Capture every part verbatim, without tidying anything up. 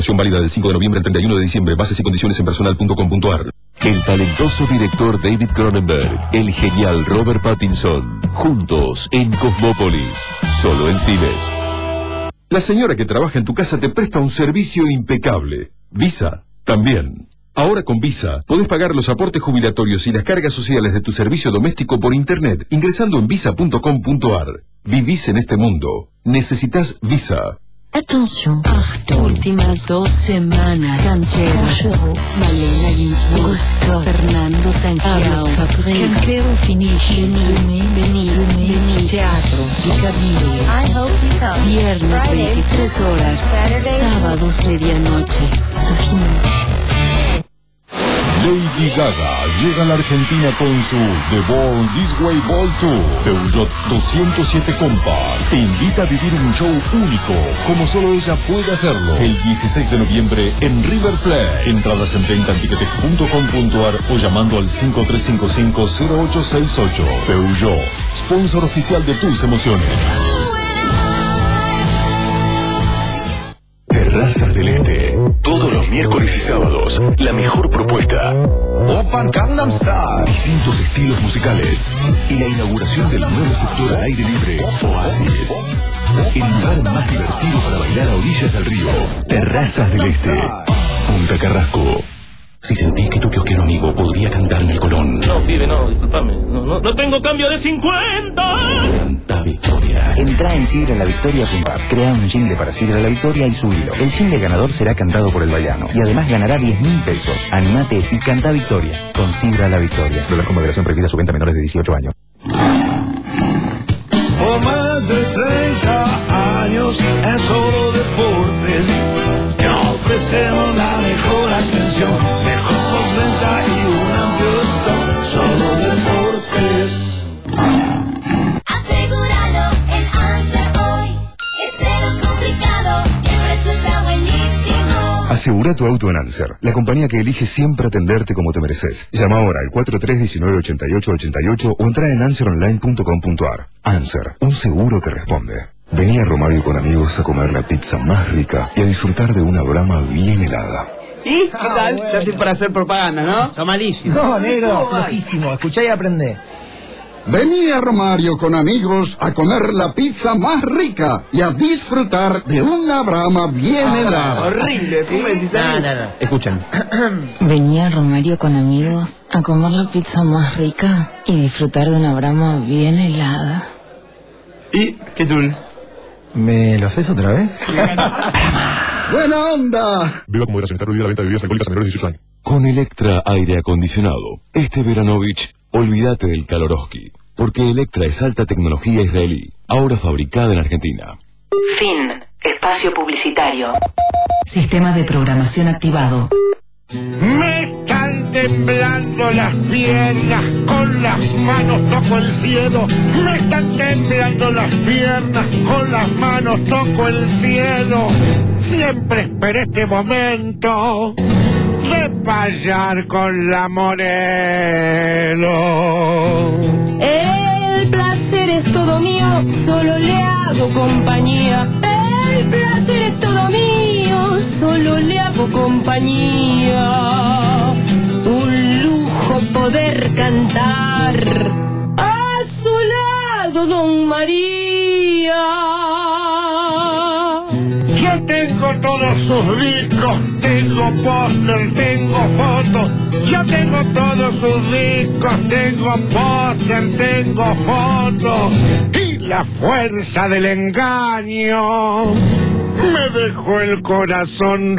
Válida del cinco de noviembre al treinta y uno de diciembre. Bases y condiciones en personal punto com punto ar. El talentoso director David Cronenberg, el genial Robert Pattinson, juntos en Cosmópolis, solo en cines. La señora que trabaja en tu casa te presta un servicio impecable. Visa, también. Ahora con Visa, podés pagar los aportes jubilatorios y las cargas sociales de tu servicio doméstico por internet, ingresando en visa punto com punto ar. Vivís en este mundo. Necesitas Visa. Atención, últimas dos semanas. Canchero, Malena Ginsburg, Fernando Sangiao, Canchero Finish, Beni, Beni, Beni, Teatro, Picadillo. Viernes veintitrés horas, sábados medianoche. Sofía. Lady Gaga llega a la Argentina con su The Born This Way Ball Tour. Peugeot doscientos siete Compact te invita a vivir un show único, como solo ella puede hacerlo. El dieciséis de noviembre en River Plate. Entradas en venta en ticketek punto com punto ar o llamando al cinco tres cinco cinco cero ocho seis ocho. Peugeot, sponsor oficial de tus emociones. Terrazas del Este. Todos los miércoles y sábados, la mejor propuesta. Open Gangnam Style. Distintos estilos musicales. Y la inauguración del nuevo sector al aire libre, Oasis. El lugar más divertido para bailar a orillas del río. Terrazas del Este. Punta Carrasco. Si sentís que tu kiosquero amigo podría cantarme el Colón. No, pibe, no, disculpame. No, no, no tengo cambio de cincuenta. Canta Victoria. Entra en sidra la victoria punto ar. Crea un jingle para Sidra la Victoria y subilo. El jingle ganador será cantado por el baiano. Y además ganará diez mil pesos. Animate y canta Victoria. Con Sidra la Victoria. Dólar con moderación prohibida su venta a menores de dieciocho años. Por más de treinta años en Solo Deportes te ofrecemos la mejor atención, mejor venta y un amplio stock. Solo Deportes. Asegúralo en Anser hoy. Es cero complicado y el precio está buenísimo. Asegura tu auto en Anser, la compañía que elige siempre atenderte como te mereces. Llama ahora al cuatro tres uno nueve ocho ocho ocho ocho o entra en anser online punto com punto ar. Anser, un seguro que responde. Vení a Romario con amigos a comer la pizza más rica y a disfrutar de una brama bien helada. ¿Y qué tal? Ya estoy para hacer propaganda, ¿no? Son malísimos. No, negro, flojísimo. Escuchá y aprendé. Vení a Romario con amigos a comer la pizza más rica y a disfrutar de una brama bien ah, helada. Horrible, tú me decís no, no, no. Escuchen. Vení a Romario con amigos a comer la pizza más rica y disfrutar de una brama bien helada. ¿Y qué tú? ¿Me lo haces otra vez? ¡Buena onda! Viva con moderación. Está prohibida la venta de bebidas alcohólicas a menores de dieciocho años. Con Electra Aire Acondicionado, este Veranovich, olvídate del Kaloroski, porque Electra es alta tecnología israelí, ahora fabricada en Argentina. Fin. Espacio publicitario. Sistema de programación activado. Me están temblando las piernas, con las manos toco el cielo. Me están temblando las piernas, con las manos toco el cielo. Siempre esperé este momento de payar con la Morelo. El placer es todo mío, solo le hago compañía. El placer es todo mío, solo le hago compañía. Un lujo poder cantar a su lado, don María. Yo tengo todos sus discos, tengo póster, tengo fotos. Yo tengo todos sus discos, tengo póster, tengo fotos. Y la fuerza del engaño me dejó el corazón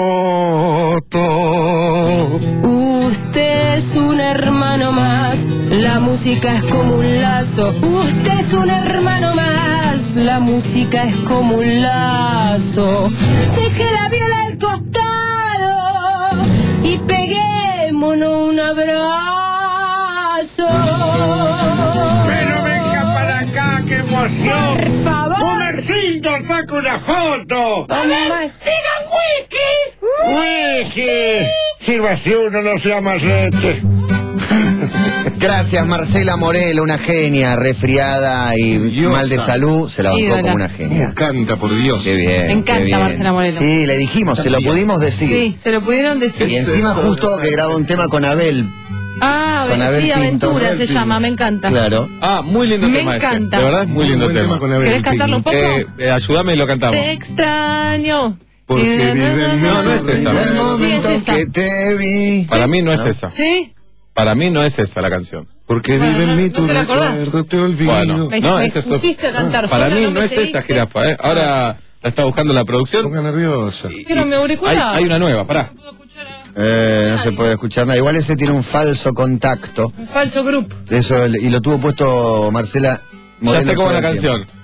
roto. Usted es un hermano más, la música es como un lazo. Usted es un hermano más, la música es como un lazo. Deje la viola al costado y peguémonos un abrazo. Pero venga para acá, qué emoción. Por favor. Comercito, saca una foto. ¡Digan whisky! ¡Whisky! Sírvase uno, no sea más este. Gracias, Marcela Morelo, una genia, resfriada y Diosa. mal de salud, se la bancó Ídola. como una genia. ¿Cómo canta, por Dios? Qué bien. Me encanta qué bien. Marcela Morelo. Sí, le dijimos, se lo pudimos decir. Sí, se lo pudieron decir. Y encima justo que grabó un tema con Abel. Ah, Con Abel sí, Pinto. Aventura Abel se Pinto. llama, me encanta. Claro. Ah, muy lindo Me tema encanta. ese. De verdad, muy lindo Buen tema. tema con Abel ¿Querés cantarlo un poco? Eh, eh, ayúdame y lo cantamos. Te extraño. Porque Eh, vive en mi No, no es esa. En el Sí, momento es esa. que te vi. Para mí no es esa. ¿Sí? Para mí no es esa la canción. Porque Bueno, vive en no- mí no tu te la acordás. recuerdo, te olvido. Bueno, Me- no, me es eso. pusiste a cantar Para sola, mí no no me es seguiste. esa, jirafa, ¿eh? Ahora la está buscando la producción. Ponga nerviosa. Quiero mi Hay, auricular. hay una nueva, pará. Eh, no se puede escuchar nada. Igual ese tiene un falso contacto. Un falso grupo. Eso, y lo tuvo puesto Marcela Morelo. Ya sé cómo es la todo el canción. tiempo.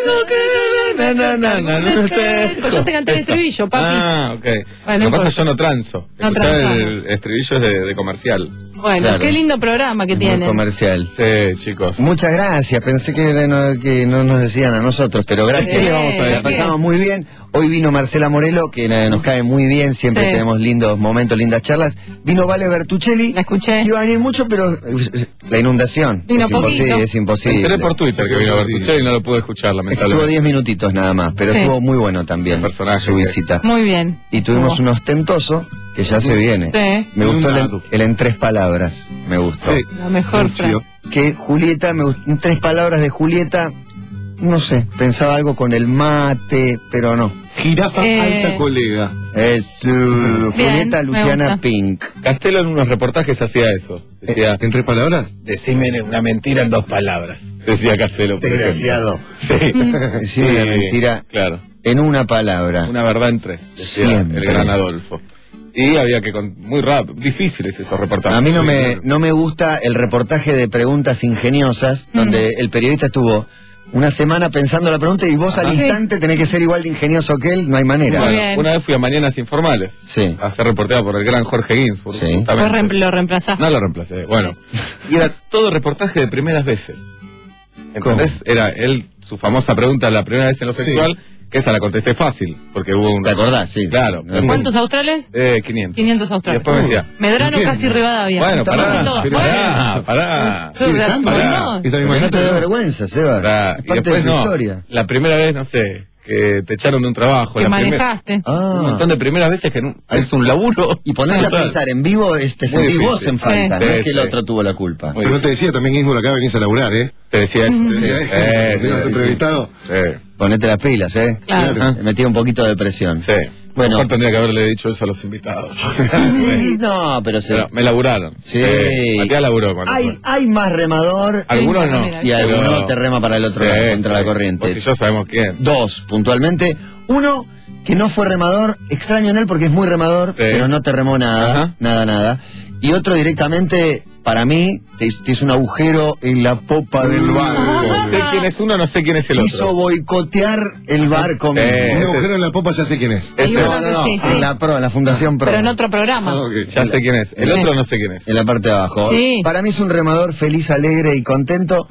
Na, na, na, na, no te- Pues yo te canté el Esa. estribillo, papi. Ah, ok. Bueno, Lo que no pasa es importa. que yo no transo. No Escuchar transamos. el estribillo es de, de comercial. Bueno, Claro. qué lindo programa que Muy tiene. comercial. Sí, chicos. Muchas gracias. Pensé que no, que no nos decían a nosotros, pero gracias. Sí, vamos a La decir. pasamos muy bien. Hoy vino Marcela Morelo, que eh, nos cae muy bien. Siempre Sí. tenemos lindos momentos, lindas charlas. Vino Vale Bertuccelli. La escuché. Iba a venir mucho, pero eh, la inundación. Vino es imposible, poquito. es Me imposible. enteré por Twitter que vino Bertuccelli y no lo pude escuchar, Estuvo lamentablemente. diez minutitos nada más, pero Sí. estuvo muy bueno también El personaje su que- visita. Muy bien. Y tuvimos Estuvo. un ostentoso que ya se viene. Sí. Me gustó el, Inundado. el en tres palabras. Me gustó. Sí. La mejor frase. Que Julieta, me gust- en tres palabras de Julieta, no sé, pensaba algo con el mate, pero no. Jirafa Eh. alta colega. Es uh, Bien, Julieta me Luciana gusta. Pink. Castelo en unos reportajes hacía eso. Decía, ¿En tres palabras? decime una mentira en dos palabras. Decía Castelo. por ejemplo. Desgraciado. Sí. Sí, una mentira Claro. en una palabra. Una verdad en tres. Decía Siempre. el gran Adolfo. Y había que, con, muy rápido, difíciles esos reportajes. A mí no Sí, me, claro. no me gusta el reportaje de preguntas ingeniosas, Mm. donde el periodista estuvo una semana pensando la pregunta y vos al Sí. instante tenés que ser igual de ingenioso que él, no hay manera. Muy Bueno, bien. una vez fui a Mañanas Informales. Sí. A ser reporteada por el gran Jorge Ginsburg. Sí. justamente. Vos reem- lo reemplazaste. No lo reemplacé. Bueno. Y era todo reportaje de primeras veces. ¿Entendés? Era él, su famosa pregunta, la primera vez en lo Sí. sexual, que esa la contesté fácil, porque hubo un... ¿Te acordás? Sí. Claro. ¿Cuántos australes? Eh, quinientos. quinientos Y australes. después me decía... Medrano Bien. casi Rivadavia. Bueno, Está pará, mal, pero pará, pará. Sí, Sigue es tanto, un pará. montón. Esa No misma te dé vergüenza, Seba. Pará. Es Y parte de después la no. historia. La primera vez, no sé, que te echaron de un trabajo. Que la primer- manejaste. Ah. Un montón de primeras veces que no- es un laburo. Y ponerle a Total. pensar en vivo, este, Muy sentís vos difícil. en falta, Sí. no Sí, es que el sí. otro tuvo la culpa. Muy Pero no te decía también Ginsburg acá venís a laburar, ¿eh? Te decía eso. Te decía, Sí, ¿eh? sí, ¿Has sí, entrevistado? Sí. Ponete las pilas, ¿eh? Claro. Ajá. Me metí un poquito de presión. Sí. Bueno. Mejor tendría que haberle dicho eso a los invitados. Sí, no, pero se... Pero me laburaron. Sí. Eh, Matías laburó cuando Hay, fue. hay más remador Algunos no. y pero- alguno te rema para el otro Sí, lado, contra sí. la corriente. Vos y yo sabemos quién. Dos, puntualmente. Uno, que no fue remador, extraño en él porque es muy remador, Sí. pero no te remó nada, Ajá. nada, nada. Y otro directamente, para mí, te, te hizo un agujero en la popa del barco. Sé quién es uno, no sé quién es el Hizo otro. boicotear el barco. Sí. Un Ese- agujero en la popa ya sé quién es. Ese- No, no, no, Sí, sí. en la Pro, en la Fundación Pro. Pero en otro programa. Ah, ok. Ya sé quién es. El Sí. otro no sé quién es. En la parte de abajo. Sí. Para mí es un remador feliz, alegre y contento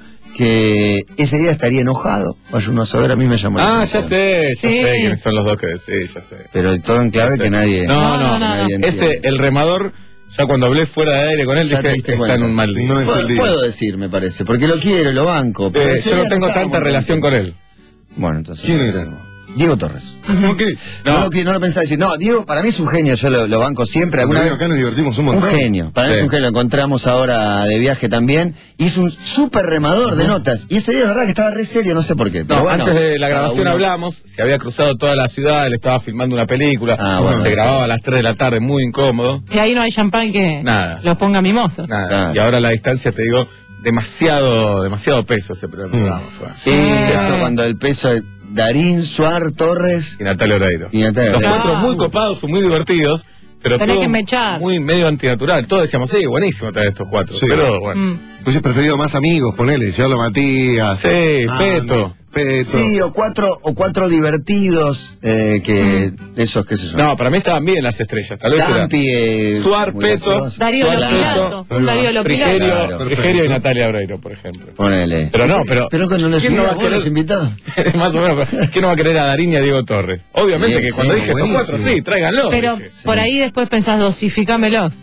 que ese día estaría enojado. Vaya uno a saber, a mí me llamó la Ah, ya atención. sé, ya Sí. sé quiénes son los dos que decís, ya sé. Pero todo en clave Ya sé. que nadie... No, no, No, no, que nadie no. Ese, entiende. el remador, ya cuando hablé fuera de aire con él, Ya te dije, diste está cuenta. en un mal día. No es el Puedo, día. puedo decir, me parece, porque lo quiero, lo banco. Pero Eh, ese yo no día tengo estaba tanta muy relación con contento. él. Bueno, entonces... ¿Quién no es? tenemos. Diego Torres. Ok. No, No. lo, que- no lo pensaba decir. No, Diego para mí es un genio, yo lo, lo banco siempre. Alguna Alguna vez, acá nos divertimos un un montón. genio. Para mí Sí. es un genio. Lo encontramos ahora de viaje también. Y es un súper remador de notas. Y ese día, es verdad, que estaba re serio, no sé por qué. Pero No, bueno, antes de la cada grabación uno- hablamos, se había cruzado toda la ciudad, él estaba filmando una película, Ah, bueno, se sí, grababa sí. a las tres de la tarde, muy incómodo, Y ahí no hay champán que Nada. los ponga mimosos. nada. Claro. Y ahora a la distancia te digo, demasiado, demasiado peso ese primer programa fue. Sí, eso cuando el peso de Darín, Suar, Torres Y Natalia Oreiro. y Natalia. Los Oreiro. cuatro muy copados, muy divertidos, pero Tenés todo que mechar. muy medio antinatural. Todos decíamos, sí, buenísimo traer estos cuatro, Sí. pero bueno. Mm. Pues he preferido más amigos, ponele, llevarlo a Matías. Sí, Ah, Peto. Peto. Sí, o cuatro, o cuatro divertidos, eh, que esos, qué sé yo. No, para mí estaban bien las estrellas, tal vez era Campi, eh, Suar, muy Peto, gracioso. Darío Suar, Lopilato. Peto, Un Darío Lopilato. Frigerio, Claro. Frigerio y Natalia Oreiro, por ejemplo. Ponele. Pero no, pero. Pero cuando los ¿quién no va a invitados, querer- los invitados. Más o menos, pero ¿quién no va a querer a Darín y a Diego Torres? Obviamente Sí, que sí, cuando dije estos buenísimo. cuatro, sí, tráiganlo. Pero dije. por ahí después pensás, dosificámelos.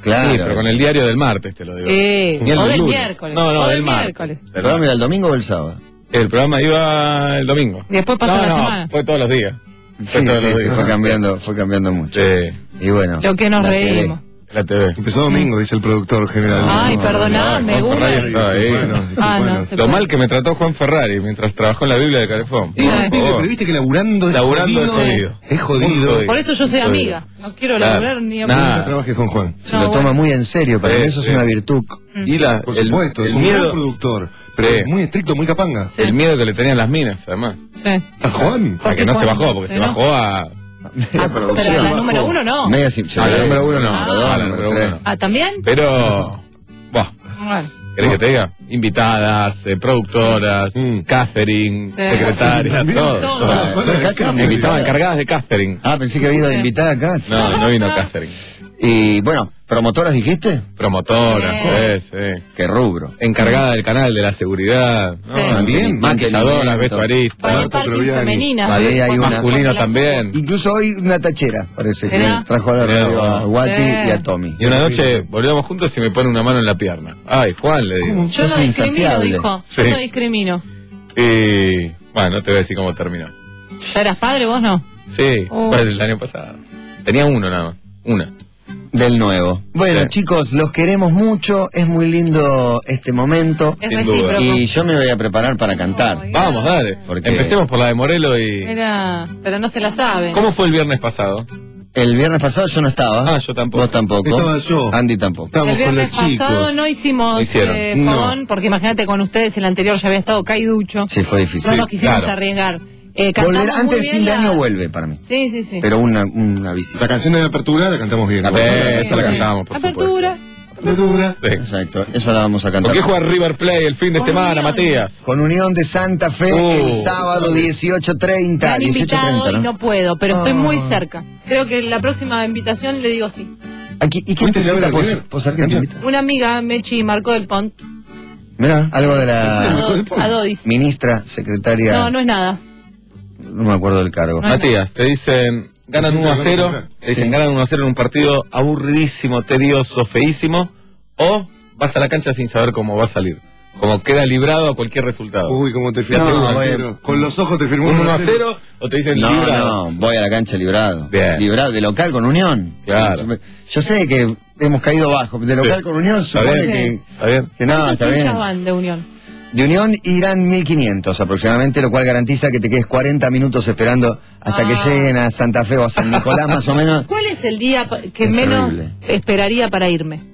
Claro. Sí, pero con el diario del martes, te lo digo. Eh, Ni el o del del lunes. miércoles. No, no, o del del martes. miércoles. ¿El programa iba el domingo o el sábado? El programa iba el domingo. Y después pasó no, la no, semana. fue todos los días. Fue Sí, todos sí, los sí, días. fue cambiando, fue cambiando mucho. Sí. Y bueno. Lo que nos la T V. reímos. La T V. Empezó domingo, dice el productor general. Ay, perdoname, Juan Ferrari Gunnar. estaba ahí. Bueno, Ah, bueno. no, se Lo puede. mal que me trató Juan Ferrari mientras trabajó en la Biblia de Calefón. Es Por un pibe, favor. pero viste que laburando es Laburando es jodido. jodido. Es jodido. Muy jodido. Por eso yo soy Jodido. amiga. No quiero Claro. laburar ni a Nada. Nunca trabajes con Juan. Se No, lo toma bueno. muy en serio, para Sí, mí eso es sí. una virtud. Y la, Por el, supuesto, es el un miedo, gran productor. Pero Sí. es muy estricto, muy capanga. Sí. el miedo que le tenían las minas, además. Sí. ¿A Juan? A que no se Juan bajó, porque se se enoja. bajó a... La Ah, pero la número uno no. Media sim- A la número uno no. Ah, a la número número tres. uno no. Ah, ¿también? Pero... Buah, Bueno. ¿querés que te diga? Invitadas, eh, productoras, catering, Sí. secretarias, todo. Todo. todo. ¿Fue acá, Catherine? Me invitaban encargadas de catering. Ah, pensé que había ido de invitada acá. No, no vino catering. Y bueno, ¿promotoras dijiste? Promotoras, Bien. sí, sí. Qué rubro. Encargada del canal de la seguridad. Sí. No, También. Maquilladoras, Mantenimiento. vestuaristas. Para el Marta parking Troviani. femenina. Ahí hay una. Masculino también. Incluso hoy una tachera, parece que Mirá. trajo a la Mirá, radio a vos. Guati Sí. y a Tommy. Y una noche volvíamos juntos y me pone una mano en la pierna. Ay, Juan, le digo. Yo no Sos discrimino, insaciable. dijo. Sí. Yo no discrimino. Y bueno, no te voy a decir cómo terminó. ¿Ya eras padre vos no? Sí, Oh. fue el año pasado. Tenía uno nada más. Una. Del nuevo. Bueno, Sí. chicos, los queremos mucho. Es muy lindo este momento. Es Sin recíproco. Y yo me voy a preparar para cantar. Vamos, dale. Porque- Empecemos por la de Morelo y... Era, pero no se la sabe. ¿Cómo fue el viernes pasado? El viernes pasado yo no estaba. Ah, yo tampoco. Vos tampoco. Estaba yo. Andy tampoco. Estamos El con viernes los chicos. pasado no hicimos No hicieron. eh, No. fogón, porque imagínate con ustedes el anterior ya había estado caiducho. Sí, fue difícil. No nos quisimos claro. arriesgar. Eh, cantamos Volver antes muy del bien fin de la- año vuelve para mí. Sí, sí, sí. Pero una, una visita. La canción de apertura la cantamos bien. Sí, esa la Sí. cantábamos, por Apertura. Apertura. Sí. Exacto, eso la vamos a ¿Por cantar. qué juega River Plate el fin de Con semana, Unión. Matías? Con Unión de Santa Fe Uh, el sábado dieciocho Me treinta. han dieciocho invitado treinta, y ¿no? no puedo, pero estoy Ah. muy cerca. Creo que la próxima invitación le digo sí. Aquí, ¿y quién te ¿Fuiste a ver invita? a ¿Puedo River? ser- puedo ser que te invita? Una amiga, Mechi Marco del Pont, Mirá, algo de la Ado- Adodis. ministra, secretaria. No, no es nada. No me acuerdo del cargo. No. Matías, te dicen, ganan uno a cero, te dicen, Sí. ganan uno a cero en un partido aburridísimo, tedioso, feísimo, o vas a la cancha sin saber cómo va a salir. Como queda librado a cualquier resultado. Uy, cómo te No, firmó. bueno. Con los ojos te firmó ¿Un uno a cero o te dicen No, librado? no, voy a la cancha librado. Bien. Librado, de local con Unión. Claro. Yo sé que hemos caído bajo. De local Sí. con Unión Está supone bien. que, Está bien. que no, ¿Cuántos está bien. hinchas van de Unión? De Unión irán mil quinientos aproximadamente, lo cual garantiza que te quedes cuarenta minutos esperando hasta Ah. que lleguen a Santa Fe o a San Nicolás más o menos. ¿Cuál es el día pa- que Es menos terrible. esperaría para irme?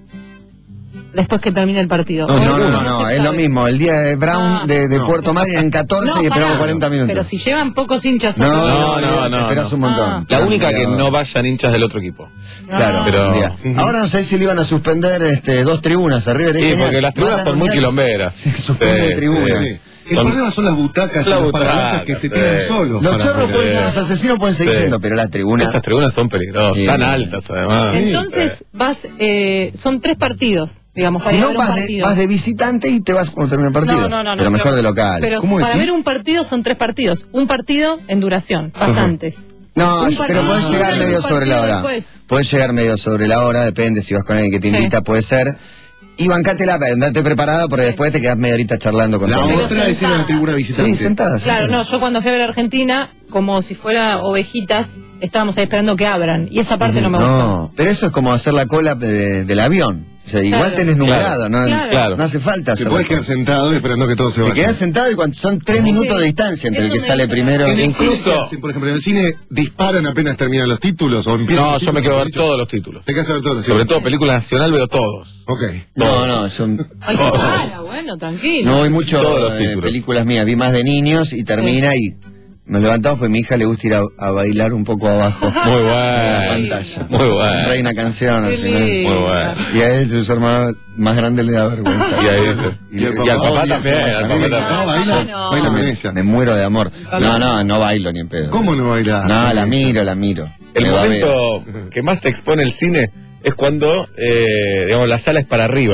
Después que termine el partido. No, Hoy no, no, no, se no, es sabe. lo mismo. El día de Brown Ah. de, de No. Puerto Madryn en catorce No, y esperamos pará. cuarenta minutos. Pero si llevan pocos hinchas No, a no, No, no, no, te no, esperas no. un montón. Ah. La única Pero- que no vayan hinchas del otro equipo. Claro, Pero- un día. Ahora no sé si le iban a suspender este, dos tribunas arriba. Sí, porque las tribunas son muy quilomberas. Se suspenden Sí, tribunas. sí, Sí. El Son- problema son las butacas y Las los paracanchas que butacas, se sí. tiran solos. Los para chorros hacer- pueden ser, los asesinos pueden seguir Sí. yendo, pero las tribunas. Esas tribunas son peligrosas, Sí. tan altas además. Entonces vas, eh, son tres partidos, digamos, para Si ir a no, ver un vas de, partido. vas de visitante y te vas cuando termina el partido. No, no, no, no, pero mejor de local. Pero ¿Cómo para decís? ver un partido son tres partidos. Un partido en duración, pasantes. No, Un pero partido podés antes llegar y un medio sobre la partido hora. después. Podés llegar medio sobre la hora, depende si vas con alguien que te Sí. invita, puede ser. Y bancátela, andate preparada, porque después te quedás media horita charlando con La todo. otra es ir a la tribuna visitante. Sí, sentada. Claro, siempre. no, yo cuando fui a ver a Argentina, como si fuera ovejitas, estábamos ahí esperando que abran. Y esa parte no me gustó. No, pero eso es como hacer la cola de- del avión. O sea, igual Claro. tenés numerado, ¿no? Claro. Claro. No hace falta Te hacer puedes quedar sentado esperando que todo se Te vaya. quedás sentado y cuando son tres Sí. minutos de distancia entre el Eso que me sale gusta. primero. En el Incluso- cine, ¿qué hacen? Por ejemplo, en el cine disparan apenas terminan los títulos o empiezan No, los yo me títulos, quedo a ver dicho. todos los títulos. Te quedas a ver todos los Sobre títulos. todo película nacional veo todos. Ok. No, no, yo Ay, qué rara, bueno, tranquilo. no voy mucho Todos los eh, títulos. películas mías. Vi más de niños y termina y nos levantamos pues a mi hija le gusta ir a, a bailar un poco abajo. Muy En la bueno. pantalla. Muy bueno. Reina canción al Qué final. lindo. Muy bueno. Y a él, su hermano más grande, le da vergüenza. Y ahí dice. Y, Y al papá odia también, esa al mamá. papá también. No, baila, no. baila Yo con me, ella. me muero de amor. No, no, no bailo ni en pedo. ¿Cómo no bailar? No, la miro, la miro. El Me babeo. momento que más te expone el cine es cuando, eh, digamos, la sala es para arriba.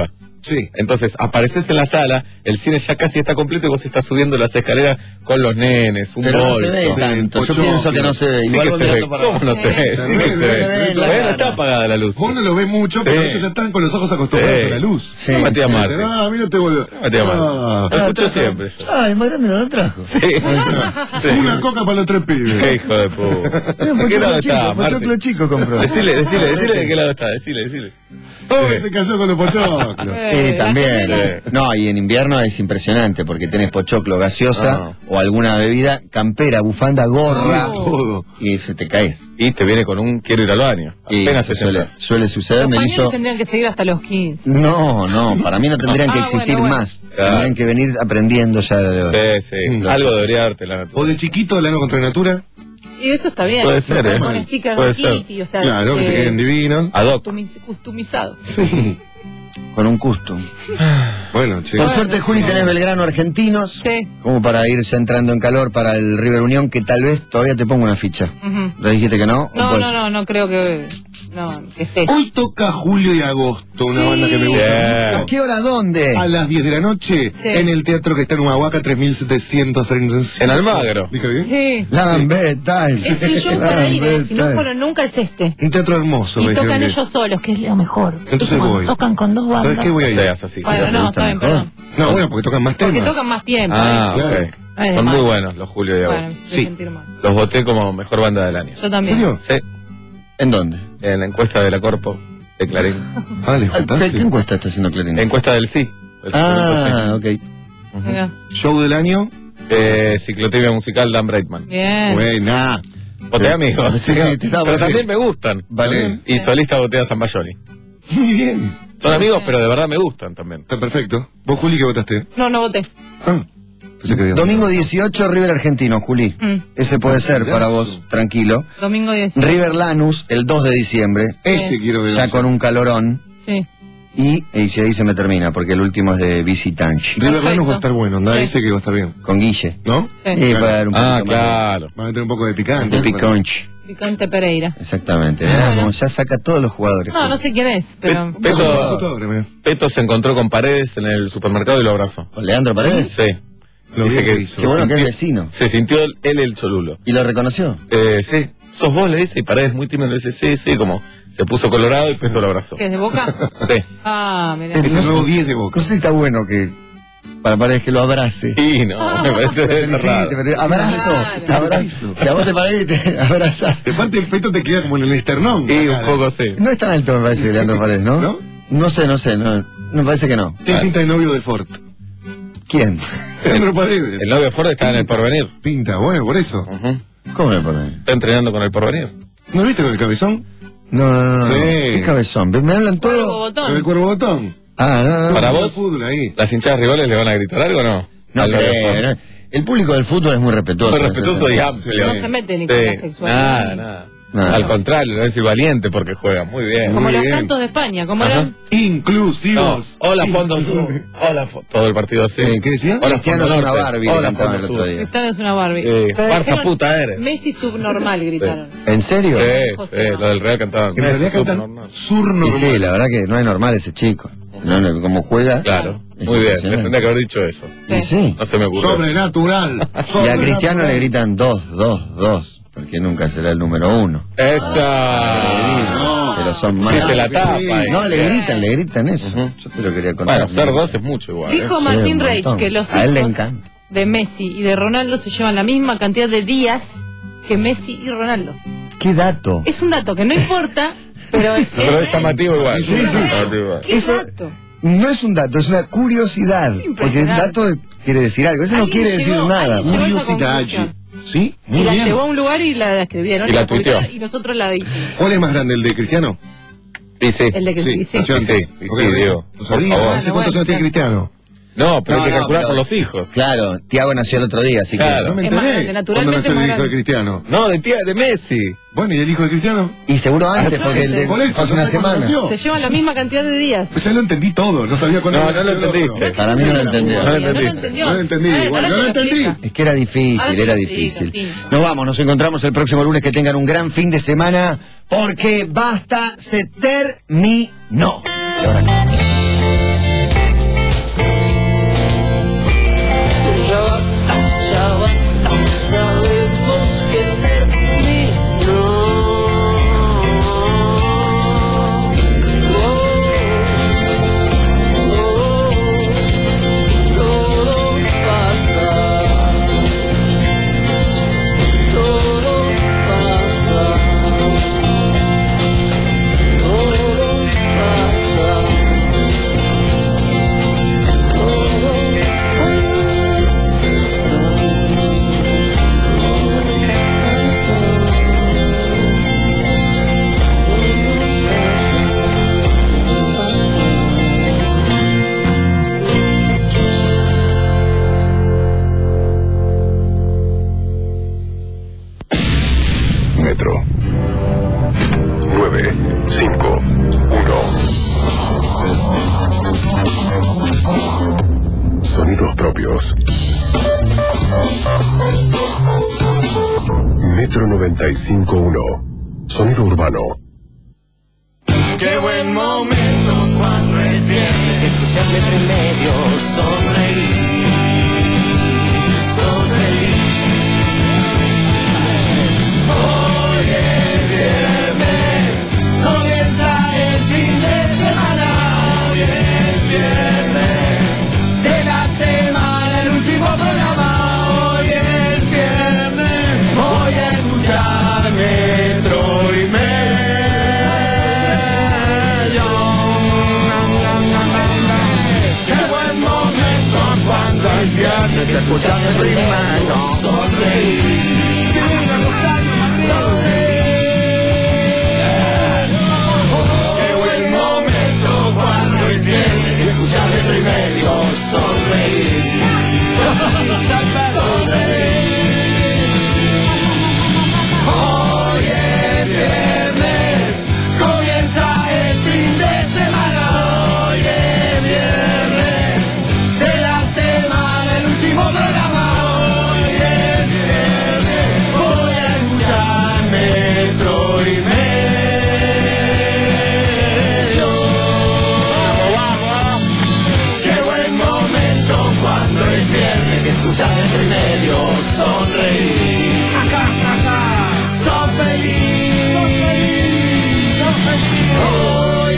Sí. Entonces, apareces en la sala, el cine ya casi está completo y vos estás subiendo las escaleras con los nenes, un Pero no bolso. se ve tanto, yo pienso que no se ve. Sí Igual que vos se ve. mirando para ¿Cómo no abajo. se ve? Sí, Sí que se se ve, ve. la- Todavía no está apagada la luz. Vos no lo ves mucho, pero Sí. ellos ya están con los ojos acostumbrados Sí. a la luz. Sí. No, Matías Sí, Martín. Ah, mira, te vuelvo. Matías Ah, Martín. Lo escucho siempre. yo. Ay, más grande no lo trajo. Sí. Sí. Una coca para los tres pibes. Qué hijo de puta. ¿De qué Pochoclo lado chico, está, pochoclo Martín? chico compró. Decile, decile, decile de qué lado está, decile, decile. Oh, se cayó con los pochoclos. Eh, también. Sí. No, y en invierno es impresionante porque tenés pochoclo, gaseosa Ah. o alguna bebida, campera, bufanda, gorra, Todo. y se te caes. Y te viene con un quiero ir al baño. Y Apenas eso te suele, sentás. suele suceder. Los Me pañales hizo... tendrían que seguir hasta los quince. No, no, para mí no tendrían que Ah, existir bueno, bueno. más. Claro. Tendrían que venir aprendiendo ya. Sí, sí. Mm. Algo debería darte la O naturaleza. de chiquito, la no contra natura. Y eso está bien. Puede ser, ¿eh? Con stickers Puede de ser. Kitty, o sea, Claro, que te eh, queden divinos. Ad hoc. customiz- customizado. Sí. Con un custom. Bueno, che. Por suerte, Juli, tenés Belgrano Argentinos. Sí. Como para irse entrando en calor para el River Unión, que tal vez todavía te ponga una ficha. Ujú. ¿Le dijiste que no? ¿O No, pues- no, no, no creo que, no, que esté. Hoy toca Julio y Agosto, una Sí. banda que me gusta Bien. ¿A mucho. qué hora dónde? A las diez de la noche, Sí. en el teatro que está en Humahuaca, tres mil setecientos treinta y cinco. En Almagro. ¿Dije bien? Sí. Lambetal. Es el show para ir, eh, si no fueron nunca es este. Un teatro hermoso, Y me dijeron tocan que ellos solos, que es lo mejor. Entonces Tocan- voy. Tocan con dos bandas. ¿Sabes qué? Voy a No ir. seas así. Bueno, ¿Te no, gusta está bien, mejor? perdón. No, bueno, porque tocan más Porque temas. tocan más tiempo. Ah, ¿eh? Claro. ok. Ay, Son de muy mal. buenos los Julio de Bueno, Agosto. me Sí. sentir mal. Los voté como mejor banda del año. Yo ¿En también. serio? Sí. ¿En dónde? En la encuesta de la Corpo de Clarín. Ah, les ¿Qué, gustaste. qué encuesta está haciendo Clarín? Encuesta del sí. del Ah, ok. Mira. Show del año. Eh, ciclotimia musical Dan Breitman. Bien. Buena. Voté amigos. Sí, sí, te estaba pero por decir. también me gustan. Vale. Y solista voté a Zambayoli. Muy bien. Son amigos, pero de verdad me gustan también. Está perfecto. ¿Vos, Juli, qué votaste? No, no voté. Ah, pensé que había. Domingo dieciocho, River Argentino, Juli. Mm. Ese puede ser para Partidazo. vos, tranquilo. Domingo dieciocho. River Lanús, el dos de diciembre. Ese quiero ver. Ya con un calorón. Sí. Y, y si ahí se me termina, porque el último es de Visitanch. River Perfecto. Lanús va a estar bueno. Andá, Sí. dice que va a estar bien. Con Guille. ¿no? Sí. Y puede haber un poquito Ah, más claro. Va a meter un poco de picante. de piconch. Picante Pereira. Exactamente. ¿verdad? Como ya saca todos los jugadores. No, no sé quién es, pero. Pe- Peto, Jugadores, mira. Peto se encontró con Paredes en el supermercado y lo abrazó. ¿Con Leandro Paredes? Sí. Lo Dice bien que que hizo. Qué bueno que es sintió- vecino. Se sintió él el cholulo. ¿Y lo reconoció? Eh, sí. ¿Sos vos? Le dice, y Paredes muy tímido le dice, sí, sí, como se puso colorado y Peto lo abrazó. ¿Qué es de Boca? Sí. Ah, mira. Es el nuevo diez de Boca. No sé si está bueno que para Paredes que lo abrace. Y no, me parece que debe ser Sí, raro. te- pero abrazo, Claro. abrazo. Si a vos te Paredes te abraza. De parte el peto te queda como en el esternón. Y la un cara. poco sí. No es tan alto, me parece, Leandro Paredes, ¿no? ¿No? No sé, no sé, no, me parece que no. Tiene pinta de novio de Ford. ¿Quién? Leandro Paredes. El novio Ford está en el porvenir. Pinta, bueno, por eso. Ujú. ¿Cómo le ponen? Está entrenando con el porvenir. ¿No lo viste con el cabezón? No, no, no, no. Sí. ¿Qué cabezón? Me hablan Cuervo todo. botón. Con el cuervo botón. Ah, no, no, no. Para Con el vos, fútbol ahí. ¿las hinchadas rivales le van a gritar algo o no? No Al novio creo, Ford. no. El público del fútbol es muy respetuoso. Muy en ese respetuoso y sentido. amplio. No se mete ni con la Sí. sexualidad. Nada, nada. Nada. Al contrario, le voy a decir valiente porque juega muy bien. Como Muy los bien. Santos de España, como Ajá. eran. No. Inclusivos. Hola, Fondo Sur. Hola, Fo- todo el partido así. Eh, ¿qué decía? Hola, Cristiano Fondo es una Norte. Barbie, Hola, cantaban Fondo el otro Sur. día. Cristiano es una Barbie. Eh, Pero Barça dijeron, puta eres. Messi subnormal, gritaron. ¿En serio? Sí, sí, lo del Real cantaban. En realidad Messi, cantan subnormal. Y surnormal. sí, la verdad que no es normal ese chico. No, no, como juega. Claro, Es muy bien. impresionante. Les tendría que haber dicho eso. Y sí. No se me ocurrió. Sobrenatural. Y a Sobrenatural. Cristiano le gritan dos, dos, dos. Porque nunca será el número uno. Esa. Pero son más. Sí, te la tapa. ahí. No, le gritan, le gritan eso. Yo te lo quería contar. Bueno, ser dos es mucho igual. ¿eh? Dijo Sí, Martín un Reich montón. que los A él le hijos encanta. de Messi y de Ronaldo se llevan la misma cantidad de días que Messi y Ronaldo. ¿Qué dato? Es un dato que no importa, pero es, Pero es llamativo igual. Sí, sí. Llamativo igual. ¿Qué Eso- dato? No es un dato, es una curiosidad. Porque el impresionante. dato quiere decir algo. Eso no Alguien quiere decir llegó- nada. alguien llegó a esa Curiosidad. conclusión. ¿Sí? Y Muy la bien. llevó a un lugar y la escribieron. Y la publicaron, tuiteó. Y nosotros la dijimos. ¿Cuál es más grande, el de Cristiano? Y sí. El de que sí, sí. nació Sí, antes. sí, y Ok, sí, Diego. No Por sabía, favor. no sé cuántos Bueno, años tiene bueno. Cristiano. No, pero No, hay que no, calcular pero- por los hijos. Claro, Tiago nació el otro día, así Claro. que. No me Es más enteré. grande, naturalmente ¿Cuándo nació es más el hijo de grande. Cristiano? No, de tía, de Messi. Bueno, ¿y el hijo de Cristiano? Y seguro antes, Ah, porque el de Por eso, hace no una sé cuándo semana. nació. Se llevan la misma cantidad de días. Pues ya lo entendí todo, no sabía cuándo No, nació no lo el otro. entendiste. Para mí no lo entendió. No lo No lo entendiste. entendió. No lo entendí, Ahora- bueno, ahora no se lo entendí. explica. Es que era difícil, Ahora era te explica, difícil. sí. Nos vamos, nos encontramos el próximo lunes. Que tengan un gran fin de semana, porque basta, se terminó. Y ahora basta, sabemos que terminó. Metro. nueve, cinco, uno. Sonidos propios. Metro noventa y cinco punto uno. Sonido urbano. Qué buen momento cuando es viernes y escuchas Metro y Medio, sonreír, sos feliz. Hoy es viernes, comienza el fin de semana. Hoy es viernes de la semana, el último programa. Hoy es viernes, voy a escuchar Metro y Medio. Qué buen momento cuando es viernes, escuchas Metro y Medio, sonreír. Qué buen momento cuando es viernes y escuchar Metro y Medio, sonreír, sonreír. Hoy es viernes, comienza el fin de semana. Hoy es viernes de la semana, el último programa. Hoy es viernes, voy a escuchar Metro y Medio. Vamos, vamos. Qué buen momento cuando es viernes y escuchar Metro y Medio, sonreír. Acá, acá. Sos feliz, sos feliz, sos feliz. Hoy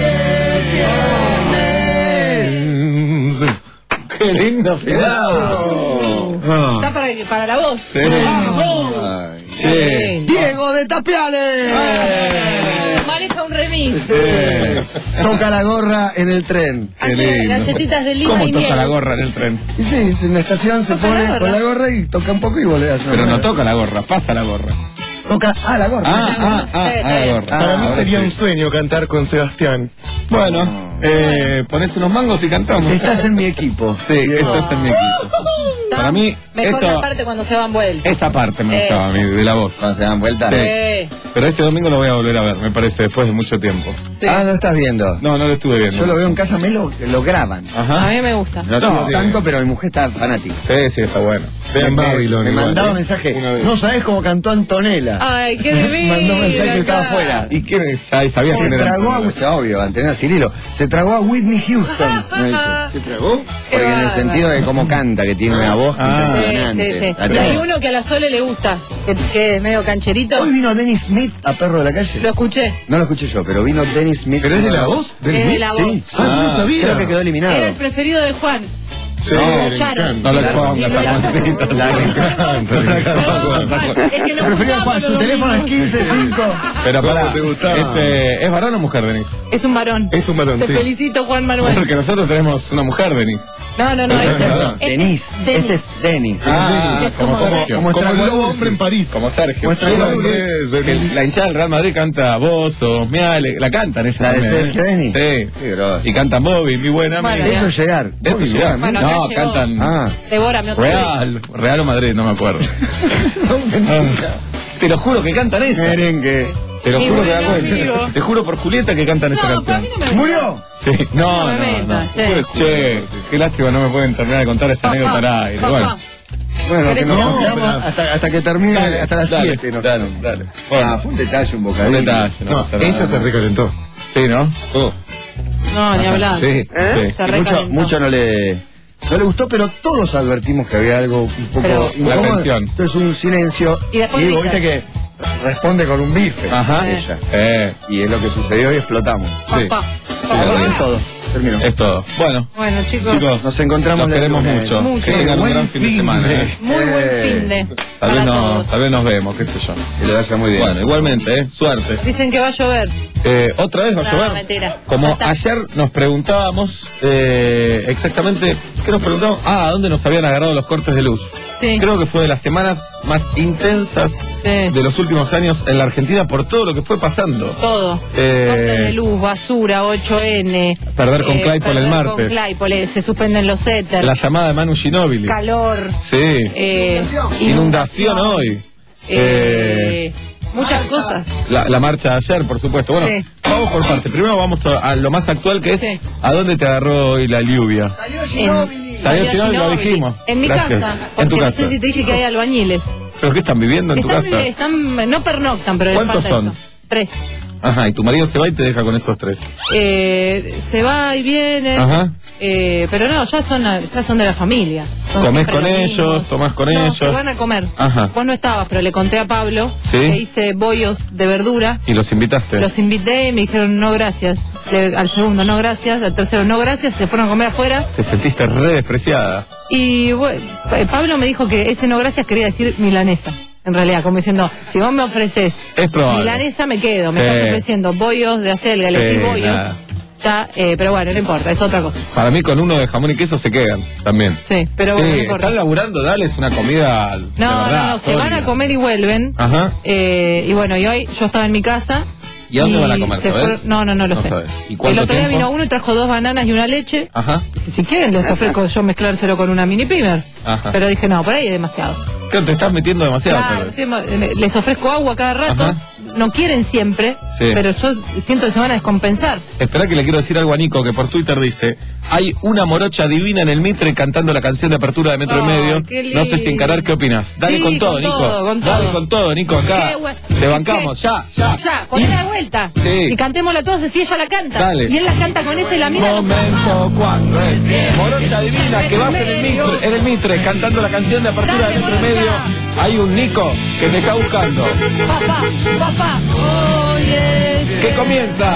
es viernes. Qué lindo final. Está para, para la voz. Sí. Ay, Che. Diego de Tapiales. Maneja un remix. Toca la gorra en el tren. Hace galletitas de lima ¿Cómo y toca miel. la gorra en el tren? Y sí, en la estación se Toca pone la gorra. con la gorra y toca un poco y volea a Pero no toca la gorra, pasa la gorra. Toca a la gorra. Ah, ah, ah, Sí, ah, la gorra. Para Ah, mí ahora sería sí. un sueño cantar con Sebastián. Bueno, eh, pones unos mangos y cantamos. Estás en mi equipo. Sí, estás en mi equipo. Para mí, Mejor eso, la parte cuando se van vueltas. esa parte me gustaba a mí, Eso. de la voz. Cuando se dan vueltas. Sí. Sí. Pero este domingo lo voy a volver a ver, me parece, después de mucho tiempo. Sí. Ah, no estás viendo. No, no lo estuve viendo. Yo lo veo en casa, me lo, lo graban. A Ajá. mí me gusta. No, No, sé sí. tanto, pero mi mujer está fanática. Sí, sí, está bueno. Vean Me- Babylon. Me igual, mandaba ¿eh? mensaje. Una vez. No sabés cómo cantó Antonella. Ay, qué divino. Mandó mensaje que estaba acá. afuera. ¿Y qué? Ya ahí sabías Se quién era. tragó a, es obvio, Antonella Cirilo, se tragó a Whitney Houston, me dice. ¿Se tragó? Qué Porque en el bárbaro. sentido de cómo canta, que tiene una voz Ah. impresionante. Sí, sí, sí. La Y hay tenés. uno que a la Sole le gusta, que, que es medio cancherito. Hoy vino Dennis Smith a Perro de la Calle. Lo escuché. No lo escuché yo, pero vino Dennis Smith. ¿Pero es de la voz? Es de la Sí. voz. Ah, yo no sabía. Creo que quedó eliminado. Era el preferido de Juan. Sí, No, le Sharon. encanta. No le pongas a Juancito. La- Le encanta, le encanta. Es que no Preferido gustaba Juan, los su teléfono es domingos. quince cinco. Pero ¿Cómo pará, te gustaba? ¿es, eh, ¿es varón o mujer, Denis? Es un varón. Es un varón, Te sí. felicito, Juan Manuel. Porque nosotros tenemos una mujer, Denis. No, no, no. Pero ese- es verdad. este Denis. Denis. Este es Denis. Ah, es como como- Sergio. como- Como el Muestra lobo gol, hombre sí. en París. Como Sergio. Muestra Yo gol, creo sí, que Denis. la hinchada del Real Madrid canta Vos o Miale, la cantan esa La de también, Sergio ¿eh? Denis. Sí. Qué grosso. Y cantan Bobby, mi buena Bueno, amiga. Eso es llegar. Eso Muy sí, bien. Bueno, acá no, llegó. cantan Ah. Devórame otra vez. Real, Real o Madrid, no me acuerdo. Ah, te lo juro que cantan esa. Merengue. Te lo Y juro que bueno, da cuenta. amigo. Te juro por Julieta que cantan esa No, para canción. mí no me ¿Murió? Sí. No, No me no, metas, no. che. Che, qué lástima, no me pueden terminar de contar esa Papá, anécdota al aire. papá. Bueno, Bueno, que Parece- nos No, quedamos hasta, hasta que termine, Dale, hasta las dale, siete. ¿no? dale, dale. Ah, Bueno, fue un detalle, un bocadillo. un detalle, no, No, pasa ella nada. se recalentó. Sí, ¿no? Oh. No, ni hablar. Sí. ¿Eh? Sí. Se Y mucho, recalentó. mucho no le no le gustó, pero todos advertimos que había algo un poco Pero- incómodo. La tensión. Entonces un silencio. Y después digo, risas. viste que responde con un bife. Ajá. Ella. Sí. Y es lo que sucedió y explotamos. Sí. Papá. Pero es todo. Terminó. Es todo. Bueno, Bueno, chicos, chicos, nos encontramos los la queremos lunes. mucho. Mucho. Que tengan un Buen gran fin de fin semana. de- ¿eh? muy buen Eh, fin de Tal para vez, no, todos. tal vez nos vemos, qué sé yo. Que le vaya muy bien. Bueno, igualmente, ¿eh? Suerte. Dicen que va a llover. Eh, ¿Otra vez va a No, llover? mentira. Ya Como está. ayer nos preguntábamos eh, exactamente, ¿qué nos preguntábamos? Ah, ¿a dónde nos habían agarrado los cortes de luz? Sí. Creo que fue de las semanas más intensas Sí. de los últimos años en la Argentina por todo lo que fue pasando. Todo. Eh, Cortes de luz, basura, ocho ene. Perder con Claypole el perder martes. Con Claypole, se suspenden los éter. La llamada de Manu Ginóbili. Calor. Sí. eh, Inundación hoy. eh, muchas cosas. La, la marcha de ayer, por supuesto. Bueno, Sí. vamos por parte. Primero vamos a, a lo más actual, que es Sí. ¿a dónde te agarró hoy la lluvia? En, Salió Ginóbili, lo Ginóbili. dijimos. En mi Gracias. casa. En Porque tu no casa. sé si te dije que hay albañiles. ¿Pero qué están viviendo en tu Están, casa? están- no pernoctan, pero les ¿Cuántos falta son? eso. Tres. Ajá, y tu marido se va y te deja con esos tres. Eh, se va y viene. Ajá. Eh, pero no, ya son, ya son de la familia. Son Comés siempre con los ellos, mismos. tomás con no, ellos. se van a comer. Ajá. Vos no estabas, pero le conté a Pablo Sí. que hice bollos de verdura. ¿Y los invitaste? Los invité y me dijeron no gracias. Le- al segundo no gracias, al tercero no gracias, se fueron a comer afuera. Te sentiste re despreciada. Y bueno, eh, Pablo me dijo que ese no gracias quería decir milanesa. En realidad, como diciendo, si vos me ofreces Es probable. milanesa me quedo, me Sí. estás ofreciendo bollos de acelga, le Sí, decís bollos, nada. ya, eh, pero bueno, no importa, es otra cosa. Para mí con uno de jamón y queso se quedan también. Sí, pero sí, bueno, no importa. están laburando, dale, es una comida de No, verdad, no, no, se van sólida. a comer y vuelven. Ajá. Eh, y bueno, y hoy yo estaba en mi casa. ¿Y a dónde van a comer, se sabes? fueron- No, no, no lo No sé. sabes. ¿Y El cuánto otro día tiempo? vino uno y trajo dos bananas y una leche. Ajá. Dije, si quieren, les ofrezco yo mezclárselo con una mini pimer. Ajá. Pero dije, no, por ahí es demasiado. Claro, te estás metiendo demasiado. Claro, tal vez. estoy- eh, les ofrezco agua cada rato. Ajá. No quieren siempre, Sí. pero yo siento que se van a descompensar. Espera que le quiero decir algo a Nico, que por Twitter dice, hay una morocha divina en el Mitre cantando la canción de apertura de Metro y Ay, Medio. qué No sé si lindo. encarar, ¿qué opinas? Dale Sí, con todo, con Nico. todo, con Dale todo. con todo, Nico, acá. Qué buen- Te bancamos, ya, ya. Ya, ponela de vuelta. Sí. Y cantémosla todos así ella la canta. Dale. Y él la canta con ella y la mira. Momento cuando es morocha divina que vas en el Mitre, en el Mitre cantando la canción de apertura de Metro y Medio. Hay un Nico que te está buscando. Papá, papá. Oye. ¿Qué comienza?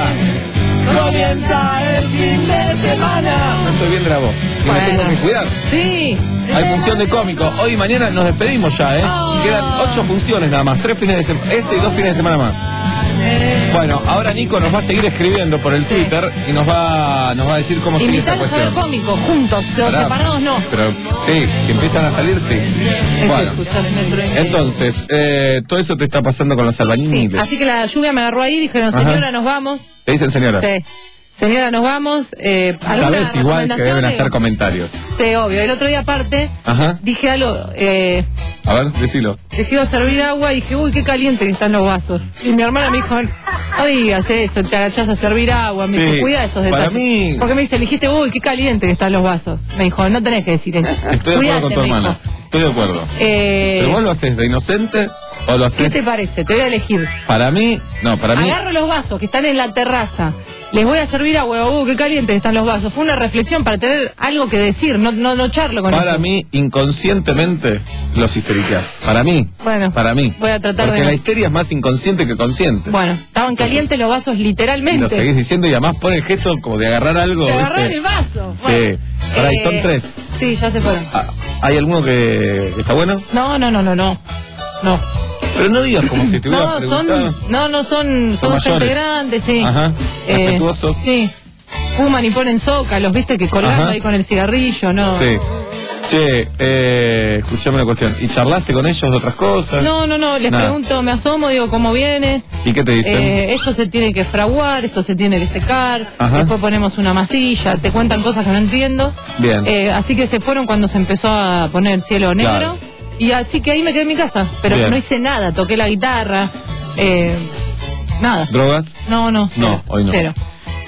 Comienza el fin de semana. No estoy bien de la voz. Y me Bueno. tengo que cuidar. Sí. Hay función de cómico. Hoy y mañana nos despedimos ya, ¿eh? Quedan ocho funciones nada más. Tres fines de semana. Este y dos fines de semana más. Bueno, ahora Nico nos va a seguir escribiendo por el Twitter y nos va, nos va a decir cómo sigue esa Invitarlos a ver cuestión. cómico, juntos, o Pará. separados no. Pero sí, si empiezan a salir, sí. Es Bueno, escuchar Metro y Medio. entonces, eh, todo eso te está pasando con los Sí, albañiles. así que la lluvia me agarró ahí, dijeron, Ajá. señora, nos vamos. ¿Te dicen señora? Sí. Señora, nos vamos. Eh, ¿alguna Sabes igual que deben recomendación? hacer Digo, comentarios. Sí, obvio. El otro día aparte Ajá. dije algo, eh, A ver, decilo. decido servir agua y dije, uy, qué caliente que están los vasos. Y mi hermana me dijo, no digas eso, te agachás a servir agua. Me Sí, dice, cuida esos para detalles. mí- Porque me dice, le dijiste, uy, qué caliente que están los vasos. Me dijo, no tenés que decir eso. Estoy de acuerdo con tu Cuídate, me hermana. dijo. Estoy de acuerdo. Eh, ¿Pero vos lo haces de inocente o lo ¿Qué haces? te parece? Te voy a elegir. Para mí, no, para mí. Agarro los vasos que están en la terraza. Les voy a servir agua. Uh, qué caliente que están los vasos. Fue una reflexión para tener algo que decir, no, no, no charlo con Para eso. mí, inconscientemente, los histeriqueas. Para mí. Bueno, Para mí. voy a tratar Porque de- la histeria es más inconsciente que consciente. Bueno, estaban calientes los vasos Y literalmente. lo seguís diciendo y además pone el gesto como de agarrar algo. De agarrar ¿viste? el vaso. Sí. Bueno, Pará, y eh, son tres. Sí, ya se fueron. Ah, ¿hay alguno que, que está bueno? No, no, no, no, no. No. Pero no digas como si te hubiera No, son, preguntado. no, no son, son, mayores. gente grande, sí. Ajá, Eh, respetuosos. sí. Fuman y ponen zócalos, viste, que colgando Ajá. ahí con el cigarrillo, ¿no? Sí. Che, eh, escuchame una cuestión. ¿Y charlaste con ellos de otras cosas? No, no, no, les Nada. pregunto, me asomo, digo, ¿cómo viene? ¿Y qué te dicen? Eh, esto se tiene que fraguar, esto se tiene que secar, Ajá. después ponemos una masilla, te cuentan cosas que no entiendo. Bien. Eh, así que se fueron cuando se empezó a poner el cielo negro. Claro. Y así que ahí me quedé en mi casa, pero Bien. no hice nada, toqué la guitarra, eh, nada. ¿Drogas? No, no, cero. No, hoy no. Cero.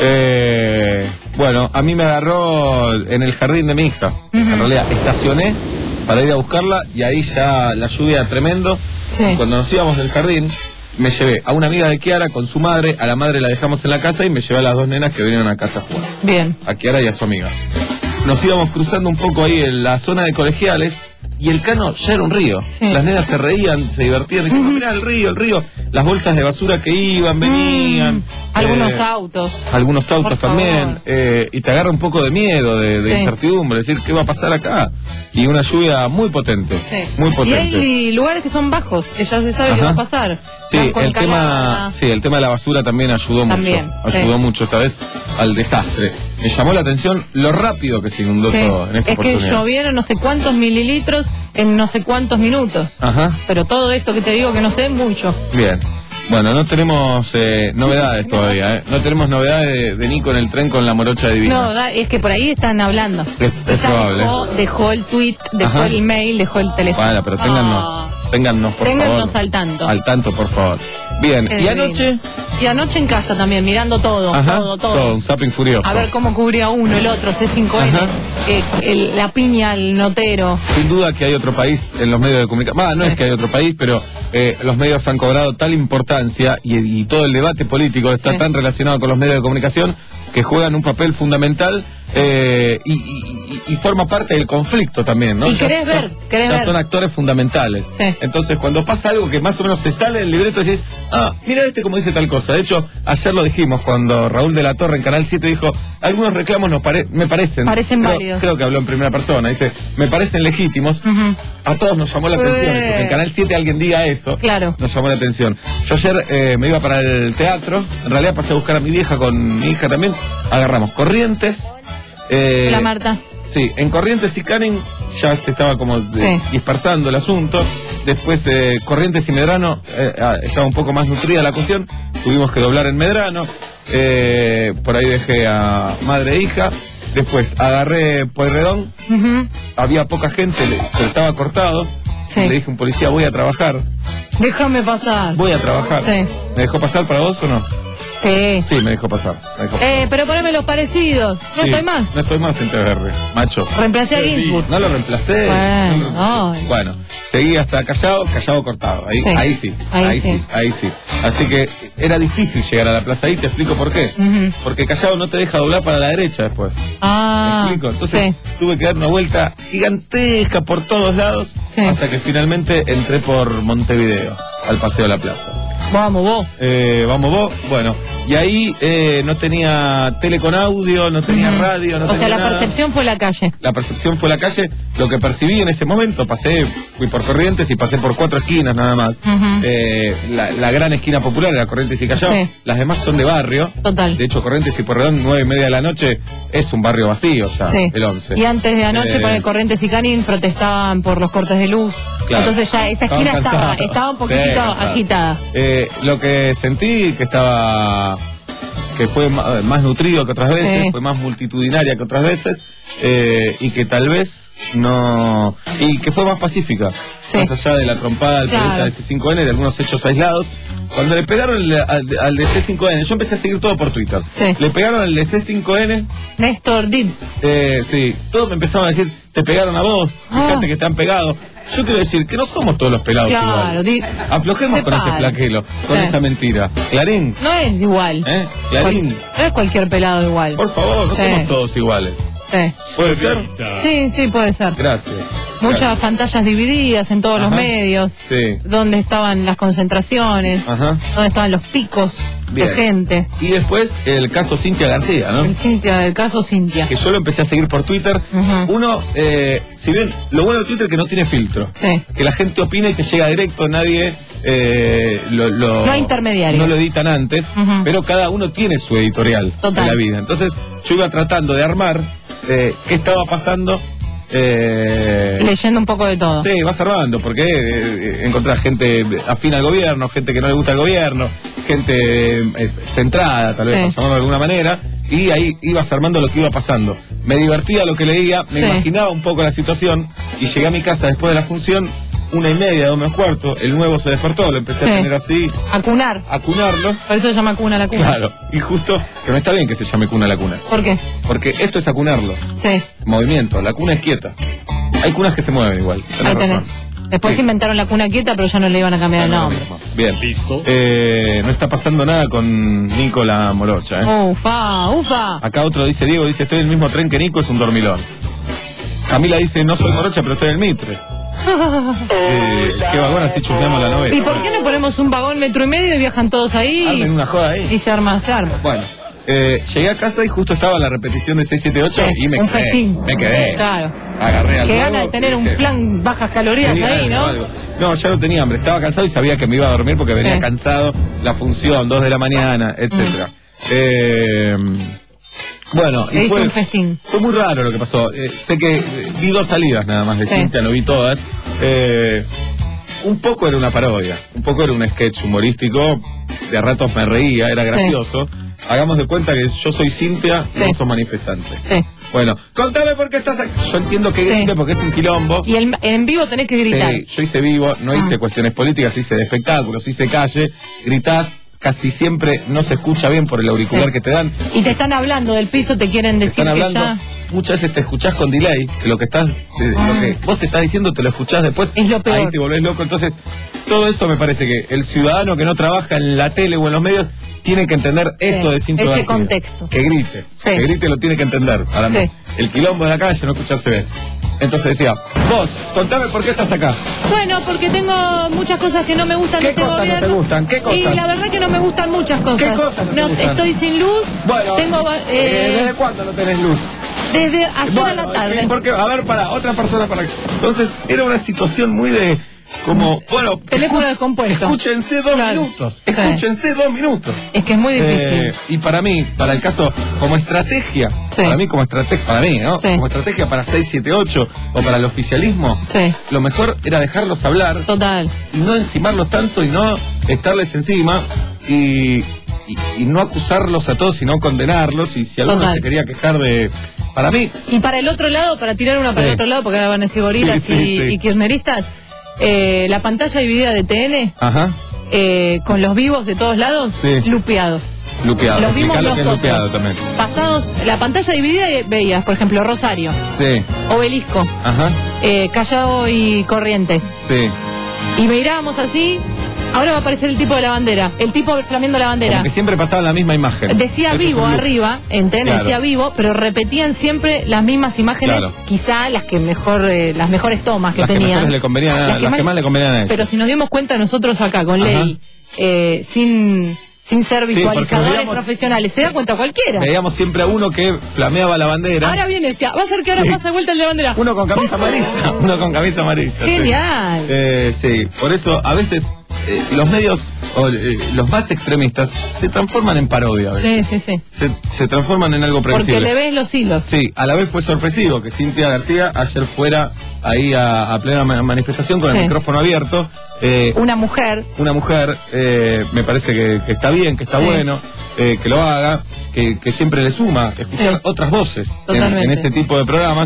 Eh, bueno, a mí me agarró en el jardín de mi hija. En realidad, estacioné para ir a buscarla y ahí ya la lluvia tremendo. Sí. Cuando nos íbamos del jardín, me llevé a una amiga de Kiara con su madre, a la madre la dejamos en la casa y me llevé a las dos nenas que vinieron a casa a jugar. Bien. A Kiara y a su amiga. nos íbamos cruzando un poco ahí en la zona de colegiales y el Cano ya era un río. Sí. Las nenas se reían, se divertían, diciendo, uh-huh. mirá el río, el río. Las bolsas de basura que iban, venían. Mm. Algunos eh, autos. Algunos autos también. Eh, y te agarra un poco de miedo, de, de sí. incertidumbre, decir, ¿qué va a pasar acá? Y una lluvia muy potente. Sí. Muy potente. Y hay lugares que son bajos, que ya se sabe Ajá. qué va a pasar. Sí, el tema, sí, el tema de la basura también ayudó también, mucho. Ayudó sí. mucho esta vez al desastre. Me llamó la atención lo rápido que se inundó sí. todo en esta es oportunidad. que llovieron no sé cuántos mililitros en no sé cuántos minutos. Ajá. Pero todo esto que te digo que no sé mucho. Bien. Bueno, no tenemos eh, novedades todavía, ¿eh? No tenemos novedades de, de Nico en el tren con la morocha divina. No, da, es que por ahí están hablando. Es, es Ella probable. Dejó, dejó el tweet, dejó Ajá. el email, dejó el teléfono. Bueno, pero téngannos, Ah. téngannos por Téngannos favor. al tanto. Al tanto, por favor. Bien, Qué ¿y divino. anoche? Y anoche en casa también, mirando todo, Ajá. todo, todo. Todo, un zapping furioso. A ver cómo cubría uno, el otro, C cinco N, eh, el- la piña al notero. Sin duda que hay otro país en los medios de comunicación. Bah, no Sí. es que hay otro país, pero eh, los medios han cobrado tal importancia y, y todo el debate político está Sí. tan relacionado con los medios de comunicación que juegan un papel fundamental eh, y, y- y forma parte del conflicto también, ¿no? Y Ya- querés ya- ver, querés ya ver. son actores fundamentales. Sí. Entonces, cuando pasa algo que más o menos se sale del libreto, decís, ah, mira este como dice tal cosa. De hecho, ayer lo dijimos cuando Raúl de la Torre en Canal siete dijo, algunos reclamos nos pare- me parecen. Parecen creo, válidos. Creo que habló en primera persona. Dice, me parecen legítimos. Ujú. A todos nos llamó la atención eso, que en Canal siete alguien diga eso. Claro. Nos llamó la atención. Yo ayer eh, me iba para el teatro, en realidad pasé a buscar a mi vieja con mi hija también. Agarramos Corrientes. eh, La Marta. Sí, en Corrientes y Canning ya se estaba como de- Sí. dispersando el asunto. Después eh, Corrientes y Medrano eh, ah, estaba un poco más nutrida la cuestión. Tuvimos que doblar en Medrano. Eh, por ahí dejé a madre e hija. Después agarré Pueyrredón. Ujú. Había poca gente, le- pero estaba cortado. Sí. Le dije a un policía, voy a trabajar. Déjame pasar. Voy a trabajar. Sí. ¿Me dejó pasar para vos o no? Sí. Sí, me dejó pasar. Me dejó pasar. Eh, pero poneme los parecidos. No Sí, estoy más. No estoy más en T V R, macho. Reemplacé a Ginsburg. No lo reemplacé. Bueno, no lo reemplacé. ay. Bueno, seguí hasta Callao, Callao cortado. Ahí Sí. sí, ahí sí, Ahí ahí, sí. sí. ahí sí. Así que era difícil llegar a la plaza ahí, te explico por qué. Ujú. Porque Callao no te deja doblar para la derecha después. Ah. ¿Me explico? Entonces sí. tuve que dar una vuelta gigantesca por todos lados Sí. hasta que finalmente entré por Montevideo, al Paseo de la Plaza. Vamos, vos. Eh, vamos vos, bueno, y ahí eh, no tenía tele con audio, no tenía Ujú. radio, no O sea, tenía la nada. percepción fue la calle. La percepción fue la calle, lo que percibí en ese momento, pasé, fui por Corrientes y pasé por cuatro esquinas nada más. Ujú. Eh, la, la gran esquina popular era Corrientes y Callao, Sí. las demás son de barrio. Total. De hecho, Corrientes y Pueyrredón, nueve y media de la noche, es un barrio vacío ya, Sí. el once. Y antes de anoche, Eh, por el Corrientes y Canin protestaban por los cortes de luz. Claro. Entonces ya esa Estaban esquina estaba, cansados. estaba un Sí, poquitito cansados. agitada. Eh, lo que sentí que estaba que fue ma- más nutrido que otras veces, Sí. fue más multitudinaria que otras veces, eh, y que tal vez no y que fue más pacífica, Sí. más allá de la trompada del Claro. periodista de C cinco N, de algunos hechos aislados. Cuando le pegaron el- al, al de C cinco N, yo empecé a seguir todo por Twitter. Sí. Le pegaron al de C cinco N, Néstor Dib. eh, sí, todos me empezaron a decir, te pegaron a vos, Ah. fíjate que te han pegado. Yo quiero decir que no somos todos los pelados Claro, igual. di- Aflojemos con separa. ese flaquelo, con Sí. esa mentira. Clarín, No es igual. ¿eh? Clarín, Cual- no es cualquier pelado igual. por favor, no Sí. somos todos iguales. Sí. ¿Puede ser? Sí, sí, puede ser. Gracias. Muchas Gracias. pantallas divididas en todos los Ajá. medios. Sí. Dónde estaban las concentraciones. Ajá. Dónde estaban los picos Bien. de gente. Y después el caso Cintia García, ¿no? El, Cintia, el caso Cintia. Que yo lo empecé a seguir por Twitter. Ujú. Uno, eh, si bien lo bueno de Twitter es que no tiene filtro. Sí. Que la gente opina y te llega directo, nadie eh, lo, lo- No hay intermediarios. no lo editan antes, Ujú. pero cada uno tiene su editorial Total. de la vida. Entonces yo iba tratando de armar eh, qué estaba pasando. Eh, Leyendo un poco de todo. Sí, vas armando, porque eh, encontrás gente afín al gobierno, gente que no le gusta el gobierno, gente eh, centrada, tal vez, Sí. por llamarlo de alguna manera, y ahí ibas armando lo que iba pasando. Me divertía lo que leía, me Sí. imaginaba un poco la situación, y llegué a mi casa después de la función, una y media, dos menos cuarto, el nuevo se despertó, lo empecé Sí. a tener así, Acunar. a cunarlo. Por eso se llama cuna la cuna. Claro, y justo, que no está bien que se llame cuna la cuna, ¿Por qué? porque esto es acunarlo. Sí. Movimiento, la cuna es quieta. Hay cunas que se mueven igual, tenés Ahí tenés. razón. Después Sí. inventaron la cuna quieta, pero ya no le iban a cambiar el nombre. Bien. Listo. Eh, no está pasando nada con Nico la morocha, ¿eh? Ufa, ufa. Acá otro dice, Diego, dice, estoy en el mismo tren que Nico, es un dormilón. Camila dice, no soy morocha, pero estoy en el Mitre. Eh, qué vagón, así chusmeamos la novela. ¿Y por qué no ponemos un vagón metro y medio y viajan todos ahí? Armen una joda ahí. Y se arma, se arma. Bueno, eh, llegué a casa y justo estaba la repetición de seis siete ocho Sí, y me un quedé. festín. Me quedé. Claro. Agarré al Qué huevo gana de tener y un dije, flan bajas calorías tenía ahí, algo, ¿no? algo. No, ya no tenía hambre, estaba cansado y sabía que me iba a dormir porque venía Sí. cansado, la función, dos de la mañana, etcétera. Mm. Eh, bueno, Le y diste fue, un festín. fue muy raro lo que pasó. Eh, sé que eh, vi dos salidas nada más de Sí. Cintia, no vi todas. Eh, un poco era una parodia, un poco era un sketch humorístico, de a ratos me reía, era Sí. gracioso. Hagamos de cuenta que yo soy Cintia y Sí. vos sos manifestante. Sí. Bueno, contame por qué estás aquí. Yo entiendo que Sí. grite porque es un quilombo. Y el- en vivo tenés que gritar. Sí, yo hice vivo, no hice Ah. cuestiones políticas, hice de espectáculos, hice calle, gritás, casi siempre no se escucha bien por el auricular Sí. que te dan. Y te están hablando del piso, te quieren Te decir están que hablando, ya... muchas veces te escuchás con delay, que lo que estás, eh, lo que vos estás diciendo te lo escuchás después, Es lo peor. ahí te volvés loco. Entonces, todo eso me parece que el ciudadano que no trabaja en la tele o en los medios tiene que entender eso de Cintia ese García. contexto. Que grite, Sí. que grite lo tiene que entender. Ahora Sí. no. El quilombo de la calle no escucharse bien. Entonces decía, vos, contame por qué estás acá. Bueno, porque tengo muchas cosas que no me gustan ¿Qué de este cosas no gobierno. te gustan? ¿Qué cosas? Y la verdad que no me gustan muchas cosas. ¿Qué cosas no te gustan? Estoy sin luz. Bueno, tengo eh, eh, ¿desde cuándo no tenés luz? desde ayer a la Bueno, tarde. porque, a ver, para otra persona, para entonces era una situación muy de como, bueno, Teléfono escu- descompuesto. Escúchense dos Claro. minutos. Sí. Escúchense dos minutos. Es que es muy difícil. Eh, y para mí, para el caso, como estrategia, Sí. para mí como estrategia, para mí, ¿no? Sí. Como estrategia para seis siete ocho o para el oficialismo, Sí. lo mejor era dejarlos hablar Total. y no encimarlos tanto y no estarles encima y, y, y no acusarlos a todos, sino condenarlos. Y si alguno Total. se quería quejar de... Para mí, Y para el otro lado, para tirar una para Sí. el otro lado, porque ahora van a decir gorilas Sí, sí, y, sí. y kirchneristas, eh, la pantalla dividida de T N, ajá, eh, con los vivos de todos lados, Sí. lupeados. lupeado. Los vimos Explicá lo que es nosotros. lupeado también. Pasados, la pantalla dividida eh, veías, por ejemplo, Rosario, Sí, Obelisco, ajá, eh, Callao y Corrientes. sí. Y mirábamos así, ahora va a aparecer el tipo de la bandera, el tipo flameando la bandera. Como que siempre pasaba la misma imagen. Decía Eso es vivo un loop. arriba, en T N Claro. decía vivo, pero repetían siempre las mismas imágenes, Claro. quizá las que mejor, eh, las mejores tomas que Las que tenían. mejores le convenían a- las que más le convenían a ellos. Pero si nos dimos cuenta nosotros acá, con Ajá. ley, eh, sin, sin ser Sí, porque visualizadores veíamos- profesionales, se da cuenta cualquiera. Veíamos siempre a uno que flameaba la bandera. Ahora viene, decía, va a ser que ahora Sí. pasa vuelta el de bandera. Uno con camisa amarilla. Uno con camisa amarilla. sí. Genial. Eh, sí, por eso a veces eh, los medios, o, eh, los más extremistas, se transforman en parodia. a veces. Sí, sí, sí. Se, se transforman en algo Porque previsible. le ves los hilos. Sí, a la vez fue sorpresivo que Cintia García ayer fuera ahí a, a plena ma- manifestación con Sí. el micrófono abierto. Eh, Una mujer. una mujer, eh, me parece que, que está bien, que está Sí. bueno, eh, que lo haga, que, que siempre le suma escuchar Sí. otras voces en, Totalmente. en ese tipo de programas.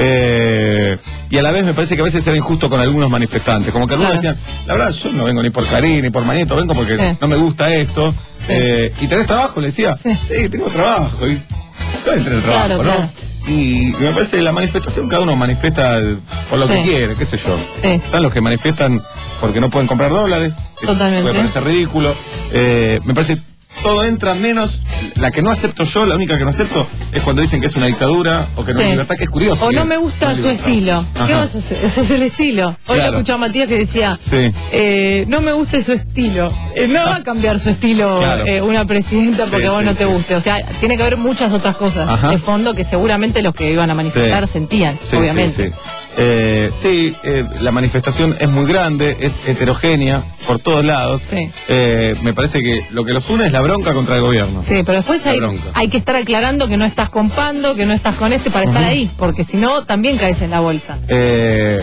Eh, y a la vez me parece que a veces era injusto con algunos manifestantes, como que algunos Claro. decían, la verdad yo no vengo ni por Karim ni por Manieto, vengo porque Sí. no me gusta esto. Sí. Eh, ¿y tenés trabajo? Le decía, sí, Sí. tengo trabajo. Y, ¿cuál es el trabajo, Claro, no? claro. Y me parece que la manifestación cada uno manifiesta por lo Sí. que quiere, qué sé yo. Sí. Están los que manifiestan porque no pueden comprar dólares, que Totalmente. puede parecer ridículo. Eh, me parece todo entra menos. La que no acepto yo, la única que no acepto, es cuando dicen que es una dictadura o que no Sí. hay libertad, que es curioso. O que no me gusta hay su libertad. estilo. ¿Qué Ajá. vas a hacer? Ese es el estilo. Hoy Claro. lo escuchaba a Matías que decía, Sí. eh, no me gusta su estilo. Eh, no va a cambiar su estilo Claro. eh, una presidenta Sí, porque a vos sí, no te sí. guste. O sea, tiene que haber muchas otras cosas Ajá. de fondo que seguramente los que iban a manifestar Sí. sentían, Sí, obviamente. sí, sí. Eh, sí, eh, la manifestación es muy grande, es heterogénea por todos lados. Sí. Eh, me parece que lo que los une es la bronca contra el gobierno. Sí, pero después La hay, bronca. hay que estar aclarando que no estás con Pando, que no estás con este para estar Ujú. ahí, porque si no, también caes en la bolsa. Eh,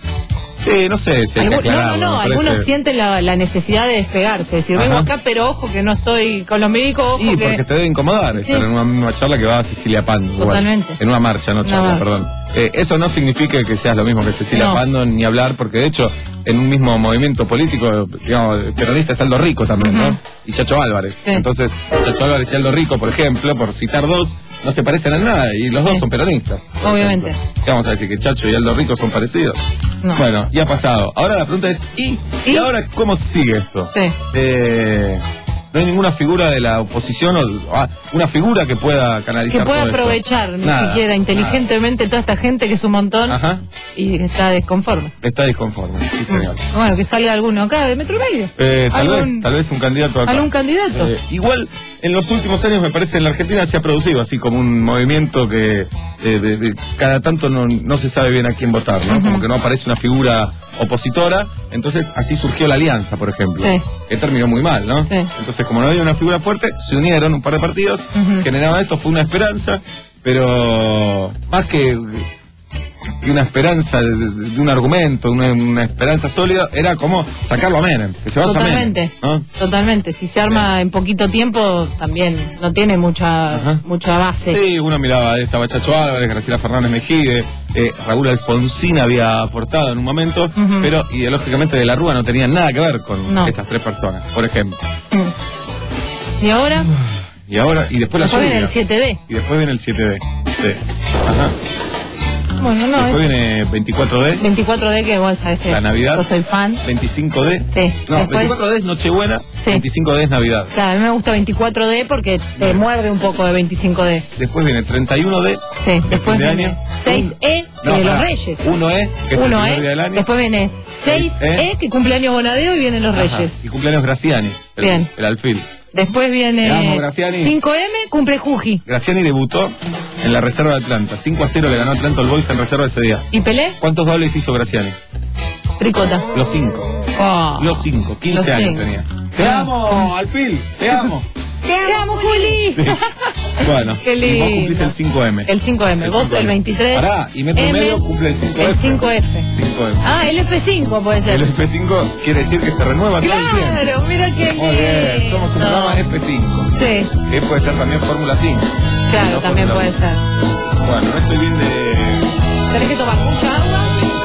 sí, no sé si hay que Algu- no, no, aclararlo, no, me algunos parece. sienten la, la necesidad de despegarse, decir, vengo Ajá. acá, pero ojo que no estoy con los médicos, ojo Y que... porque te debe incomodar Sí. estar en una misma charla que va a Cecilia Pando. igual. Totalmente. En una marcha, no charla, marcha. perdón. Eh, eso no significa que seas lo mismo que Cecilia No. Pando ni hablar, porque de hecho, en un mismo movimiento político, digamos, el peronista es Aldo Rico también, ¿no? Y Chacho Álvarez. Sí. Entonces, Chacho Álvarez y Aldo Rico, por ejemplo, por citar dos, no se parecen a nada y los Sí. dos son peronistas. Obviamente. ¿Qué vamos a decir? ¿Que Chacho y Aldo Rico son parecidos? No. Bueno, ya ha pasado. Ahora la pregunta es, ¿y, ¿Y? ¿Y ahora cómo sigue esto? Sí. Eh, no hay ninguna figura de la oposición o ah, una figura que pueda canalizar Que pueda todo esto. aprovechar ni Nada, siquiera inteligentemente toda esta gente que es un montón Ajá. y que está desconforme. Está disconforme, sí señor. Bueno, que salga alguno acá de Metro y Medio. Eh, tal Algún- vez, tal vez un candidato acá. ¿Algún candidato? Eh, igual, en los últimos años me parece en la Argentina se ha producido así como un movimiento que eh, de- de- cada tanto no, no se sabe bien a quién votar, ¿no? Ujú. Como que no aparece una figura opositora, entonces así surgió la alianza, por ejemplo. Sí. Que terminó muy mal, ¿no? Sí. Entonces, como no había una figura fuerte, se unieron un par de partidos, Ujú. generaban esto, fue una esperanza, pero más que que una esperanza de, de- de un argumento, una, una esperanza sólida, era como sacarlo a Menem, que se vaya a Menem. Totalmente, ¿no? totalmente. Si se arma en poquito tiempo, también no tiene mucha mucha base. Sí, uno miraba, estaba Chacho Álvarez, Graciela Fernández Mejide, eh, Raúl Alfonsín había aportado en un momento, Ujú. pero ideológicamente de la Rúa no tenían nada que ver con No. estas tres personas, por ejemplo. Y ahora, Y ahora, y después la después viene lluvia. el siete D. Y después viene el siete D. Sí. Ajá. Bueno, no, después es viene veinticuatro D, veinticuatro D que vos sabés que la Navidad. yo soy fan. veinticinco D. Sí. No, Después- veinticuatro D es Nochebuena, veinticinco D es Navidad. Claro, a mí me gusta veinticuatro D porque te muerde un poco de veinticinco D. Después viene treinta y uno D. Sí, después de viene año. seis E No, de los pará. Reyes. uno E, que es el uno primer E, día del año. después viene seis E, que cumpleaños Bonadeo y vienen los Ajá. Reyes. Y cumpleaños Graciani. El, Bien. el alfil. Después Te viene amo, Graciani. cinco M, cumple Juji. Graciani debutó en la reserva de Atlanta. cinco a cero le ganó Atlanta al Boys en reserva ese día. ¿Y Pelé? ¿Cuántos dobles hizo Graciani? Tricota. Los cinco. Oh. Los cinco. quince Los años cinco. tenía. Te amo, Alfil. Te amo. ¡Te amo, Juli! Sí. Bueno, Qué y vos lindo. cumplís el cinco M. El cinco M. El Vos cinco el M. veintitrés. Pará, y metro y M, medio cumple el cinco F. El cinco F. cinco F. Ah, el F cinco puede ser. El F cinco quiere decir que se renueva todo el tiempo. Claro, mira qué lindo. Muy bien, somos un programa F cinco. Sí, Que puede ser también Fórmula cinco. claro, No, también Fórmula puede ser. uno. Bueno, no estoy bien de... Tenés que tomar mucha agua.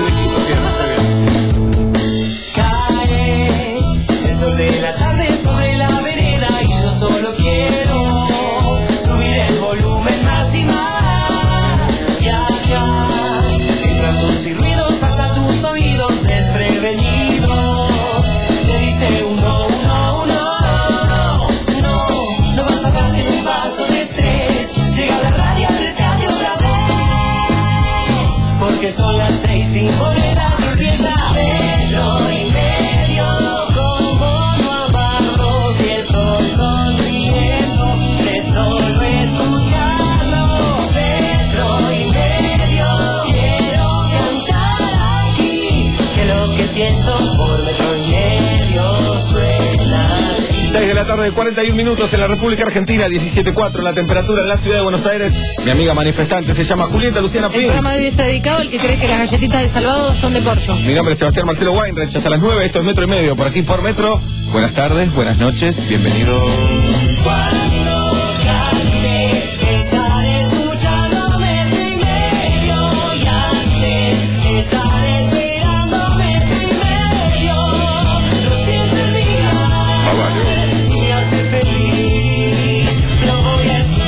Cae el sol de la tarde sobre la vereda y yo solo quiero subir el volumen más y más. Viajar entre autos y ruidos hasta tus oídos desprevenidos. Te dice uno, uno, uno. No, no vas a darte un vaso de estrés. Llega la radio, deseate otra vez. Porque son las seis y monedas y empieza metro y medio. Como no amarlo si estoy sonriendo de solo escucharlo. Metro y medio. Quiero cantar aquí que lo que siento por metro y medio suena así. seis de la tarde, cuarenta y un minutos en la República Argentina, diecisiete cuatro la temperatura en la ciudad de Buenos Aires. Mi amiga manifestante se llama Julieta Luciana El Pink. programa de hoy está dedicado al que cree que las galletitas de Salvador son de corcho. Mi nombre es Sebastián Marcelo Weinreich, hasta las nueve, esto es Metro y Medio, por aquí por Metro. Buenas tardes, buenas noches, bienvenidos. Cuando cante, estaré escuchando metro y medio y antes estaré esperando metro y medio. Lo siento en mi alma, me hace feliz, lo voy a escuchar.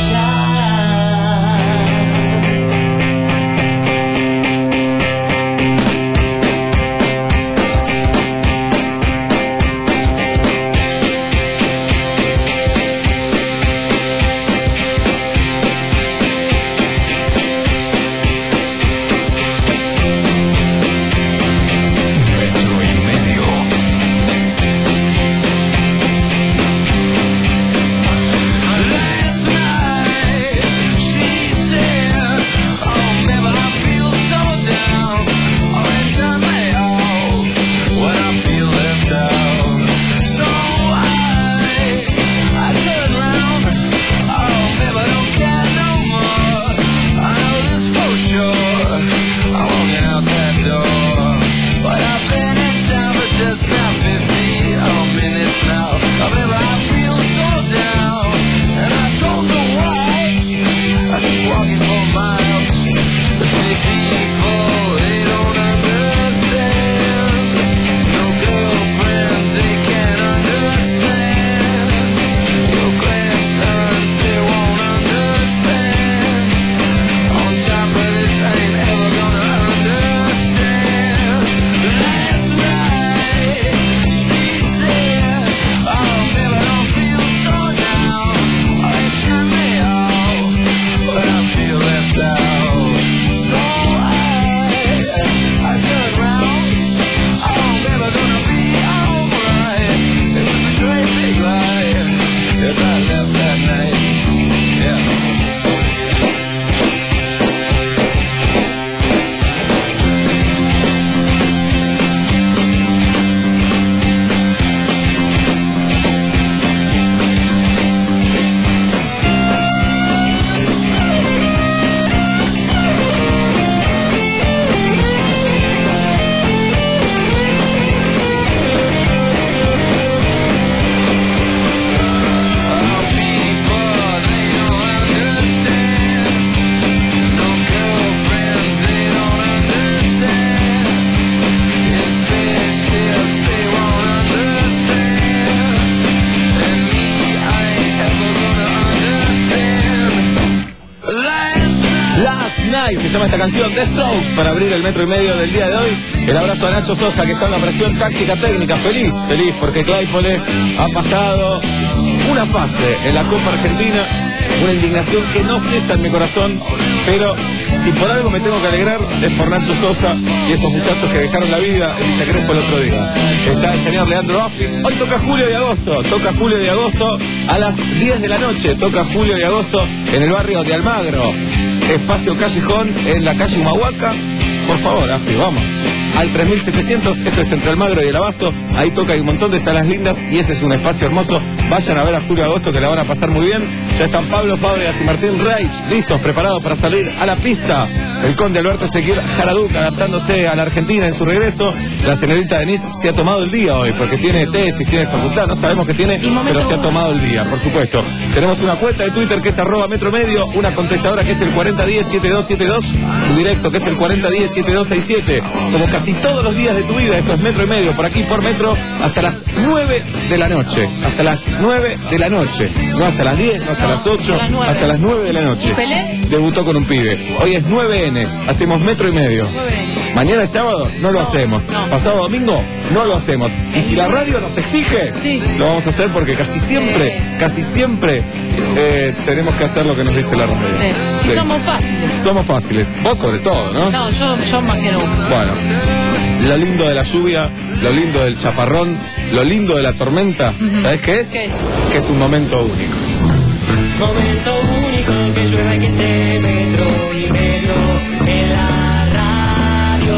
Night se llama esta canción, The Strokes, para abrir el metro y medio del día de hoy. El abrazo a Nacho Sosa, que está en la operación táctica técnica. Feliz, feliz, porque Claypole ha pasado una fase en la Copa Argentina, una indignación que no cesa en mi corazón, pero si por algo me tengo que alegrar es por Nacho Sosa y esos muchachos que dejaron la vida en Villa Crespo el otro día. Está el señor Leandro Aspis. Hoy toca Julio de Agosto, toca Julio de Agosto a las diez de la noche, toca Julio de Agosto en el barrio de Almagro, espacio Callejón, en la calle Humahuaca. Por favor, Aspis, vamos. Al tres mil setecientos, esto es entre Almagro y el Abasto, ahí toca, hay un montón de salas lindas y ese es un espacio hermoso. Vayan a ver a Julio de Agosto, que la van a pasar muy bien. Ya están Pablo Fábregas y Martín Reich listos, preparados para salir a la pista. El conde Alberto Ezequiel Jaraduc adaptándose a la Argentina en su regreso. La señorita Denise se ha tomado el día hoy porque tiene tesis, tiene facultad, no sabemos qué tiene, pero se ha tomado el día, por supuesto. Tenemos una cuenta de Twitter que es arroba metro medio, una contestadora que es el cuarenta diez setenta y dos setenta y dos, un directo que es el cuarenta diez setenta y dos sesenta y siete. Como casi todos los días de tu vida, esto es Metro y Medio, por aquí por Metro, hasta las nueve de la noche. Hasta las nueve de la noche. No hasta las diez, no hasta las ocho, hasta las nueve de la noche. ¿Y Pelé? Debutó con un pibe. Hoy es nueve ene, hacemos Metro y Medio. Mañana es sábado, no lo hacemos. Pasado domingo, no lo hacemos. Y si la radio nos exige, sí, lo vamos a hacer porque casi siempre, sí, casi siempre eh, tenemos que hacer lo que nos dice la radio. Sí. Y Sí. somos fáciles. Somos fáciles. Vos sobre todo, ¿no? No, yo, yo más que nunca. Bueno, lo lindo de la lluvia, lo lindo del chaparrón, lo lindo de la tormenta, ¿sabes qué es? ¿Qué es? Que es un momento único. Momento único que llueva y que esté Metro y Medio en la radio.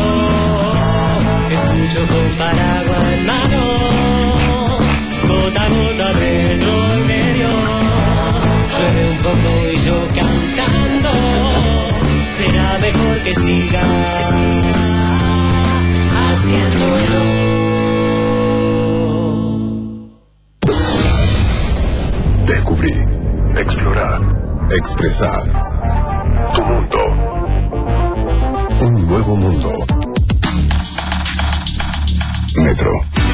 Escucho con paraguas en mano, gota a gota Metro y Medio. Llueve un poco y yo cantando, será mejor que siga haciéndolo. Descubrí, explorar, expresar tu mundo. Un nuevo mundo. Metro.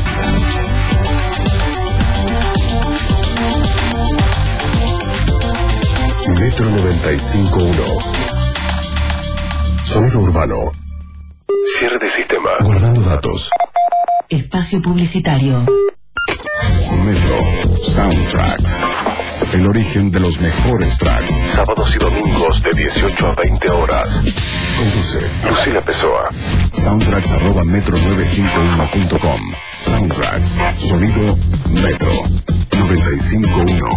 Metro noventa y cinco punto uno. Sonido urbano. Cierre de sistema. Guardando datos. Espacio publicitario. Metro Soundtracks. El origen de los mejores tracks. Sábados y domingos de dieciocho a veinte horas. Conduce Lucila Pessoa. Soundtracks arroba metro novecientos cincuenta y uno punto com. Soundtracks. Sonido Metro noventa y cinco punto uno.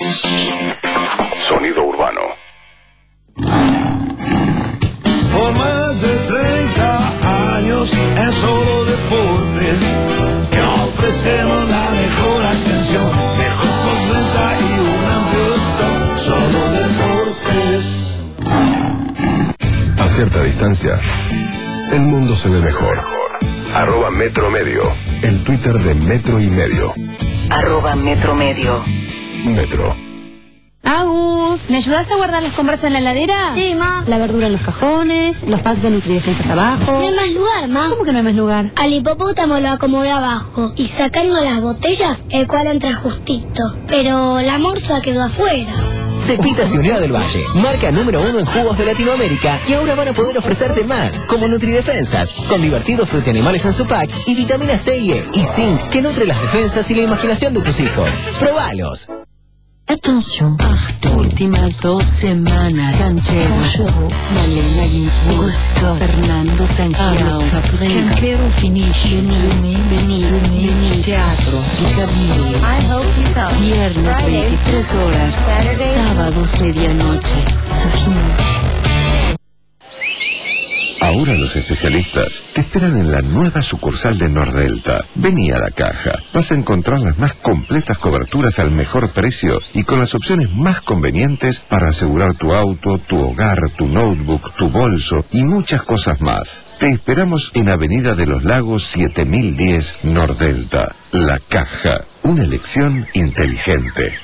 Sonido urbano. Por más de treinta años en Solo Deportes que ofrecemos la mejor atención, mejor postventa y un amplio stock. Solo Deportes. A cierta distancia, el mundo se ve mejor. Arroba Metro Medio. El Twitter de Metro y Medio. Arroba Metro Medio. Metro. Agus, ¿me ayudas a guardar las compras en la heladera? Sí, ma. La verdura en los cajones, los packs de Nutridefensas abajo. No hay más lugar, ma. ¿Cómo que no hay más lugar? Al hipopótamo lo acomodé abajo y sacando las botellas, el cual entra justito. Pero la morsa quedó afuera. Cepita Ciudad del Valle, marca número uno en jugos de Latinoamérica, y ahora van a poder ofrecerte más, como Nutridefensas, con divertidos frutianimales en su pack y vitamina C y E y zinc que nutre las defensas y la imaginación de tus hijos. ¡Probalos! Atención, últimas dos semanas. Canchero, Malena Ginsburg, Gusto, Fernando Sangiao, Canchero Finish, Vení, Vení, Vení, Teatro, Camilo. Viernes veintitrés horas, sábados medianoche. Sofía. Ahora los especialistas te esperan en la nueva sucursal de Nordelta. Vení a la caja. Vas a encontrar las más completas coberturas al mejor precio y con las opciones más convenientes para asegurar tu auto, tu hogar, tu notebook, tu bolso y muchas cosas más. Te esperamos en Avenida de los Lagos siete mil diez Nordelta. La caja. Una elección inteligente.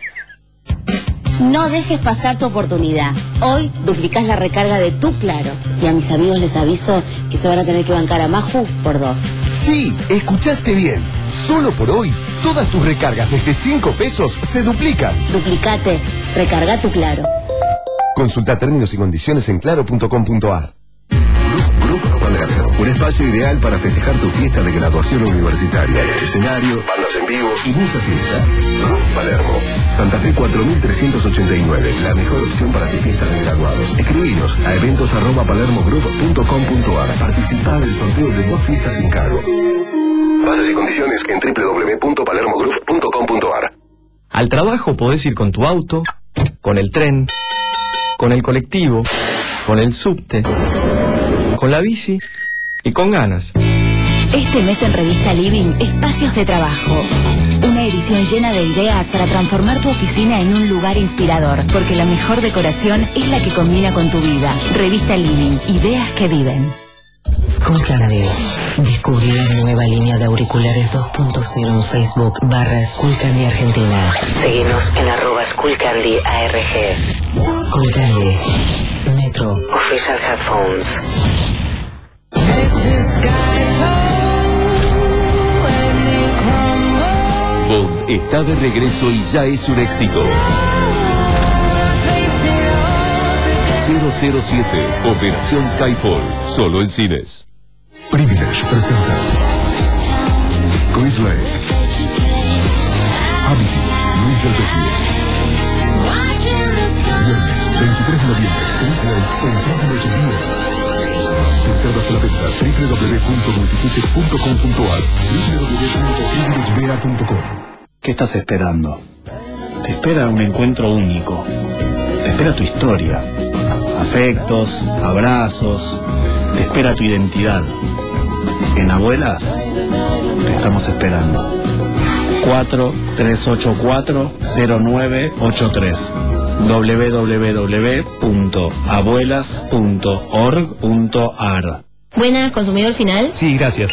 No dejes pasar tu oportunidad. Hoy duplicás la recarga de tu Claro. Y a mis amigos les aviso que se van a tener que bancar a Maju por dos. Sí, escuchaste bien. Solo por hoy, todas tus recargas desde cinco pesos se duplican. Duplicate. Recarga tu Claro. Consulta términos y condiciones en claro punto com punto a r. Groove Palermo, un espacio ideal para festejar tu fiesta de graduación universitaria. Escenario, bandas en vivo y mucha fiesta. Groove Palermo, Santa Fe cuatro mil trescientos ochenta y nueve, la mejor opción para tu fiesta de graduados. Escribinos a eventos arroba palermogroup punto com punto a r. Participá del sorteo de dos fiestas sin cargo. Bases y condiciones en doble u doble u doble u punto palermogroup punto com punto a r. Al trabajo podés ir con tu auto, con el tren, con el colectivo, con el subte, con la bici y con ganas. Este mes en Revista Living, Espacios de Trabajo. Una edición llena de ideas para transformar tu oficina en un lugar inspirador, porque la mejor decoración es la que combina con tu vida. Revista Living, ideas que viven. Skullcandy. Descubrí la nueva línea de auriculares dos punto cero en Facebook barra Skullcandy Argentina. Síguenos en arroba Skullcandy A R G. Skullcandy. Metro. Official Headphones. Bond está de regreso y ya es un éxito. cero cero siete, Operación Skyfall, solo en cines. Privilege presenta Chris Lake, Amity, Luis del Vecchio. Viernes, veintitrés de noviembre, Chris Lake, entrada de H B O. Reservas a la venta, doble u doble u doble u punto multiticket punto com punto a r, doble u doble u doble u punto privilege b a punto com. ¿Qué estás esperando? Te espera un encuentro único. Te espera tu historia. Afectos, abrazos. Te espera tu identidad. En Abuelas te estamos esperando. cuatro tres ocho cuatro cero nueve ocho tres doble u doble u doble u punto abuelas punto org punto a r. Buenas, consumidor final. Sí, gracias.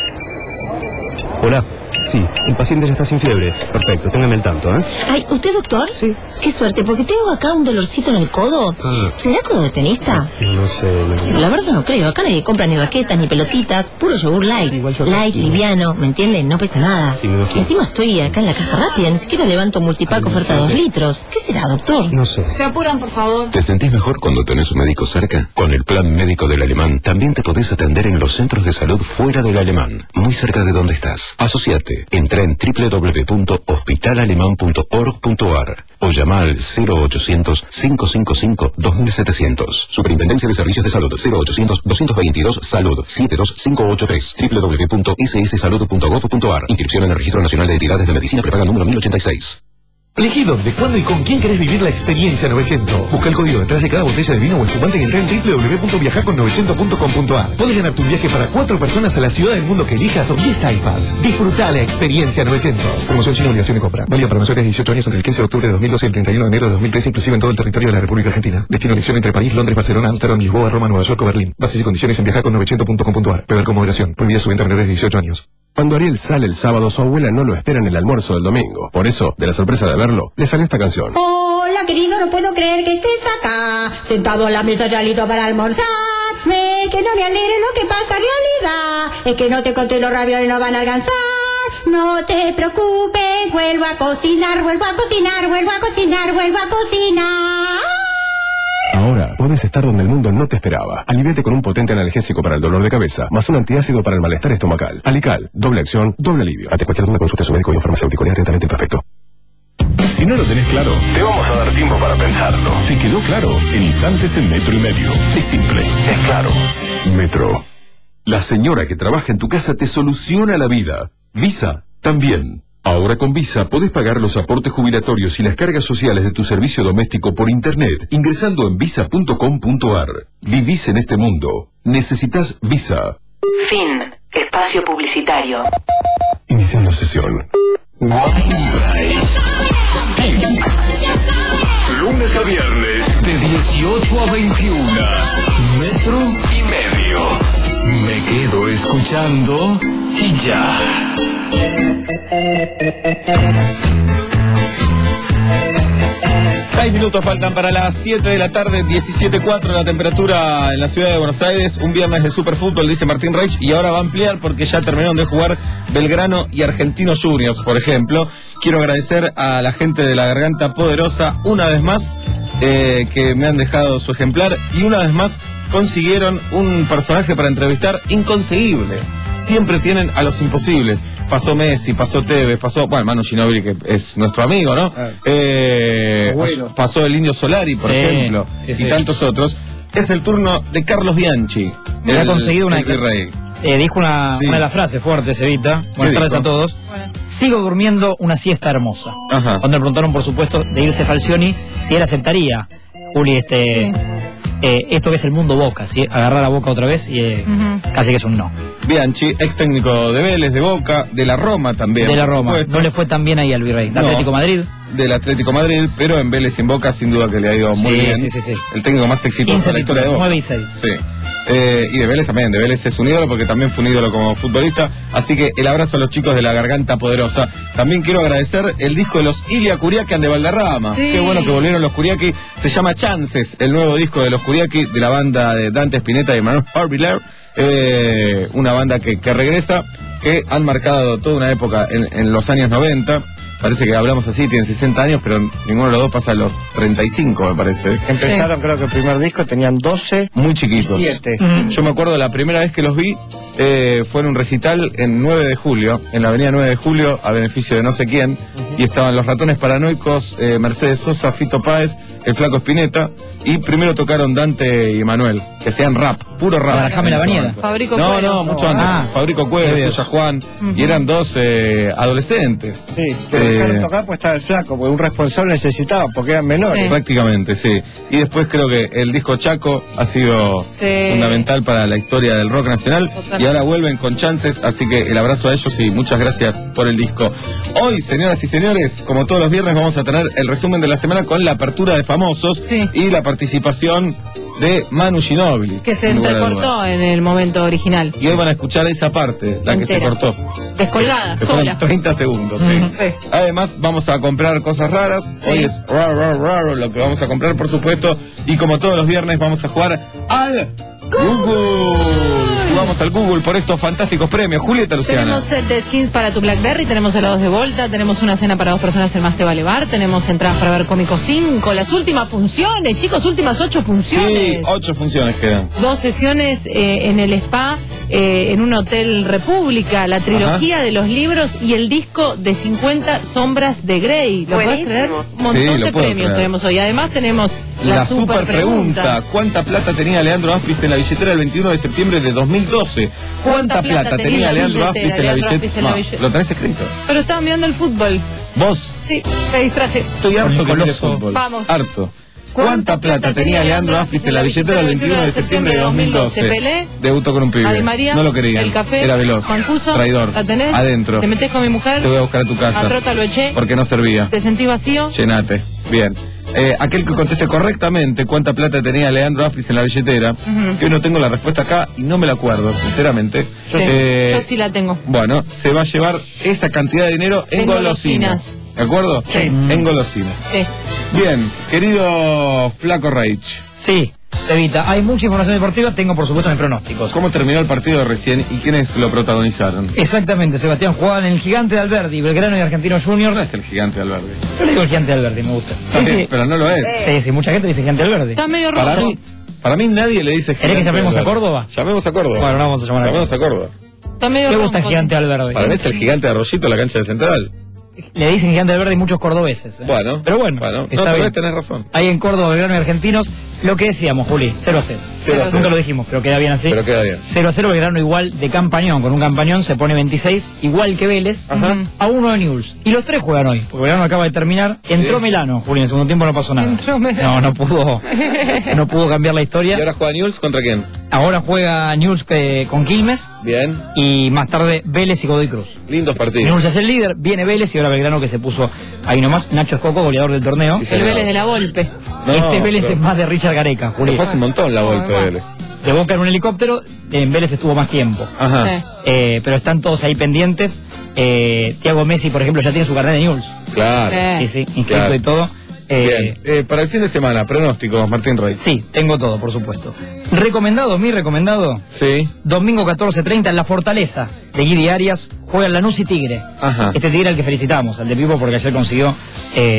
Hola. Sí, el paciente ya está sin fiebre. Perfecto, téngame al tanto, ¿eh? Ay, ¿usted es doctor? Sí. Qué suerte, porque tengo acá un dolorcito en el codo. Ah. ¿Será codo de tenista? No sé. No... La verdad no creo. Acá nadie compra ni raquetas ni pelotitas. Puro yogur light. Igual yo light, sí. Liviano, ¿me entienden? No pesa nada. Sí, me imagino. Encima estoy acá en la caja rápida. Ni siquiera levanto multipack Ay, oferta no, dos no. litros. ¿Qué será, doctor? No sé. Se apuran, por favor. ¿Te sentís mejor cuando tenés un médico cerca? Con el plan médico del Alemán también te podés atender en los centros de salud fuera del Alemán, muy cerca de donde estás. Asociate. Entra en doble u doble u doble u punto hospital alemán punto org punto a r o llama al cero ochocientos cinco cinco cinco dos mil setecientos. Superintendencia de Servicios de Salud cero ochocientos doscientos veintidós Salud siete dos cinco ocho tres doble u doble u doble u punto s s salud punto gov punto a r. Inscripción en el Registro Nacional de Entidades de Medicina Prepaga número mil ochenta y seis. Elegí dónde, cuándo y con quién querés vivir la experiencia novecientos. Busca el código detrás de cada botella de vino o espumante y entra en doble u doble u doble u punto viajar con novecientos punto com punto a r. Podés ganar tu viaje para cuatro personas a la ciudad del mundo que elijas o diez iPads. Disfrutá la experiencia novecientos. Promoción sin obligación de compra. Válida para mayores de dieciocho años entre el quince de octubre de dos mil doce y el treinta y uno de enero de dos mil trece, inclusive en todo el territorio de la República Argentina. Destino elección entre París, Londres, Barcelona, Ámsterdam, Lisboa, Roma, Nueva York o Berlín. Bases y condiciones en viajar con novecientos punto com punto a r. Beber con moderación. Prohibida su venta a menores de dieciocho años. Cuando Ariel sale el sábado, su abuela no lo espera en el almuerzo del domingo. Por eso, de la sorpresa de verlo, le salió esta canción. Hola, querido, no puedo creer que estés acá, sentado a la mesa ya listo para almorzar. Me, que no me alegre lo que pasa en realidad, es que no te conté los ravioles no van a alcanzar. No te preocupes, vuelvo a cocinar, vuelvo a cocinar, vuelvo a cocinar, vuelvo a cocinar. Ahora, puedes estar donde el mundo no te esperaba. Aliviate con un potente analgésico para el dolor de cabeza, más un antiácido para el malestar estomacal. Alical, doble acción, doble alivio. Ante cualquier duda, consulta a su médico y un farmacéutico. Lea atentamente el prospecto. Si no lo tenés claro, te vamos a dar tiempo para pensarlo. ¿Te quedó claro? En instantes en Metro y Medio. Es simple, es claro. Metro. La señora que trabaja en tu casa te soluciona la vida. Visa, también. Ahora con Visa podés pagar los aportes jubilatorios y las cargas sociales de tu servicio doméstico por internet ingresando en visa punto com punto a r. Vivís en este mundo. Necesitas Visa. Fin. Espacio publicitario. Iniciando sesión. Lunes a viernes de dieciocho a veintiuno. Metro y Medio. Me quedo escuchando y ya. Seis minutos faltan para las siete de la tarde, diecisiete punto cuatro la temperatura en la ciudad de Buenos Aires. Un viernes de superfútbol, dice Martín Reich, y ahora va a ampliar porque ya terminaron de jugar Belgrano y Argentinos Juniors, por ejemplo. Quiero agradecer a la gente de la Garganta Poderosa una vez más eh, que me han dejado su ejemplar y una vez más consiguieron un personaje para entrevistar inconseguible. Siempre tienen a los imposibles. Pasó Messi, pasó Tevez, pasó, bueno, Manu Ginóbili, que es nuestro amigo, ¿no? Ah. Eh, bueno. Pasó el Indio Solari, por sí, ejemplo, sí, sí. y tantos otros. Es el turno de Carlos Bianchi. Me ha conseguido una... Rey. Eh, dijo una, sí. una de las frases fuertes, Evita. Buenas tardes a todos. Bueno. Sigo durmiendo una siesta hermosa. Ajá. Cuando le preguntaron, por supuesto, de irse Falcioni, si él aceptaría, Juli, este... Sí. Eh, esto que es el mundo Boca, ¿sí? Agarrar a Boca otra vez y eh, uh-huh. casi que es un no. Bianchi, ex técnico de Vélez, de Boca, de la Roma también. De la Roma, supuesto. No le fue tan bien ahí al Virrey. ¿De no, Atlético Madrid? Del Atlético Madrid, pero en Vélez y en Boca sin duda que le ha ido muy sí, bien. Sí, sí, sí. El técnico más exitoso de la historia de Boca. nueve y seis. Sí. Eh, y de Vélez también, de Vélez es un ídolo porque también fue un ídolo como futbolista, así que el abrazo a los chicos de la Garganta Poderosa. También quiero agradecer el disco de los Ilia Curiaquian de Valderrama. Sí. Qué bueno que volvieron los Curiaqui. Se llama Chances, el nuevo disco de los Curiaqui, de la banda de Dante Spinetta y Manuel Orbiler. Eh, una banda que, que regresa, que han marcado toda una época en, en los años noventa. Parece que hablamos así, tienen sesenta años, pero ninguno de los dos pasa a los treinta y cinco, me parece. Empezaron, sí. creo que el primer disco tenían doce. Muy chiquitos. siete. Mm. Yo me acuerdo la primera vez que los vi, eh, fue en un recital en nueve de julio, en la avenida nueve de julio, a beneficio de no sé quién, uh-huh. y estaban los Ratones Paranoicos, eh, Mercedes Sosa, Fito Páez, el Flaco Spinetta, y primero tocaron Dante y Manuel, que hacían rap, puro rap. Déjame la bañera. Fabrico No, Cuero. no, mucho antes. Ah. Fabrico Cuero, Tuya Juan, uh-huh. y eran dos eh, adolescentes. Sí, que eh, dejaron tocar pues estaba el Flaco, porque un responsable necesitaba, porque eran menores. Sí. Prácticamente, sí. Y después creo que el disco Chaco ha sido sí. fundamental para la historia del rock nacional. Total. Y ahora vuelven con Chances, así que el abrazo a ellos y muchas gracias por el disco. Hoy, señoras y señores, como todos los viernes, vamos a tener el resumen de la semana con la apertura de famosos sí. y la participación de Manu Ginóbili. Que se entrecortó en el momento original. Y hoy van a escuchar esa parte, la entera. Que se cortó. Descolgada, que sola. Fueron treinta segundos, ¿sí? Sí. Además, vamos a comprar cosas raras. Sí. Hoy es raro, raro, raro lo que vamos a comprar, por supuesto. Y como todos los viernes, vamos a jugar al Google. Jugamos al Google por estos fantásticos premios. Julieta Luciana. Tenemos set de skins para tu BlackBerry, tenemos helados de Volta, tenemos una cena para dos personas en Más Te Vale Bar, tenemos entradas para ver Cómico cinco, las últimas funciones, chicos, últimas ocho funciones. Sí, ocho funciones quedan. Dos sesiones eh, en el spa, eh, en un hotel República, la trilogía Ajá. de los libros y el disco de cincuenta sombras de Grey. ¿Lo puedes creer? Un montón sí, de premios creer. tenemos hoy. Además tenemos la, la super, super pregunta. pregunta. ¿Cuánta plata tenía Leandro Aspis en la billetera el veintiuno de septiembre de dos mil doce? ¿Cuánta, ¿Cuánta plata, plata tenía Leandro Aspis en la billetera? No, ¿lo tenés escrito? Pero estaba mirando el fútbol. ¿Vos? Sí, me distraje. Estoy harto que mire fútbol. Vamos. Harto. ¿Cuánta plata tenía Leandro Aspis en la billetera el veintiuno de septiembre de dos mil doce? Pelé, debutó con un pibe. Adi María, no lo querían. El café, era veloz. Juan Cuso, traidor. La tenés, adentro. Te metés con mi mujer. Te voy a buscar a tu casa. A Trota lo eché. Porque no servía. Te sentí vacío. Llenate. Bien. Eh, aquel que conteste correctamente cuánta plata tenía Leandro Aspis en la billetera, uh-huh. que hoy no tengo la respuesta acá y no me la acuerdo, sinceramente. Yo, eh, yo sí la tengo. Bueno, se va a llevar esa cantidad de dinero en, en golosinas. golosinas. ¿De acuerdo? Sí. En golosinas. Sí. Bien, querido Flaco Reich. Sí. Evita, hay mucha información deportiva, tengo por supuesto mis pronósticos. ¿Cómo terminó el partido de recién y quiénes lo protagonizaron? Exactamente, Sebastián jugaba en el Gigante de Alberdi, Belgrano y Argentinos Juniors. No es el Gigante de Alberdi. Yo le digo el Gigante de Alberdi, me gusta. Sí, sí, pero no lo es. Sí, sí, mucha gente dice Gigante de Alberdi. Está medio rojo. Para mí, para mí nadie le dice Gigante. ¿Querés que llamemos a Córdoba? Llamemos a Córdoba. Bueno, vamos a llamar a Llamemos a Córdoba. Está medio me gusta rojo, Gigante de Alberdi. Para mí es el Gigante de Arroyito, la cancha de Central. Le dicen Gigante de Alberdi y muchos cordobeses. ¿eh? Bueno, pero bueno, bueno. Está no, pero bien. tenés razón. Ahí en Córdoba, Belgrano y Argentinos, lo que decíamos, Juli, cero a cero. cero a cero. Nunca lo dijimos, pero queda bien así. Pero queda bien. cero a cero, Belgrano igual de Campañón. Con un Campañón se pone veintiséis, igual que Vélez, Ajá. a uno de Newell's. Y los tres juegan hoy, porque Belgrano acaba de terminar. Entró sí. Melano, Juli, en el segundo tiempo no pasó nada. Entró Melano. No, no pudo, no pudo cambiar la historia. ¿Y ahora juega Newell's contra quién? Ahora juega Newell's eh, con Quilmes. Bien. Y más tarde Vélez y Godoy Cruz. Lindos partidos. Newell's es el líder, viene Vélez y ahora Belgrano que se puso ahí nomás. Nacho Escoco, goleador del torneo. Sí, el Vélez de la Volpe. No, este Vélez pero... es más de Richard Gareca, Juli. Fue hace un montón la Volpe de Vélez. De Boca en un helicóptero, en Vélez estuvo más tiempo. Ajá. Sí. Eh, pero están todos ahí pendientes. Eh, Thiago Messi, por ejemplo, ya tiene su carnet de Newell's. Claro. Sí, sí, inscrito claro. y todo. Eh, Bien. Eh, para el fin de semana, pronósticos, Martín Rey. Sí, tengo todo, por supuesto. Recomendado, mi recomendado. Sí. Domingo catorce treinta en La Fortaleza de Guidi Arias. Juega Lanús y Tigre. Ajá. Este Tigre al que felicitamos, al de Pipo, porque ayer consiguió eh,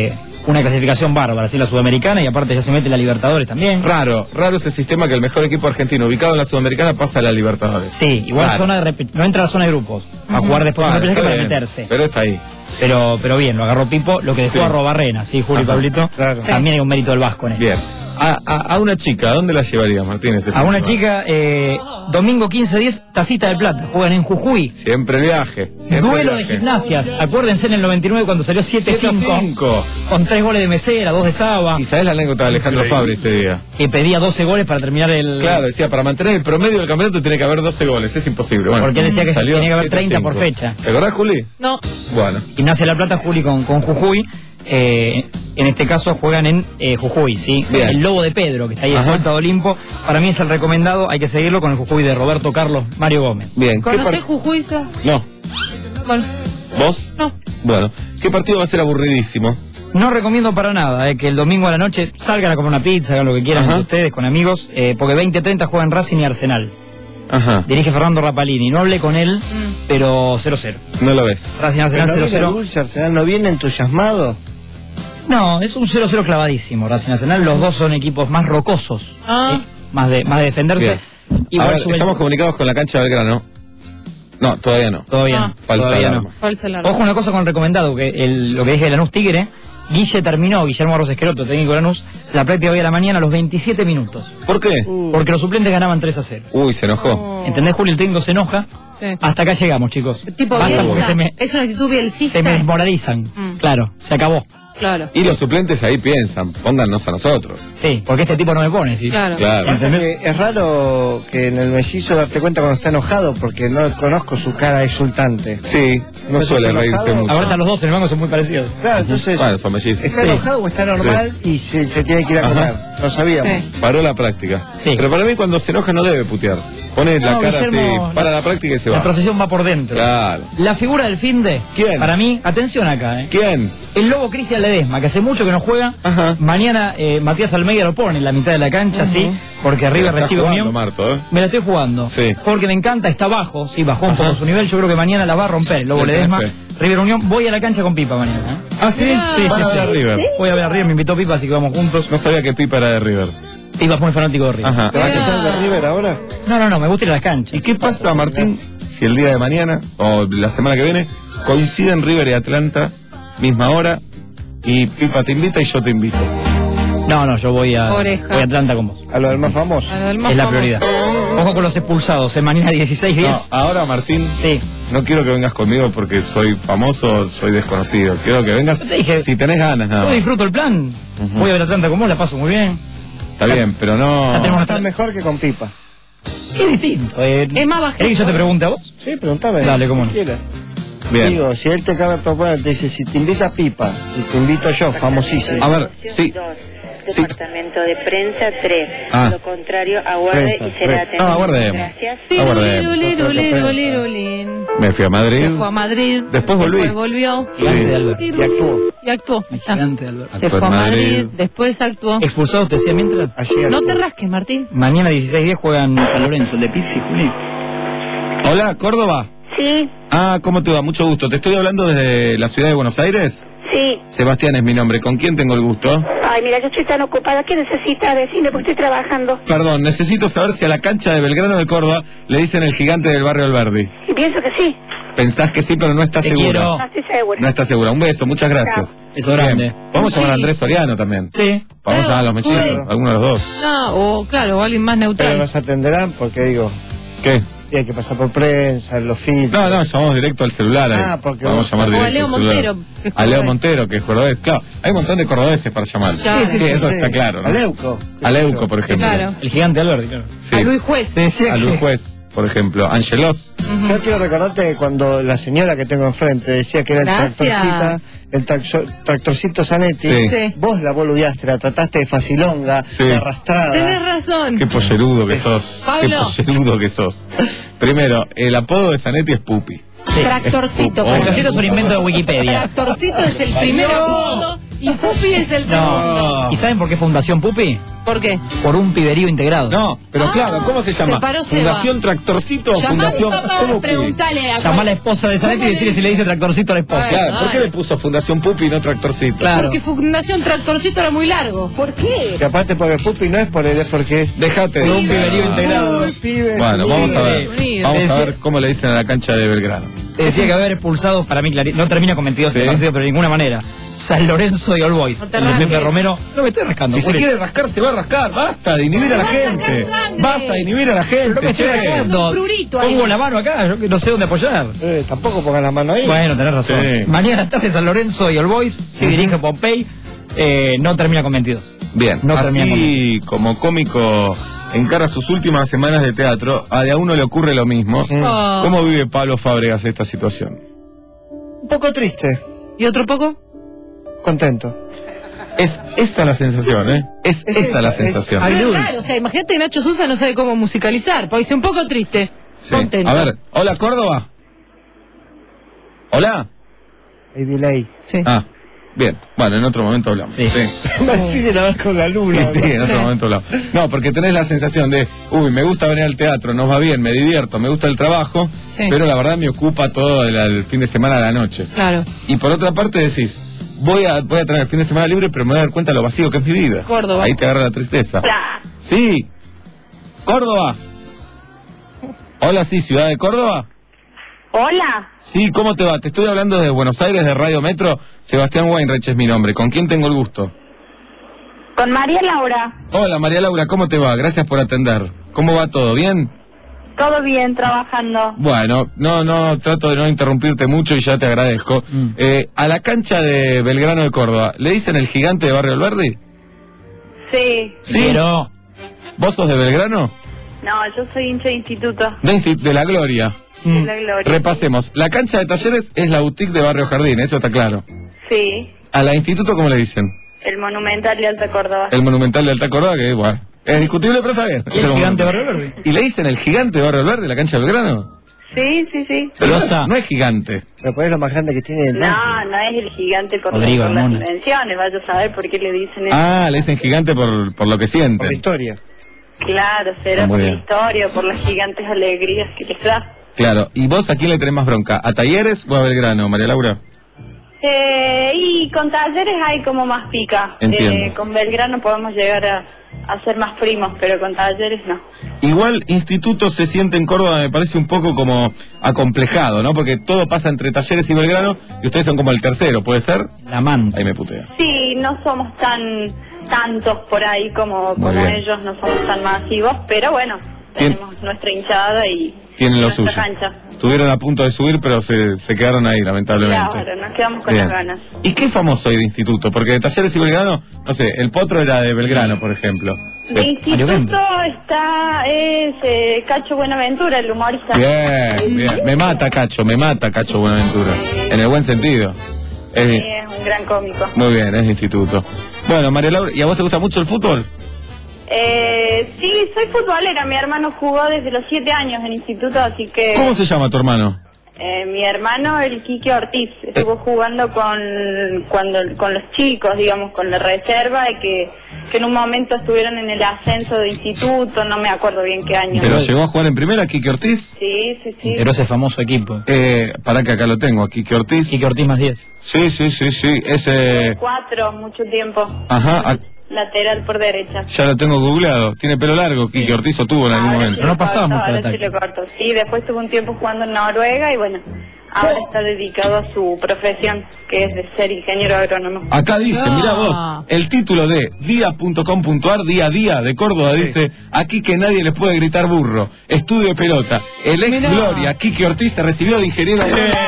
una clasificación bárbara, así la Sudamericana, y aparte ya se mete la Libertadores también. Raro, raro ese sistema que el mejor equipo argentino ubicado en la Sudamericana pasa a la Libertadores. Sí, igual Claro. zona de no entra a la zona de grupos, a jugar después Vale, de está para bien, meterse. Pero está ahí. Pero, pero bien, lo agarró Pipo, lo que dejó Sí. a Robarrena, sí, Julio y Ajá, Pablito. claro. También hay un mérito del Vasco en esto. Bien. A, a, a una chica, ¿a dónde la llevaría, Martín? Este A una fin de chica, eh, domingo quince diez, Tacita del Plata, juegan en Jujuy. Siempre el viaje. Siempre Duelo el de viaje. gimnasias, acuérdense en el noventa y nueve cuando salió siete siete a cinco, cinco. con tres goles de Mesera, dos de Saba, ¿Y sabés la anécdota de Alejandro Fabri ese día? que pedía doce goles para terminar el... Claro, decía, para mantener el promedio del campeonato tiene que haber doce goles, es imposible. Bueno, Porque él decía que salió tenía que haber siete a treinta por cinco. fecha. ¿Te acordás, Juli? No. Bueno. Gimnasia de la Plata, Juli con, con Jujuy. Eh, en este caso juegan en eh, Jujuy, ¿sí? Bien. El Lobo de Pedro, que está ahí en Ajá. Vuelta de Olimpo. Para mí es el recomendado, hay que seguirlo con el Jujuy de Roberto Carlos Mario Gómez. Bien. ¿Qué ¿Conocés par- Jujuy? Sa? No. Bueno, ¿Vos? no. Bueno. ¿Qué partido va a ser aburridísimo? No recomiendo para nada eh, que el domingo a la noche salgan a comer una pizza, hagan lo que quieran Ajá. entre ustedes, con amigos, eh, porque veinte treinta juegan Racing y Arsenal. Ajá. Dirige Fernando Rapalini. No hablé con él, pero cero cero. No lo ves. Racing Arsenal ¿No cero viene cero. Dulce Arsenal? ¿No viene entusiasmado? No, es un cero cero clavadísimo Racing Arsenal. Los dos son equipos más rocosos, Ah. ¿eh? más, de, más de defenderse. Bien. Igual Ahora, sube el- estamos comunicados con la cancha de Belgrano. No, todavía no. Todavía Ah. no. Falsa todavía alarma. no. Falsa alarma. Ojo una cosa con el recomendado, que el, lo que dije de Lanús Tigre, Guille terminó, Guillermo Arroz Esqueloto, técnico de Lanús, la práctica hoy a la mañana a los veintisiete minutos. ¿Por qué? Porque los suplentes ganaban tres a cero. Uy, se enojó. ¿Entendés, Julio? El técnico se enoja. Sí. Hasta acá llegamos, chicos. Tipo Basta porque Bielsa. se me, Es una actitud bielcista. se me desmoralizan. Mm. Claro, se acabó. Claro. Y los suplentes ahí piensan, póngannos a nosotros. Sí, porque este tipo no me pone, ¿sí? Claro. Claro. Pasa que es raro que en el mellizo darte cuenta cuando está enojado, porque no conozco su cara exultante. Sí, no ¿Estás suele enojado? reírse mucho. Ahorita los dos en el banco son muy parecidos. Claro, entonces, Bueno, son mellizos. ¿está Sí. enojado o está normal y se, se tiene que ir a Ajá. comer? No sabíamos. Sí. Paró la práctica. Sí. Pero para mí cuando se enoja no debe putear. Pone la No, cara Guillermo, así, para la práctica y se La va. procesión va por dentro. Claro. La figura del fin de. ¿Quién? Para mí, atención acá, ¿eh? ¿Quién? El Lobo Cristian Ledesma, que hace mucho que no juega. Ajá. Mañana eh, Matías Almeida lo pone en la mitad de la cancha, sí, porque River Está recibe jugando, Unión. Marto, ¿eh? Me la estoy jugando. Sí. Porque me encanta, está bajo, sí, bajó un Ajá. poco su nivel. Yo creo que mañana la va a romper el Lobo Le tenés Ledesma. fe. River Unión, voy a la cancha con Pipa mañana. ¿eh? ¿Ah, sí? Sí, Van sí, a sí. ver a River. Voy a ver a River, me invitó Pipa, así que vamos juntos. No sabía que Pipa era de River. Pipa es muy fanático de River. Ajá. ¿Te vas a casar de River ahora? No, no, no, me gusta ir a las canchas. ¿Y qué pasa, Martín, si el día de mañana o la semana que viene coinciden River y Atlanta, misma hora, y Pipa te invita y yo te invito? No, no, yo voy a, Oreja. voy a Atlanta con vos. A lo del más famoso. A lo del más Es la famoso. prioridad. Ojo con los expulsados, en mañana dieciséis No, diez. ahora, Martín, Sí. no quiero que vengas conmigo porque soy famoso, soy desconocido. Quiero que vengas Yo te dije, si tenés ganas, nada Yo más. disfruto el plan. Ujú. Voy a ver Atlanta con vos, la paso muy bien. Está bien, pero no... Ya tenemos- Estás mejor que con Pipa. Es distinto. Eh, Es más bajito. ¿Querés que yo te pregunte a vos? Sí, preguntame. Dale, cómo no. Quieras. Bien. Digo, si él te acaba de proponer, te dice, si te invita Pipa y te invito yo, famosísimo. A ver, sí. Sí. Departamento de prensa tres. Ah. Lo contrario, aguarde Prensa, y será prensa. atendido. No, aguardemos. Gracias. Aguardemos. Tirulirulirulirulin. Me fui a Madrid. Se fue a Madrid. Después volví. Después volvió. Gigante de Alberto. Y actuó. Y actuó. Ahí está. Gigante de Alberto. Se Actuó fue a en Madrid. Madrid. Después actuó. Expulsados, te decía mientras. Ayer No actuó. te rasques, Martín. Mañana dieciséis diez juegan San Lorenzo, el de Pizzi, Juli. Hola, Córdoba. Sí, Ah, ¿cómo te va? Mucho gusto. Te estoy hablando desde la ciudad de Buenos Aires. sí. Sebastián es mi nombre. ¿Con quién tengo el gusto? Ay, mira, yo estoy tan ocupada. ¿Qué necesita? Decirme porque estoy trabajando. Perdón, necesito saber si a la cancha de Belgrano de Córdoba le dicen el gigante del barrio Alberdi. Y pienso que sí. Pensás que sí, pero no estás Te segura. quiero. No estoy segura. No estás segura. Un beso, muchas gracias. Beso grande. Podemos llamar a Sí. Andrés Soriano también. Sí. Vamos Claro, a los mechizos, puede. alguno de los dos. No, o claro, o alguien más Pero neutral. nos atenderán porque digo, ¿Qué? y hay que pasar por prensa, los filtros. No, no, llamamos directo al celular. ahí. Ah, porque Vamos vos- a llamar O a directo Leo al celular. Montero, que es A Leo cordobés. Montero, que es cordobés. Claro, hay un montón de cordobeses para llamar. Claro. Sí, Sí, sí, eso sí. está claro. ¿no? A Leuco. A Leuco, por ejemplo. Claro. El gigante de Alberti, claro. Sí. A Luis Juez. Te decía A que- Luis Juez, por ejemplo. Angelos. Yo quiero recordarte que cuando la señora que tengo enfrente decía que era el Gracias. tractorcita, el tractor- tractorcito Zanetti, Sí. Sí. vos la boludeaste, la trataste de facilonga, Sí. de arrastrada. Tenés razón. Qué pollerudo que sos. Pablo. Qué pollerudo que sos. Primero, el apodo de Zanetti es Pupi. Tractorcito. Es- para Tractorcito es un invento de Wikipedia. Tractorcito es el primer apodo Y Pupi es el segundo. No. ¿Y saben por qué Fundación Pupi? ¿Por qué? Por un piberío integrado. No, pero ah, claro, ¿cómo se llama? Se paró ¿Fundación Seba. Tractorcito o Llamá Fundación a mi papá, Pupi? preguntale a Llamá a la esposa de Zanetti y decirle si le dice Tractorcito a la esposa. Claro, ¿por qué le puso Fundación Pupi y no Tractorcito? Claro. Porque Fundación Tractorcito era muy largo. ¿Por qué? Que aparte porque Pupi no es por él, es porque es... Déjate de un piberío integrado. Bueno, vamos a ver. Unido. Vamos a ver cómo le dicen a la cancha de Belgrano. Decía que haber expulsado, para mí, clari- no termina con veintidós Sí. partidos, pero de ninguna manera. San Lorenzo y All Boys. No te el Pepe rasques. Romero. No me estoy rascando. Si se Juli. quiere rascar, se va a rascar. Basta de inhibir a la gente. Basta de inhibir a la Pero no me gente, estoy che. rascando. Un prurito ahí. Pongo la mano acá, yo que no sé dónde apoyar. Eh, tampoco pongan la mano ahí. Bueno, tenés razón. Sí. Mañana tarde San Lorenzo y All Boys. Se dirige Pompey. Eh, no termina con veintidós. Bien, No termina así como cómico encara sus últimas semanas de teatro, a de a uno le ocurre lo mismo. Oh. ¿Cómo vive Pablo Fábregas esta situación? Un poco triste, ¿Y otro poco? contento. Es esa la sensación, ¿eh? Es, Es esa esa, la es- sensación. Ay, Luz. Claro, o sea, imagínate que Nacho Sosa no sabe cómo musicalizar, porque dice un poco triste. Sí. Contento. A ver, hola Córdoba. Hola. Hay delay. Sí. Ah, bien. Bueno, en otro momento hablamos. Sí. Más difícil hablar con la luna. Sí, sí, en otro Sí. momento hablamos. No, porque tenés la sensación de, uy, me gusta venir al teatro, nos va bien, me divierto, me gusta el trabajo, Sí. pero la verdad me ocupa todo el, el fin de semana a la noche. Claro. Y por otra parte decís, voy a, voy a tener el fin de semana libre, pero me voy a dar cuenta de lo vacío que es mi vida. Córdoba. Ahí te agarra la tristeza. Sí. Córdoba. Hola, sí, ciudad de Córdoba. Hola, Sí, ¿cómo te va? Te estoy hablando de Buenos Aires, de Radio Metro. Sebastián Weinreich es mi nombre. ¿Con quién tengo el gusto? con María Laura. Hola, María Laura, ¿cómo te va? Gracias por atender. ¿Cómo va todo? ¿Bien? Todo bien, trabajando. Bueno, no, no, trato de no interrumpirte mucho y ya te agradezco. Eh, a la cancha de Belgrano de Córdoba, ¿le dicen el gigante de Barrio Alberdi? Sí. Sí. Pero ¿Vos sos de Belgrano? No, yo soy hincha de instituto. De, Insti- de la Gloria. De la Gloria. Repasemos. La cancha de Talleres es la boutique de Barrio Jardín, eso está claro. Sí, A la Instituto, ¿cómo le dicen? el Monumental de Alta Córdoba. El Monumental de Alta Córdoba, que bueno, es discutible, pero está bien. ¿y el gigante Barrio Verde? ¿Y le dicen el gigante de Barrio Alberdi, la cancha de Belgrano? Sí, sí, sí. Pero no, Rosa. no es gigante. Pero pues es lo más grande que tiene el No, no es el gigante por, Rodrigo, por las Ramona. dimensiones. Vaya a saber por qué le dicen eso. Ah, le dicen gigante por, por lo que por la sienten. historia. Claro, será Muy por la bien. historia, por las gigantes alegrías que les da. Claro. ¿Y vos a quién le tenés más bronca? ¿A Talleres o a Belgrano, María Laura? Eh, y con Talleres hay como más pica. Entiendo. Eh, con Belgrano podemos llegar a, a ser más primos, pero con Talleres no. Igual Instituto se siente en Córdoba, me parece un poco como acomplejado, ¿no? Porque todo pasa entre Talleres y Belgrano y ustedes son como el tercero, ¿puede ser? La manta. Ahí me putea. Sí, no somos tan tantos por ahí como, Muy como bien. ellos, no somos tan masivos, pero bueno, Tien- tenemos nuestra hinchada y Tienen lo nuestra suyo. cancha. Estuvieron a punto de subir, pero se, se quedaron ahí, lamentablemente. Claro, nos quedamos con Bien. las ganas. ¿Y qué famoso hay de Instituto? Porque de Talleres y Belgrano, no sé, el Potro era de Belgrano, por ejemplo. De instituto está es eh, Cacho Buenaventura, el humorista. Bien, bien. Me mata Cacho, me mata Cacho Buenaventura. En el buen sentido. Es- Sí, es un gran cómico. muy bien, es de Instituto. Bueno, María Laura, ¿y a vos te gusta mucho el fútbol? Eh, sí, soy futbolera. Mi hermano jugó desde los siete años en instituto, así que ¿Cómo se llama tu hermano? eh, mi hermano, el Quique Ortiz, estuvo jugando con cuando con los chicos, digamos, con la reserva, y que, que en un momento estuvieron en el ascenso de instituto, no me acuerdo bien qué año. ¿Pero llegó a jugar en primera, Quique Ortiz? Sí, sí, sí. Pero ese famoso equipo. Eh, para que acá lo tengo, a Quique Ortiz. Quique Ortiz más diez. Sí, sí, sí, sí, ese... Cuatro, mucho tiempo. Ajá, a- Lateral por derecha. ya lo tengo googleado. Tiene pelo largo, Quique Ortiz, o tuvo en algún Ahora momento. sí lo corto, ahora sí lo corto. Sí, después tuvo un tiempo jugando en Noruega y bueno, ahora está dedicado a su profesión, que es de ser ingeniero agrónomo. Acá dice, Ah. mira vos, el título de día punto com punto ar, día a día de Córdoba, dice, aquí que nadie les puede gritar burro, estudio de pelota, el ex Mirá. Gloria, Quique Ortiz, se recibió de ingeniero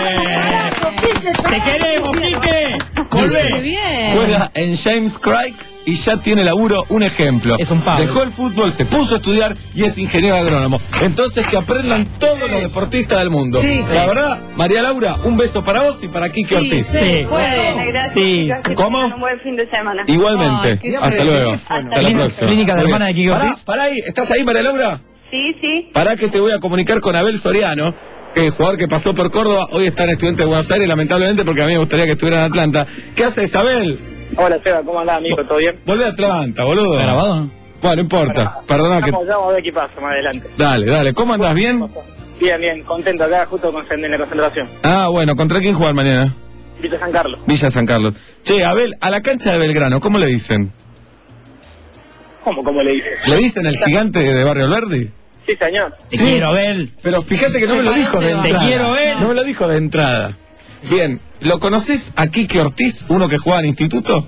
¡Te queremos, Quique! ¡Volvé! bien! Juega en James Craig y ya tiene laburo, un ejemplo. Es un pavo. Dejó el fútbol, se puso a estudiar y es ingeniero agrónomo. Entonces que aprendan todos los deportistas del mundo. Sí. La verdad, María Laura, un beso para vos y para Quique Ortiz. Sí. Bueno, gracias. Sí. chicos, que ¿Cómo? tengan un buen fin de semana. Igualmente. Ay, qué Hasta luego. Hasta Hasta la luego. próxima. Clínica de Muy hermana bien. de Quique Pará, Ortiz. pará ahí. ¿Estás ahí, María Laura? Sí, sí. Pará que te voy a comunicar con Abel Soriano, que es jugador que pasó por Córdoba, hoy está en Estudiantes de Buenos Aires, lamentablemente, porque a mí me gustaría que estuviera en Atlanta. ¿Qué haces, Abel? Hola, Seba, ¿cómo andás, amigo? ¿Todo bien? Volvé a Atlanta, boludo. ¿Está grabado? Bueno, no importa. Perdona que... Vamos, ya vamos a ver qué pasa más adelante. Dale, dale. ¿Cómo andás? ¿Bien? Bien, bien. Contento acá, justo con, en la concentración. Ah, bueno. ¿Contra quién jugar mañana? Villa San Carlos. Villa San Carlos. Che, Abel, a la cancha de Belgrano, ¿cómo le dicen? ¿Cómo, cómo le dicen? ¿Le dicen el gigante de Barrio Alberdi? Sí, señor. Te sí, quiero, Abel. Pero fíjate que no me lo dijo de entrada. Te quiero, Abel. No me lo dijo de entrada. Bien, ¿lo conoces a Quique Ortiz, uno que juega en instituto?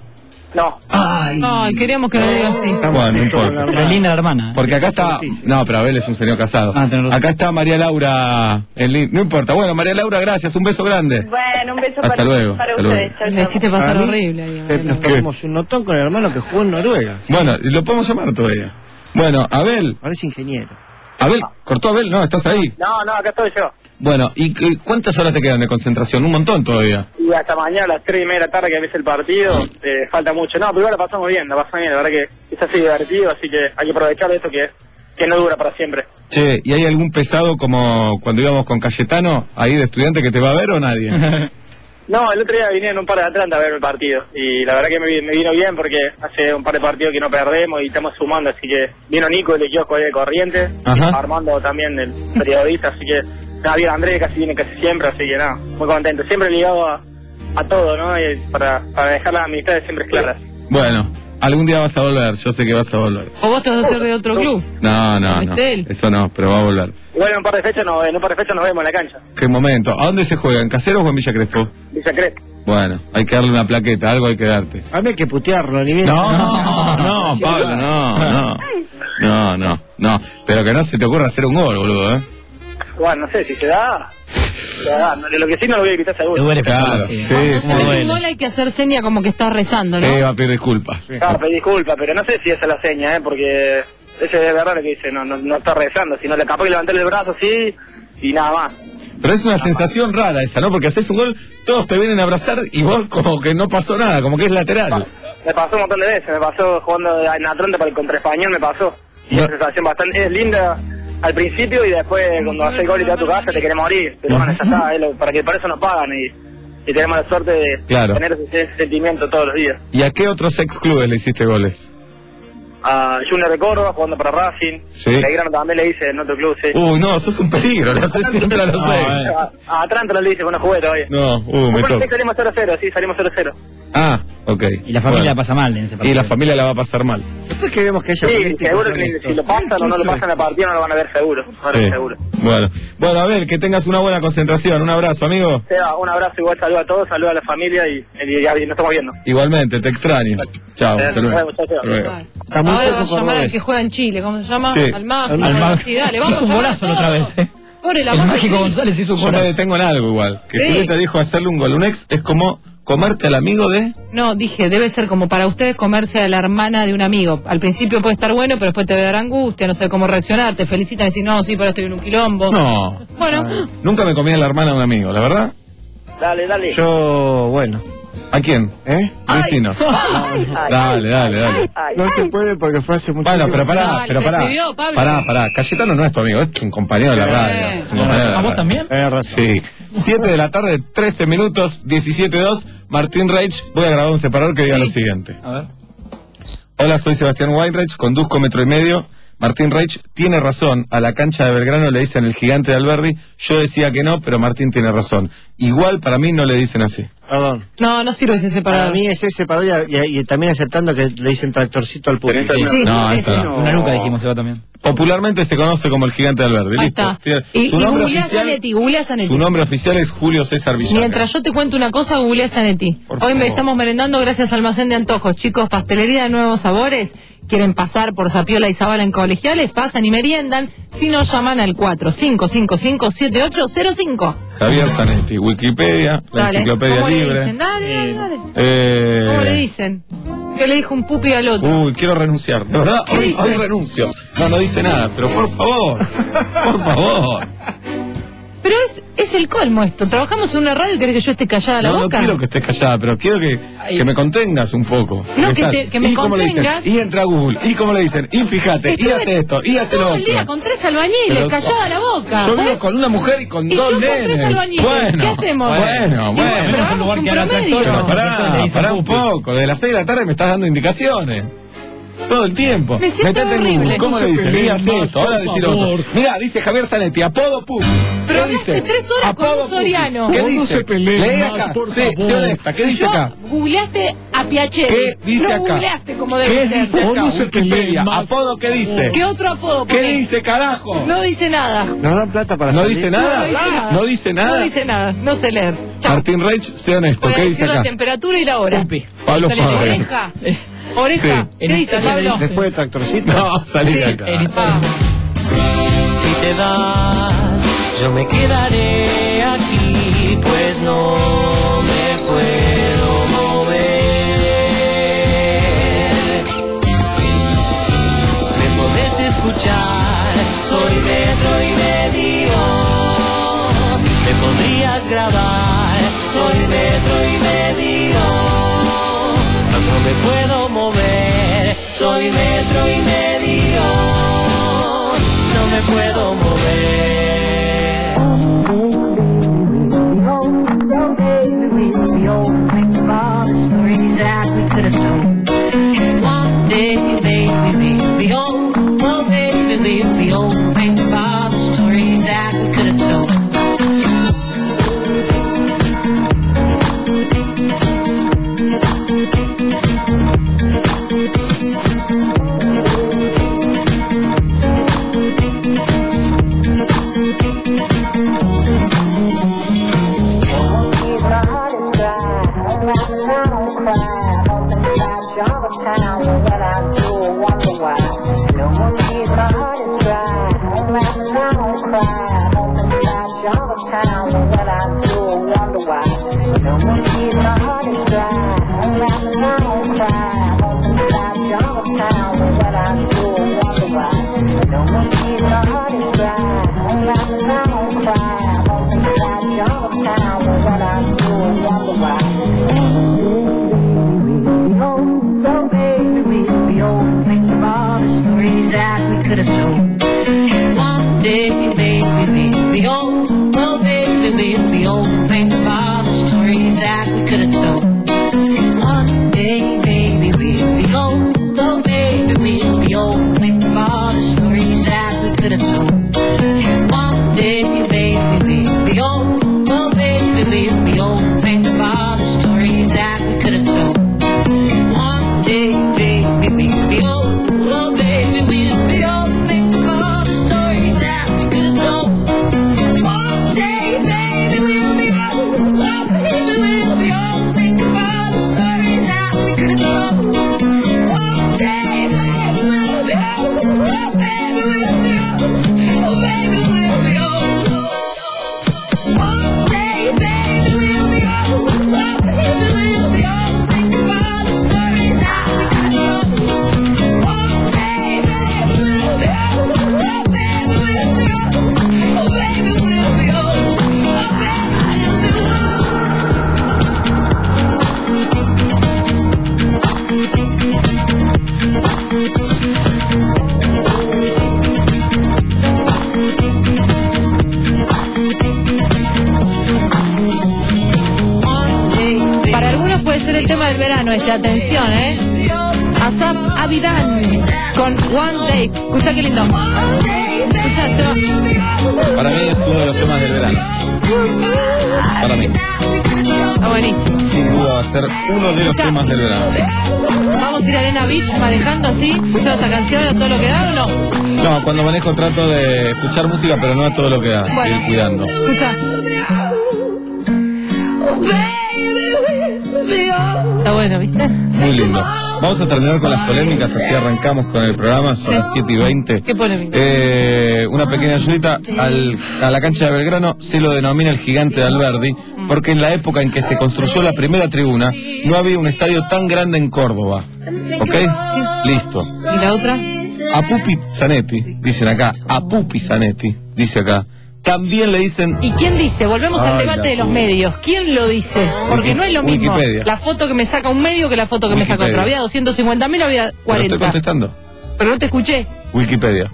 No. Ay, Ay queríamos que lo diga así. Ah, bueno, no importa. La linda la hermana. Porque acá está... No, pero Abel es un señor casado. Ah, acá está María Laura en línea. No importa. Bueno, María Laura, gracias. Un beso grande. Bueno, un beso Hasta para, luego. para Hasta ustedes. luego. Le hiciste pasar horrible ahí. Eh, nos ponemos un notón con el hermano que jugó en Noruega. Bueno, lo podemos llamar todavía. Bueno, Abel. Ahora es ingeniero. Abel, ¿cortó Abel? No, ¿estás ahí? No, no, acá estoy yo. Bueno, ¿y y cuántas horas te quedan de concentración? Un montón todavía. Y hasta mañana a las tres y media de la tarde que empieza el partido, eh, falta mucho. No, pero igual la pasamos bien, la pasamos bien. La verdad que es así divertido, así que hay que aprovechar de esto que, que no dura para siempre. Che, ¿y hay algún pesado como cuando íbamos con Cayetano, ahí de estudiante, que te va a ver o nadie? No, el otro día vinieron un par de Atlanta a ver el partido y la verdad que me, me vino bien porque hace un par de partidos que no perdemos y estamos sumando, así que vino Nico, el kiosco de Corrientes, Ajá. Armando también, el periodista, así que nada, bien Andrés casi viene casi siempre, así que nada, muy contento, siempre ligado a, a todo, ¿no? Y para, para dejar las amistades siempre claras. Bueno, algún día vas a volver, yo sé que vas a volver. ¿O vos te vas a hacer de otro club? No, no, no, eso no, pero va a volver. Igual en un par de fechas, no, en un par de fechas nos vemos en la cancha. ¿Qué momento? ¿A dónde se juega? ¿En Caseros o en Villa Crespo? Villa Crespo. Bueno, hay que darle una plaqueta, algo hay que darte. A mí hay que putearlo, ni bien. No, no, no, Pablo, no, no. No, no, no. Pero que no se te ocurra hacer un gol, boludo, ¿eh? Bueno, no sé, si se da... Se da. Lo que sí no lo voy a quitar seguro. Claro, sí, sí. Hacer un gol hay que hacer seña como que estás rezando, ¿no? Sí, va a pedir disculpas. Claro, pedí disculpas, pero no sé si esa es la seña, ¿eh? Porque ese es verdad lo que dice, no, no, no está rezando, sino le capaz que levantarle el brazo así y nada más. Pero es una sensación rara esa, ¿no? Porque haces un gol, todos te vienen a abrazar y vos como que no pasó nada, como que es lateral. Me pasó un montón de veces, me pasó jugando en Atlanta para el contra Español, me pasó. Y no. Es una sensación bastante es linda al principio y después cuando haces gol y te vas a tu casa te querés morir. Pero bueno, ya está, es lo, para que para eso nos pagan y, y tenemos la suerte de claro. tener ese, ese sentimiento todos los días. ¿Y a qué otros ex clubes le hiciste goles? A Junior de Córdoba jugando para Racing. Sí. Belgrano también le hice en otro club, sí. Uy, no, sos un peligro, le haces siempre a los seis. A, a Atlanta no le hice, bueno, jugué todavía. No, uh, me toca. Salimos cero cero, sí, salimos cero cero. Ah, ok. Y la familia bueno. la pasa mal en ese partido. Y la familia la va a pasar mal. Después queremos que haya sí, seguro que si lo pasan o no lo pasan en la partida no lo van a ver seguro. No sí. seguro. Bueno, bueno, a ver, que tengas una buena concentración. Un abrazo, amigo. Seba, un abrazo, igual saludo a todos, saludo a la familia y, y ya nos estamos viendo. Igualmente, te extraño. Chao. Eh, hasta luego. Ahora vamos a llamar al que juega en Chile, ¿cómo se llama? Sí. Al mágico. Al mágico. Sí, dale, vamos hizo un golazo la otra vez, ¿eh? Pobre la el mano mágico sí. González hizo un Yo golazo. me detengo en algo igual. Que Sí. Julieta dijo hacerle un gol. Un ex es como comerte al amigo de... No, dije, debe ser como para ustedes comerse a la hermana de un amigo. Al principio puede estar bueno, pero después te va a dar angustia, no sé cómo reaccionar, te felicitan y decir, no, sí, pero estoy en un quilombo. No. Bueno. Ah. Nunca me comí a la hermana de un amigo, ¿la verdad? Dale, dale. Yo, bueno. ¿A quién? ¿Eh? Vecino. Dale, dale, dale. No se puede porque fue hace mucho Bueno, tiempo. pero pará, Dale, pero pará. recibió, Pablo. Pará, pará. Cayetano no es tu amigo, es un compañero de la radio. Es un compañero de la ¿A vos radio. también? Tenés razón. Sí. siete de la tarde, trece minutos, diecisiete dos. Martín Reich, voy a grabar un separador que diga Sí. lo siguiente. A ver. Hola, soy Sebastián Weinreich, conduzco Metro y Medio. Martín Reich tiene razón, a la cancha de Belgrano le dicen el gigante de Alberdi. Yo decía que no, pero Martín tiene razón. Igual para mí no le dicen así. Perdón. No, no sirve ese separador. Para mí es ese separador y, y, y también aceptando que le dicen tractorcito al público. Sí, No, ese. esa no. Una nuca dijimos, Eva también. Popularmente se conoce como el gigante de Alberdi. Ahí Listo. está. Tiene- Y, su y nombre googlea oficial, Zanetti, googlea Zanetti. su nombre oficial es Julio César Villagra. Mientras yo te cuento una cosa, googlea Zanetti. Por Hoy me favor. estamos merendando gracias a Almacén de Antojos. Chicos, pastelería de nuevos sabores. ¿Quieren pasar por Sapiola y Zabala en Colegiales? Pasan y meriendan. Si no, llaman al cuatro cinco cinco cinco siete ocho cero cinco. Javier Zanetti, Wikipedia, la Dale. enciclopedia ¿Cómo le libre. dicen? Dale, dale, dale. Eh, ¿Cómo le dicen? ¿Qué le dijo un pupi al otro? Uy, quiero renunciar. De verdad, ¿Qué hoy, dice? hoy renuncio. No, no dice nada, pero por favor, por favor. Pero es, es es el colmo esto. Trabajamos en una radio y querés que yo esté callada la no, boca. No quiero que estés callada, pero quiero que, que me contengas un poco. No, que, te, que me ¿Y cómo le dicen? contengas. Y entra a Google, y cómo le dicen, y fíjate, y hace esto, y hace lo Todo otro. el día con tres albañiles, Pero callada la boca. Yo vivo con una mujer y con Y dos yo con tres nenes. albañiles. Bueno, ¿Qué hacemos? bueno, Y bueno. bueno, pero hagamos un promedio. Pero pará, pará un poco. Desde las seis de la tarde me estás dando indicaciones. Todo el tiempo. Me siento Metete en horrible. Google. ¿Cómo No le se dicen? peleen Y hace más, esto, ahora por decir favor. otro. Mirá, dice Javier Zanetti, apodo pum. Pero ¿Qué dice? hablaste tres horas con Apodo un soriano. ¿Qué No, no dice? se peleen Leí más, acá. por Sí, favor. sé honesta. ¿Qué dice Yo acá? Googleaste a Piacere. ¿Qué dice no acá? googleaste como debe ¿Qué ser. dice acá? Wikipedia. ¿Apodo qué dice? ¿Qué otro apodo? ¿Qué ponés? dice, carajo? No dice nada. ¿Nos dan plata para ¿No salir? dice No nada? dice nada. ¿No dice nada? No dice nada. No sé leer. Chao. Martín Reich, sé honesto. Voy a ¿Qué decir dice la acá? temperatura y la hora. Pablo Fabio. Oreja. Oreja. Sí. ¿Qué dice Pablo? Después de tractorcito. No, salí de acá. Ah. Si te vas, yo me quedaré aquí, pues no me puedo mover. Me podés escuchar, soy metro y medio. Me podrías grabar, soy metro y medio. Mas no me puedo mover, soy metro y medio. No me puedo Nuestra atención, ¿eh? Asaf Avidan con One Day. Escucha qué lindo. Escucha esto. Para mí es uno de los temas del verano. Para mí. Está buenísimo. Sin duda va a ser uno de los Escucha. temas del verano. Vamos a ir a Arena Beach manejando así, escuchando esta canción a todo lo que da o no. No, cuando manejo trato de escuchar música, pero no a todo lo que da. Bueno. Ir cuidando. Escucha. Está bueno, ¿viste? Muy lindo. Vamos a terminar con las polémicas, así arrancamos con el programa, son las siete y veinte. ¿Qué polémica? Eh, una pequeña ayudita al, a la cancha de Belgrano, se lo denomina el gigante de Alberdi, porque en la época en que se construyó la primera tribuna, no había un estadio tan grande en Córdoba. ¿Ok? Sí. Listo. ¿Y la otra? A Pupi Zanetti, dicen acá, a Pupi Zanetti, dice acá, también le dicen... ¿Y quién dice? Volvemos Ay, al debate de los puta. medios. ¿Quién lo dice? Porque no es lo mismo Wikipedia. la foto que me saca un medio que la foto que me saca otro. Había doscientos cincuenta mil, había Pero cuarenta. estoy contestando. Pero no te escuché. Wikipedia.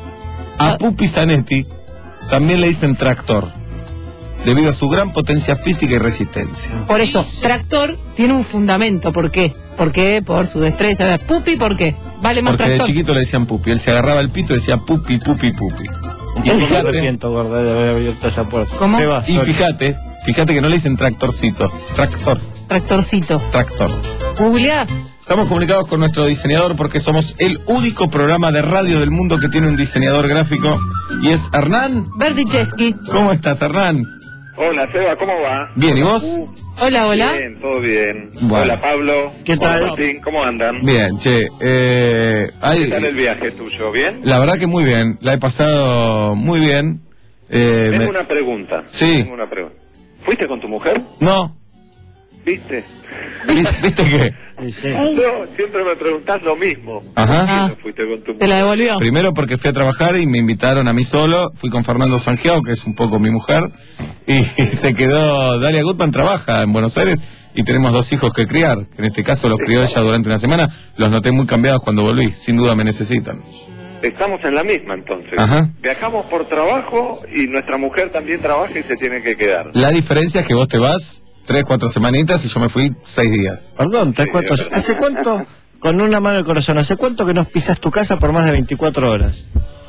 A Pupi Zanetti también le dicen tractor, debido a su gran potencia física y resistencia. Por eso, tractor tiene un fundamento. ¿Por qué? ¿Por qué? Por su destreza. Pupi, ¿por qué? Vale más Porque tractor. de chiquito le decían Pupi. Él se agarraba el pito y decía Pupi, Pupi, Pupi. Y fíjate, de haber abierto esa puerta. ¿Cómo? ¿Qué va? y fíjate, fíjate que no le dicen tractorcito, tractor, Tractorcito. tractor. Googleá. Estamos comunicados con nuestro diseñador porque somos el único programa de radio del mundo que tiene un diseñador gráfico y es Hernán. Berdichevsky. ¿Cómo estás, Hernán? Hola, Seba, ¿cómo va? Bien, ¿y vos? Hola, hola. Bien, todo bien. Bueno. Hola, Pablo. ¿Qué tal? Hola, Martín, ¿cómo andan? Bien, che. Eh, hay- ¿Qué tal el viaje tuyo? ¿Bien? La verdad que muy bien, la he pasado muy bien. Eh, Tengo me- una pregunta. Sí. Tengo una pregunta. ¿Fuiste con tu mujer? No, ¿Viste? ¿viste, viste qué? No, siempre me preguntás lo mismo. Ajá. ¿Por qué Ah. no fuiste con tu Te mujer? la devolvió. Primero porque fui a trabajar y me invitaron a mí solo, fui con Fernando Sangiao, que es un poco mi mujer, y se quedó, Dalia Gutman trabaja en Buenos Aires y tenemos dos hijos que criar, que en este caso los crió ella durante una semana, los noté muy cambiados cuando volví, sin duda me necesitan. Estamos en la misma entonces. Ajá. Viajamos por trabajo y nuestra mujer también trabaja y se tiene que quedar. La diferencia es que vos te vas tres, cuatro semanitas y yo me fui seis días. Perdón, tres, cuatro. ¿Hace cuánto, con una mano al corazón, hace cuánto que no pisas tu casa por más de veinticuatro horas?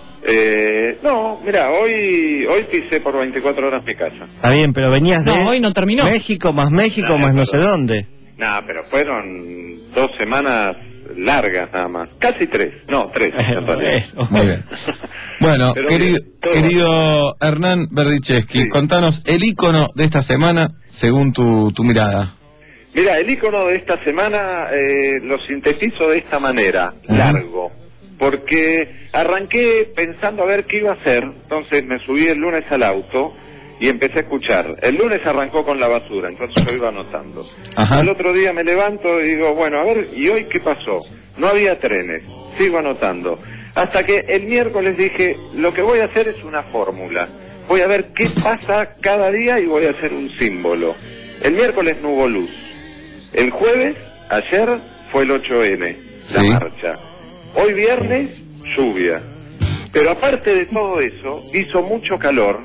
Eh, no, mira, hoy hoy pisé por veinticuatro horas mi casa. Está bien, pero venías de No, hoy no terminó. México, más México, más no sé dónde. Nah, pero fueron dos semanas largas nada más. Casi tres. No, tres. en realidad. Muy bien. Bueno, Pero querido, bien, todo querido Hernán Berdichevsky, contanos el icono de esta semana según tu, tu mirada. Mira, el icono de esta semana eh, lo sintetizo de esta manera, largo, porque arranqué pensando a ver qué iba a hacer, entonces me subí el lunes al auto y empecé a escuchar. El lunes arrancó con la basura, entonces yo iba anotando. Ajá. Al otro día me levanto y digo, bueno, a ver, ¿y hoy qué pasó? No había trenes, sigo anotando. Hasta que el miércoles dije, lo que voy a hacer es una fórmula. Voy a ver qué pasa cada día y voy a hacer un símbolo. El miércoles no hubo luz. El jueves, ayer, fue el ocho eme, la Sí. marcha. Hoy viernes, lluvia. Pero aparte de todo eso, hizo mucho calor.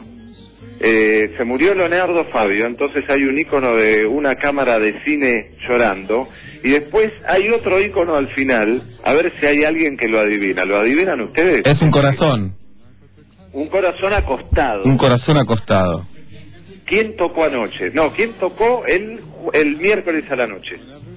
Eh, se murió Leonardo Fabio, entonces hay un icono de una cámara de cine llorando. Y después hay otro icono al final, a ver si hay alguien que lo adivina. ¿Lo adivinan ustedes? Es un corazón, Un corazón acostado. un corazón acostado. ¿Quién tocó anoche? No, ¿quién tocó el, el miércoles a la noche?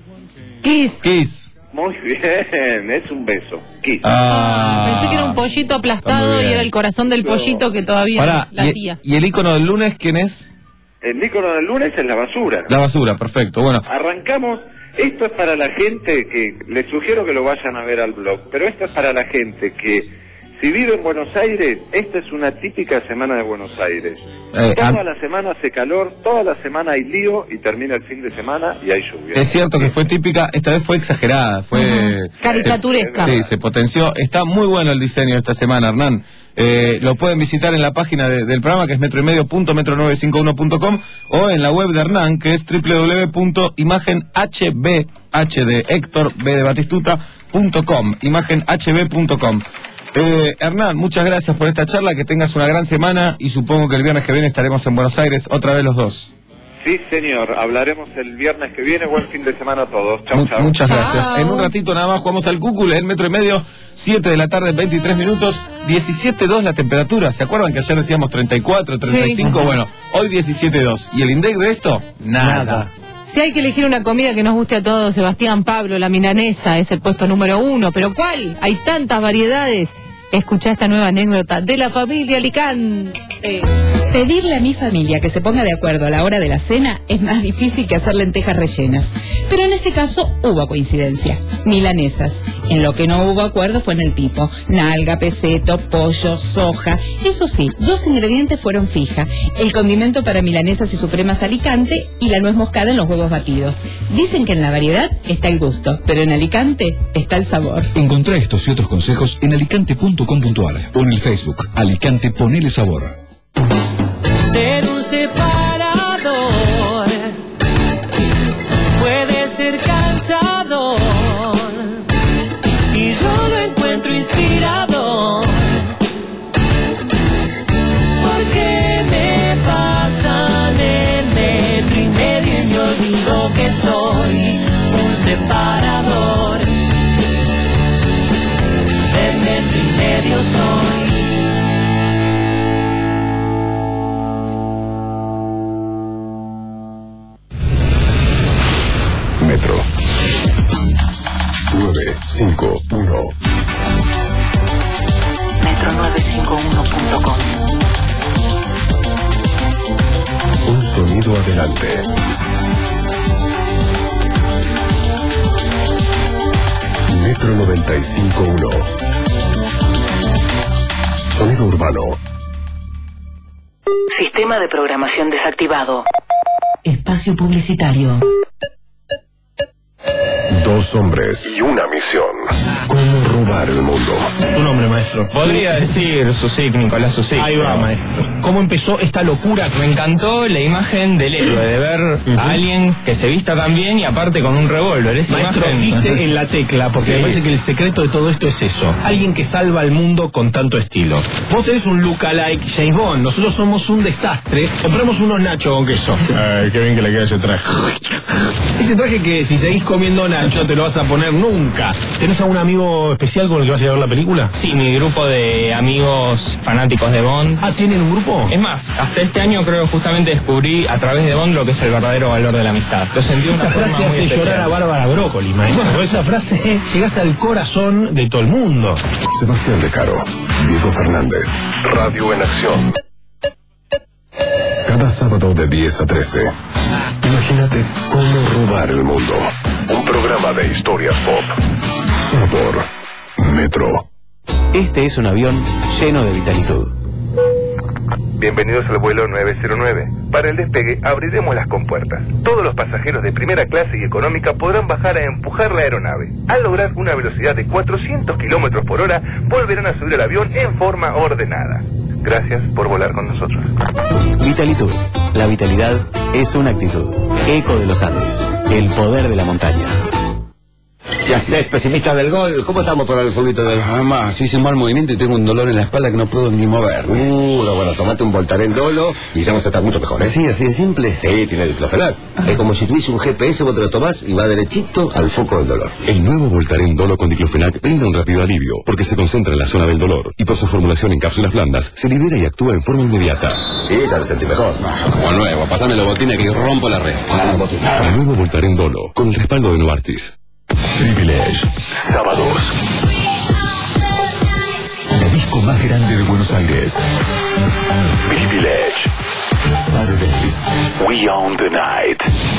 Kiss. Kiss. Muy bien, es un beso. Kiss. Ah. Pensé que era un pollito Está aplastado muy y bien. era el corazón del pollito que todavía Pará, latía. y, ¿y el icono del lunes quién es? El icono del lunes es la basura. La basura, perfecto. Bueno, Arrancamos, esto es para la gente que, les sugiero que lo vayan a ver al blog, pero esto es para la gente que, si vive en Buenos Aires, esta es una típica semana de Buenos Aires. Eh, toda a- la semana hace calor, toda la semana hay lío y termina el fin de semana y hay lluvia. es cierto que fue típica, esta vez fue exagerada, fue... Ujú. Caricaturesca. Se, sí, se potenció. Está muy bueno el diseño de esta semana, Hernán. Eh, lo pueden visitar en la página de- del programa, que es metro y medio punto metro nueve cinco uno punto com, o en la web de Hernán, que es doble u doble u doble u punto imagen h b h de Héctor B de Batistuta punto com, imagen h b punto com. Eh, Hernán, muchas gracias por esta charla, que tengas una gran semana y supongo que el viernes que viene estaremos en Buenos Aires otra vez los dos. Sí, señor, hablaremos el viernes que viene. Buen fin de semana a todos. Chau, Mu- chau. Muchas gracias. En un ratito nada más jugamos al Google, el metro y medio, siete de la tarde, veintitrés minutos, diecisiete dos la temperatura. ¿Se acuerdan que ayer decíamos treinta y cuatro, treinta y cinco? Sí. Bueno, hoy diecisiete dos. ¿Y el index de esto? Nada. Si hay que elegir una comida que nos guste a todos, Sebastián Pablo, la milanesa es el puesto número uno. ¿Pero cuál? Hay tantas variedades. Escuchá esta nueva anécdota de la familia Alicante. Pedirle a mi familia que se ponga de acuerdo a la hora de la cena es más difícil que hacer lentejas rellenas. Pero en este caso hubo coincidencia. Milanesas. En lo que no hubo acuerdo fue en el tipo. Nalga, peseto, pollo, soja. Eso sí, dos ingredientes fueron fija. El condimento para milanesas y supremas Alicante y la nuez moscada en los huevos batidos. Dicen que en la variedad está el gusto, pero en Alicante está el sabor. Encontrá estos y otros consejos en alicante punto com punto ar o en el Facebook Alicante Ponele Sabor. ser un separador puede ser cansador, y yo lo encuentro inspirador, porque me pasan el metro y medio y me olvido que soy un separador. De metro y medio soy. Metro nueve cinco uno. metro nueve cinco uno punto com. Un sonido adelante. Metro noventa y cinco punto uno. Sonido urbano. Sistema de programación desactivado. Espacio publicitario. Dos hombres y una misión. ¿Cómo robar el mundo? Tu nombre, maestro. Podría decir Susik, Nicolás Susik. Ahí va, maestro. ¿Cómo empezó esta locura? Me encantó la imagen del héroe, de ver uh-huh. a alguien que se vista tan bien y aparte con un revólver. Esa maestro, imagen... diste en la tecla, porque sí. me parece que el secreto de todo esto es eso. Alguien que salva al mundo con tanto estilo. Vos tenés un lookalike James Bond, nosotros somos un desastre. Compramos unos nachos con queso. Ay, qué bien que le queda ese traje. Ese traje que si seguís comiendo nacho te lo vas a poner nunca. ¿Tenés algún amigo especial con el que vas a ir a ver la película? Sí, mi grupo de amigos fanáticos de Bond. Ah, ¿tienen un grupo? Es más, hasta este año creo que justamente descubrí a través de Bond lo que es el verdadero valor de la amistad. Lo sentí de una Esa forma frase muy hace especial. llorar a Bárbara Brócoli, maestro. Esa frase llegás al corazón de todo el mundo. Sebastián De Caro, Diego Fernández. Radio en Acción. Cada sábado de diez a trece. Imagínate cómo robar el mundo. Un programa de historias pop. Solo por Metro. Este es un avión lleno de vitalitud. Bienvenidos al vuelo nueve cero nueve. Para el despegue abriremos las compuertas. Todos los pasajeros de primera clase y económica podrán bajar a empujar la aeronave. Al lograr una velocidad de cuatrocientos kilómetros por hora, volverán a subir al avión en forma ordenada. Gracias por volar con nosotros. Vitalitud. La vitalidad es una actitud. Eco de los Andes. El poder de la montaña. Ya sé, pesimista del gol. ¿Cómo estamos por el fulbito del gol? Mamá, hice un mal movimiento y tengo un dolor en la espalda que no puedo ni moverme. Uh, no, bueno, tomate un Voltaren Dolo y ya vas a estar mucho mejor, ¿eh? Sí, así de simple. Sí, tiene diclofenac. Ah. Es como si tuviese un G P S, vos te lo tomás y va derechito al foco del dolor. El nuevo Voltaren Dolo con diclofenac brinda un rápido alivio porque se concentra en la zona del dolor y por su formulación en cápsulas blandas se libera y actúa en forma inmediata. Y ya te sentí mejor. No, como nuevo, pasame la botina que rompo la red. Ah, botina. El nuevo Voltaren Dolo con el respaldo de Novartis. Privilege. Sábados. La disco más grande de Buenos Aires. Privilege. Saturdays. We own the night.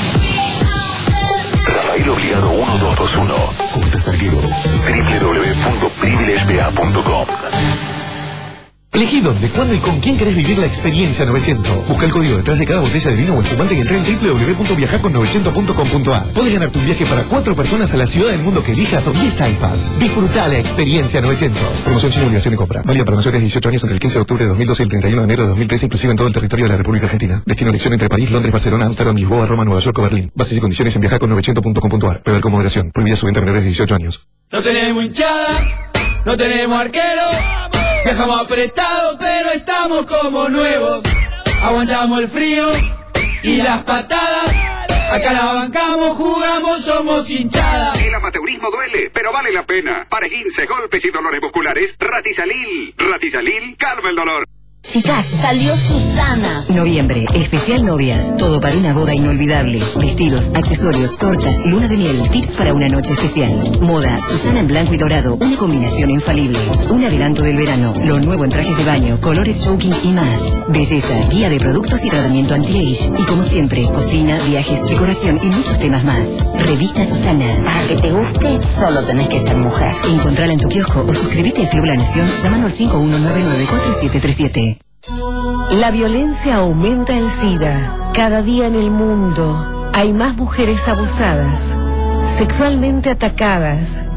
Rafael Obligado uno dos dos uno. Juntas Arquero. doble u doble u doble u punto privilege b a punto com. Elegí dónde, cuándo y con quién querés vivir la experiencia novecientos. Busca el código detrás de cada botella de vino o espumante y entra en doble u doble u doble u punto viajar con novecientos punto com punto a r. Podés ganarte un viaje para cuatro personas a la ciudad del mundo que elijas o diez iPads. Disfruta la experiencia novecientos. Promoción sin obligación de compra. Válida para mayores de dieciocho años entre el quince de octubre de dos mil doce y el treinta y uno de enero de dos mil trece, inclusive en todo el territorio de la República Argentina. Destino elección entre París, Londres, Barcelona, Amsterdam, Lisboa, Roma, Nueva York o Berlín. Bases y condiciones en viajar con novecientos punto com punto a r. Beber con moderación. Prohibida su venta a menores de dieciocho años. No tenemos hinchada, no tenemos arquero. Viajamos apretados, pero estamos como nuevos. Aguantamos el frío y las patadas. Acá la bancamos, jugamos, somos hinchada. El amateurismo duele, pero vale la pena. Para esguinces, golpes y dolores musculares, Ratizalil. Ratizalil calma el dolor. Chicas, salió Susana. Noviembre, especial novias. Todo para una boda inolvidable. Vestidos, accesorios, tortas, luna de miel, tips para una noche especial. Moda, Susana en blanco y dorado, una combinación infalible. Un adelanto del verano, lo nuevo en trajes de baño, colores showking y más. Belleza, guía de productos y tratamiento anti-age. Y como siempre, cocina, viajes, decoración y muchos temas más. Revista Susana. Para que te guste, solo tenés que ser mujer. Encontrala en tu kiosco o suscríbete al Club La Nación llamando al cinco uno nueve nueve cuatro siete tres siete. La violencia aumenta el SIDA. Cada día en el mundo hay más mujeres abusadas, sexualmente atacadas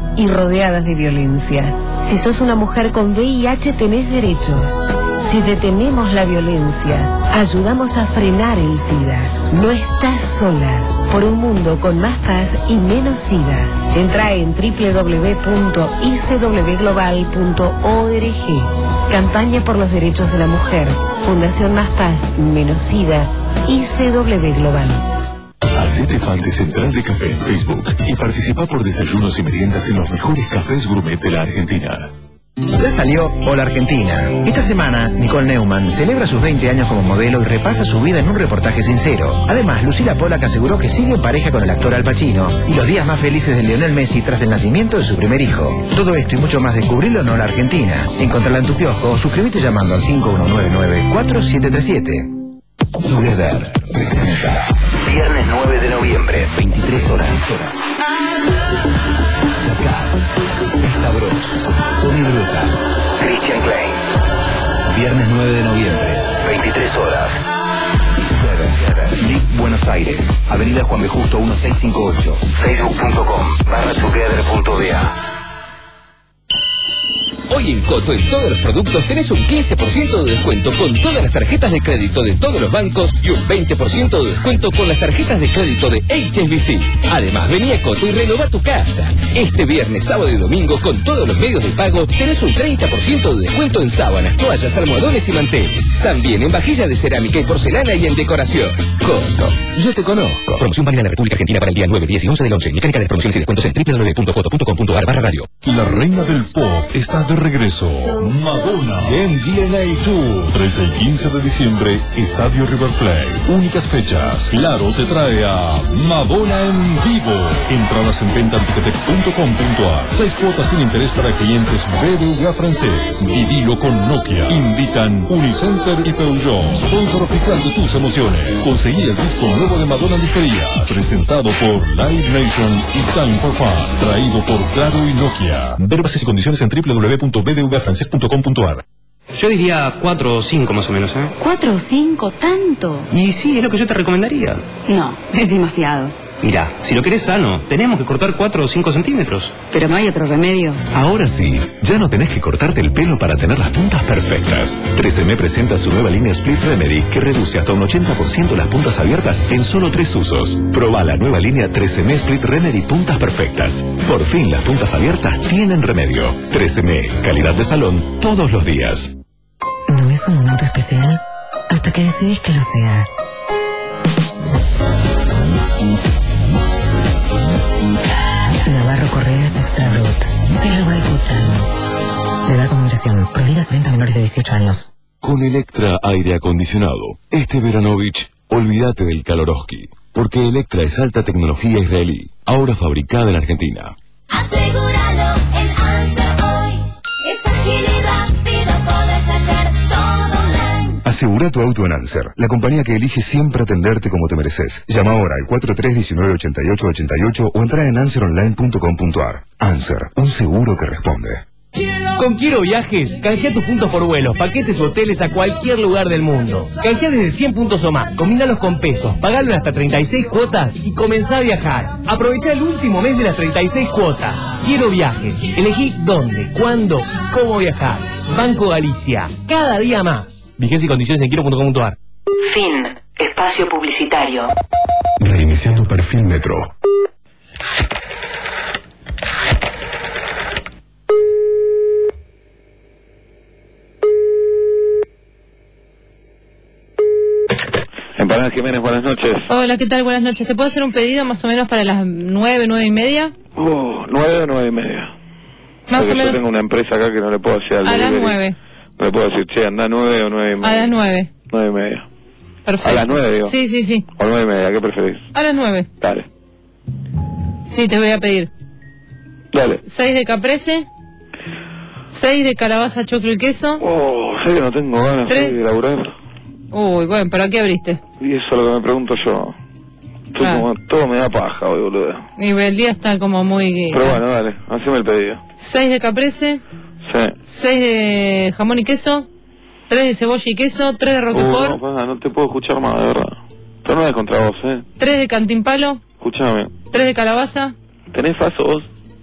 y rodeadas de violencia. Si sos una mujer con V I H tenés derechos. Si detenemos la violencia, ayudamos a frenar el SIDA. No estás sola. Por un mundo con más paz y menos SIDA. Entra en doble u doble u doble u punto i c w global punto org. Campaña por los derechos de la mujer. Fundación Más Paz, Menos SIDA. I C W Global. Hacete fan de Central de Café en Facebook y participa por desayunos y meriendas en los mejores cafés gourmet de la Argentina. Ya salió Hola Argentina. Esta semana, Nicole Neumann celebra sus veinte años como modelo y repasa su vida en un reportaje sincero. Además, Lucila Pollack aseguró que sigue en pareja con el actor Al Pacino y los días más felices de Lionel Messi tras el nacimiento de su primer hijo. Todo esto y mucho más descubrilo en Hola Argentina. Encontrala en tu kiosco o suscríbete llamando al cinco uno nueve nueve cuatro siete tres siete. Together presenta Viernes nueve de noviembre, veintitrés horas. Esta Bros, Tony Bruta, Christian Klein. Viernes nueve de noviembre, veintitrés horas. Lic Buenos Aires, Avenida Juan B. Justo dieciséis cincuenta y ocho. Facebook punto com barra together punto b a. Hoy en Coto, en todos los productos, tenés un quince por ciento de descuento con todas las tarjetas de crédito de todos los bancos y un veinte por ciento de descuento con las tarjetas de crédito de H S B C. Además, vení a Coto y renová tu casa. Este viernes, sábado y domingo, con todos los medios de pago, tenés un treinta por ciento de descuento en sábanas, toallas, almohadones y manteles. También en vajilla de cerámica y porcelana y en decoración. Coto, yo te conozco. Promoción válida en la República Argentina para el día nueve, diez y once del once. Mecánica de promociones y descuentos en doble u doble u doble u punto coto punto com punto a r barra radio. La reina del pop está de regreso. Madonna en D N A Tour. trece y quince de diciembre, Estadio River Plate. Únicas fechas. Claro te trae a Madonna en vivo. Entradas en venta en ticketek punto com punto a r. Seis cuotas sin interés para clientes B B V A francés. Vivilo con Nokia. Invitan Unicenter y Peugeot. Sponsor oficial de tus emociones. Conseguí el disco nuevo de Madonna en disquería. Presentado por Live Nation y Time for Fun. Traído por Claro y Nokia. Ver bases y condiciones en doble u doble u doble u punto b d v a francés punto com punto a r. Yo diría cuatro o cinco más o menos, ¿eh? ¿Cuatro o cinco? ¿Tanto? Y sí, es lo que yo te recomendaría. No, es demasiado. Mirá, si lo querés sano, tenemos que cortar cuatro o cinco centímetros. Pero no hay otro remedio. Ahora sí, ya no tenés que cortarte el pelo para tener las puntas perfectas. trece eme presenta su nueva línea Split Remedy que reduce hasta un ochenta por ciento las puntas abiertas en solo tres usos. Probá la nueva línea trece eme Split Remedy Puntas Perfectas. Por fin las puntas abiertas tienen remedio. trece eme, calidad de salón todos los días. ¿No es un momento especial? Hasta que decidís que lo sea. Navarro Correas Extra Brut. Celebrate Good Times. De edad con moderación. Prohibida su venta a menores de dieciocho años. Con Electra Aire Acondicionado, este Veranovich, olvídate del Kaloroski. Porque Electra es alta tecnología israelí, ahora fabricada en Argentina. Asegúralo en Anser hoy. Es ágil y rápido, podés hacer todo online. Asegura tu auto en Anser, la compañía que elige siempre atenderte como te mereces. Llama ahora al cuatro tres uno nueve, ocho ocho ocho ocho o entra en anser online punto com punto a r. Anser, un seguro que responde. Con Quiero Viajes, canjea tus puntos por vuelos, paquetes o hoteles a cualquier lugar del mundo. Canjea desde cien puntos o más, combínalos con pesos, pagalo en hasta treinta y seis cuotas y comenzá a viajar. Aprovecha el último mes de las treinta y seis cuotas. Quiero Viajes. Elegí dónde, cuándo y cómo viajar. Banco Galicia. Cada día más. Vigencia y condiciones en quiero punto com punto a r. Fin. Espacio publicitario. Reiniciando perfil Metro. Empanadas Jiménez, buenas noches. Hola, ¿qué tal? Buenas noches. ¿Te puedo hacer un pedido más o menos para las nueve, nueve y media? Uh, nueve o nueve y media. Más Porque o menos. Yo tengo una empresa acá que no le puedo hacer al A las delivery. nueve. No le puedo decir, che, anda nueve o nueve y media. A las nueve. Nueve y media. Perfecto. A las nueve, digo. Sí, sí, sí. O nueve y media, ¿qué preferís? A las nueve. Dale. Sí, te voy a pedir. Dale. Seis de caprese. Seis de calabaza, choclo y queso. Oh, sé que no tengo ganas Tres. de laburar. Uy, bueno, ¿para qué abriste? Y eso es lo que me pregunto yo. Todo, Ah. como- todo me da paja hoy, boludo. Y el día está como muy... Pero bueno, dale, haceme el pedido. Seis de caprese. Sí. Seis de jamón y queso. Tres de cebolla y queso. Tres de Uh, roquefort. no, pará, no te puedo escuchar más, de verdad. Pero no es contra vos, ¿eh? Tres de cantimpalo. Escuchame. Tres de calabaza. ¿Tenés faso vos?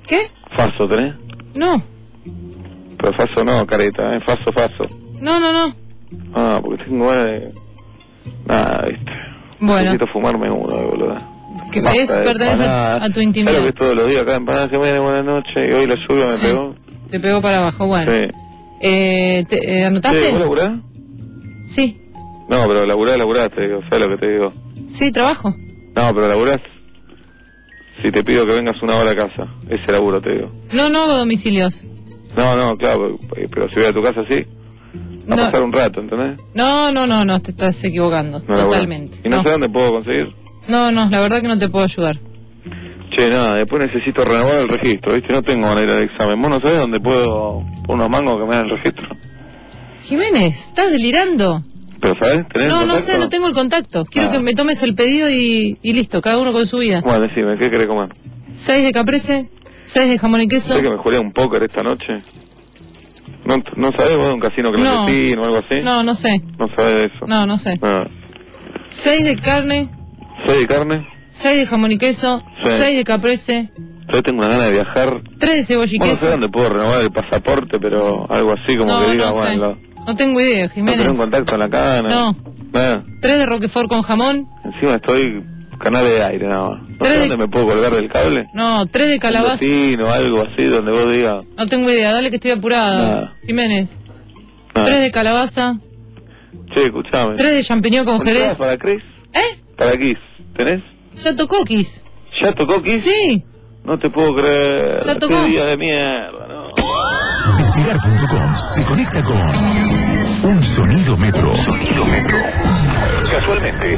¿Qué? ¿Faso tenés? No. Pero Faso no, careta, ¿eh? Faso, Faso. No, no, no. Ah, porque tengo ganas de... Nada, viste. Bueno. Necesito fumarme uno, boludo. Que es, pertenece a, a tu intimidad. Claro que todos los días acá empanadas que me den buenas noches y hoy la lluvia me sí. pegó. Te pegó para abajo, bueno. Sí. Eh, te, eh, ¿Anotaste? Sí, ¿vos laburás? Sí. No, pero laburás, laburás, te digo, ¿sabes lo que te digo? Sí, trabajo. No, pero laburás. Si te pido que vengas una hora a casa, ese laburo te digo. No, no hago domicilios. No, no, claro, pero si voy a tu casa sí, va no. a pasar un rato, ¿entendés? No, no, no, no, te estás equivocando, no totalmente. ¿Y no, no sé dónde puedo conseguir? No, no, la verdad que no te puedo ayudar. Che, nada, después necesito renovar el registro, ¿viste? No tengo manera de examen. ¿Vos no sabés dónde puedo por unos mangos que me hagan el registro? Jiménez, ¿estás delirando? ¿Pero sabés? ¿Tenés No, el no sé, no tengo el contacto. Quiero ah. que me tomes el pedido y, y listo, cada uno con su vida. Bueno, decime, ¿qué querés comer? Seis de caprese, seis de jamón y queso. ¿Sabés que me jugué un póker esta noche? ¿No, no sabés vos de un casino clandestino no. o algo así? No, no sé. ¿No sabés de eso? No, no sé. Ah. Seis de carne. ¿Seis de carne? Seis de jamón y queso. Sí. Seis de caprese. Yo tengo una gana de viajar. Tres de cebolla y bueno, queso. No sé dónde puedo renovar el pasaporte, pero algo así como no, que diga, no bueno... Sé. Lo... No tengo idea, Jiménez. ¿No tenés un contacto en la cana? No. Ah. Tres de roquefort con jamón. Encima estoy... canal de aire nada más. ¿No sé de... dónde me puedo colgar del cable? No, tres de calabaza. O algo así donde vos digas. No tengo idea, dale que estoy apurada. Nada. Jiménez. Nada. Tres de calabaza. Che, escuchame. Tres de champiñón con jerez. ¿Para Chris? ¿Eh? ¿Para Kiss? ¿Tenés? Ya tocó Kiss. ¿Ya tocó Kiss? Sí. No te puedo creer. Ya tocó. Qué día de mierda, ¿no? Despegar punto com te conecta con un sonido metro. Sonido metro. Casualmente.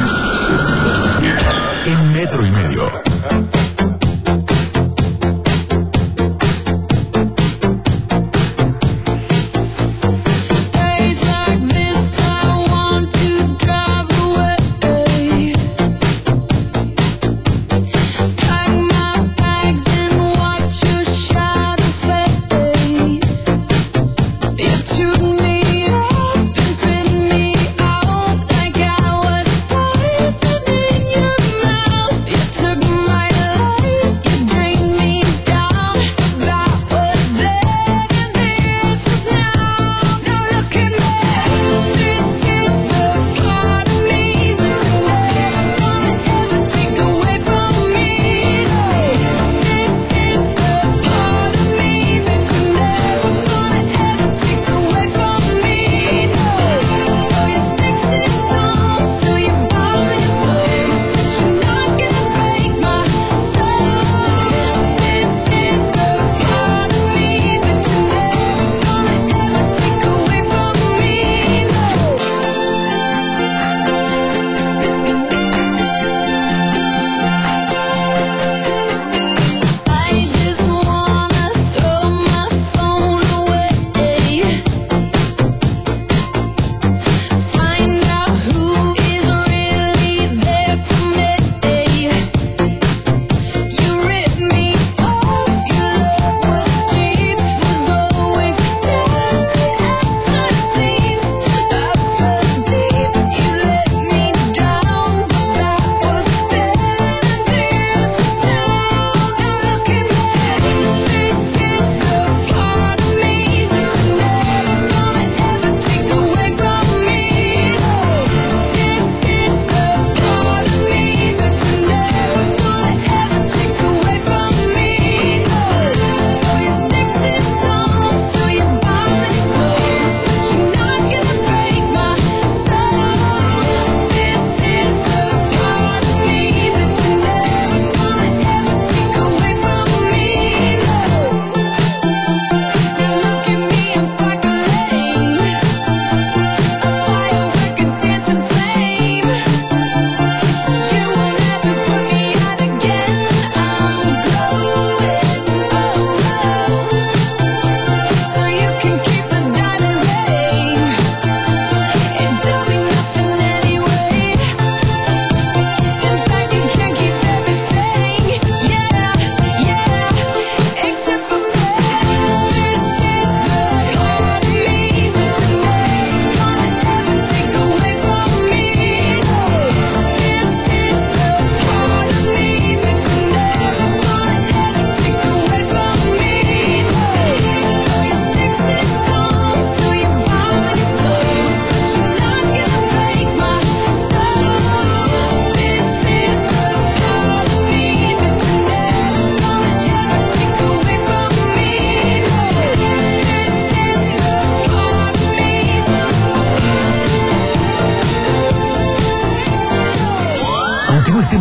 En metro y medio. Took my love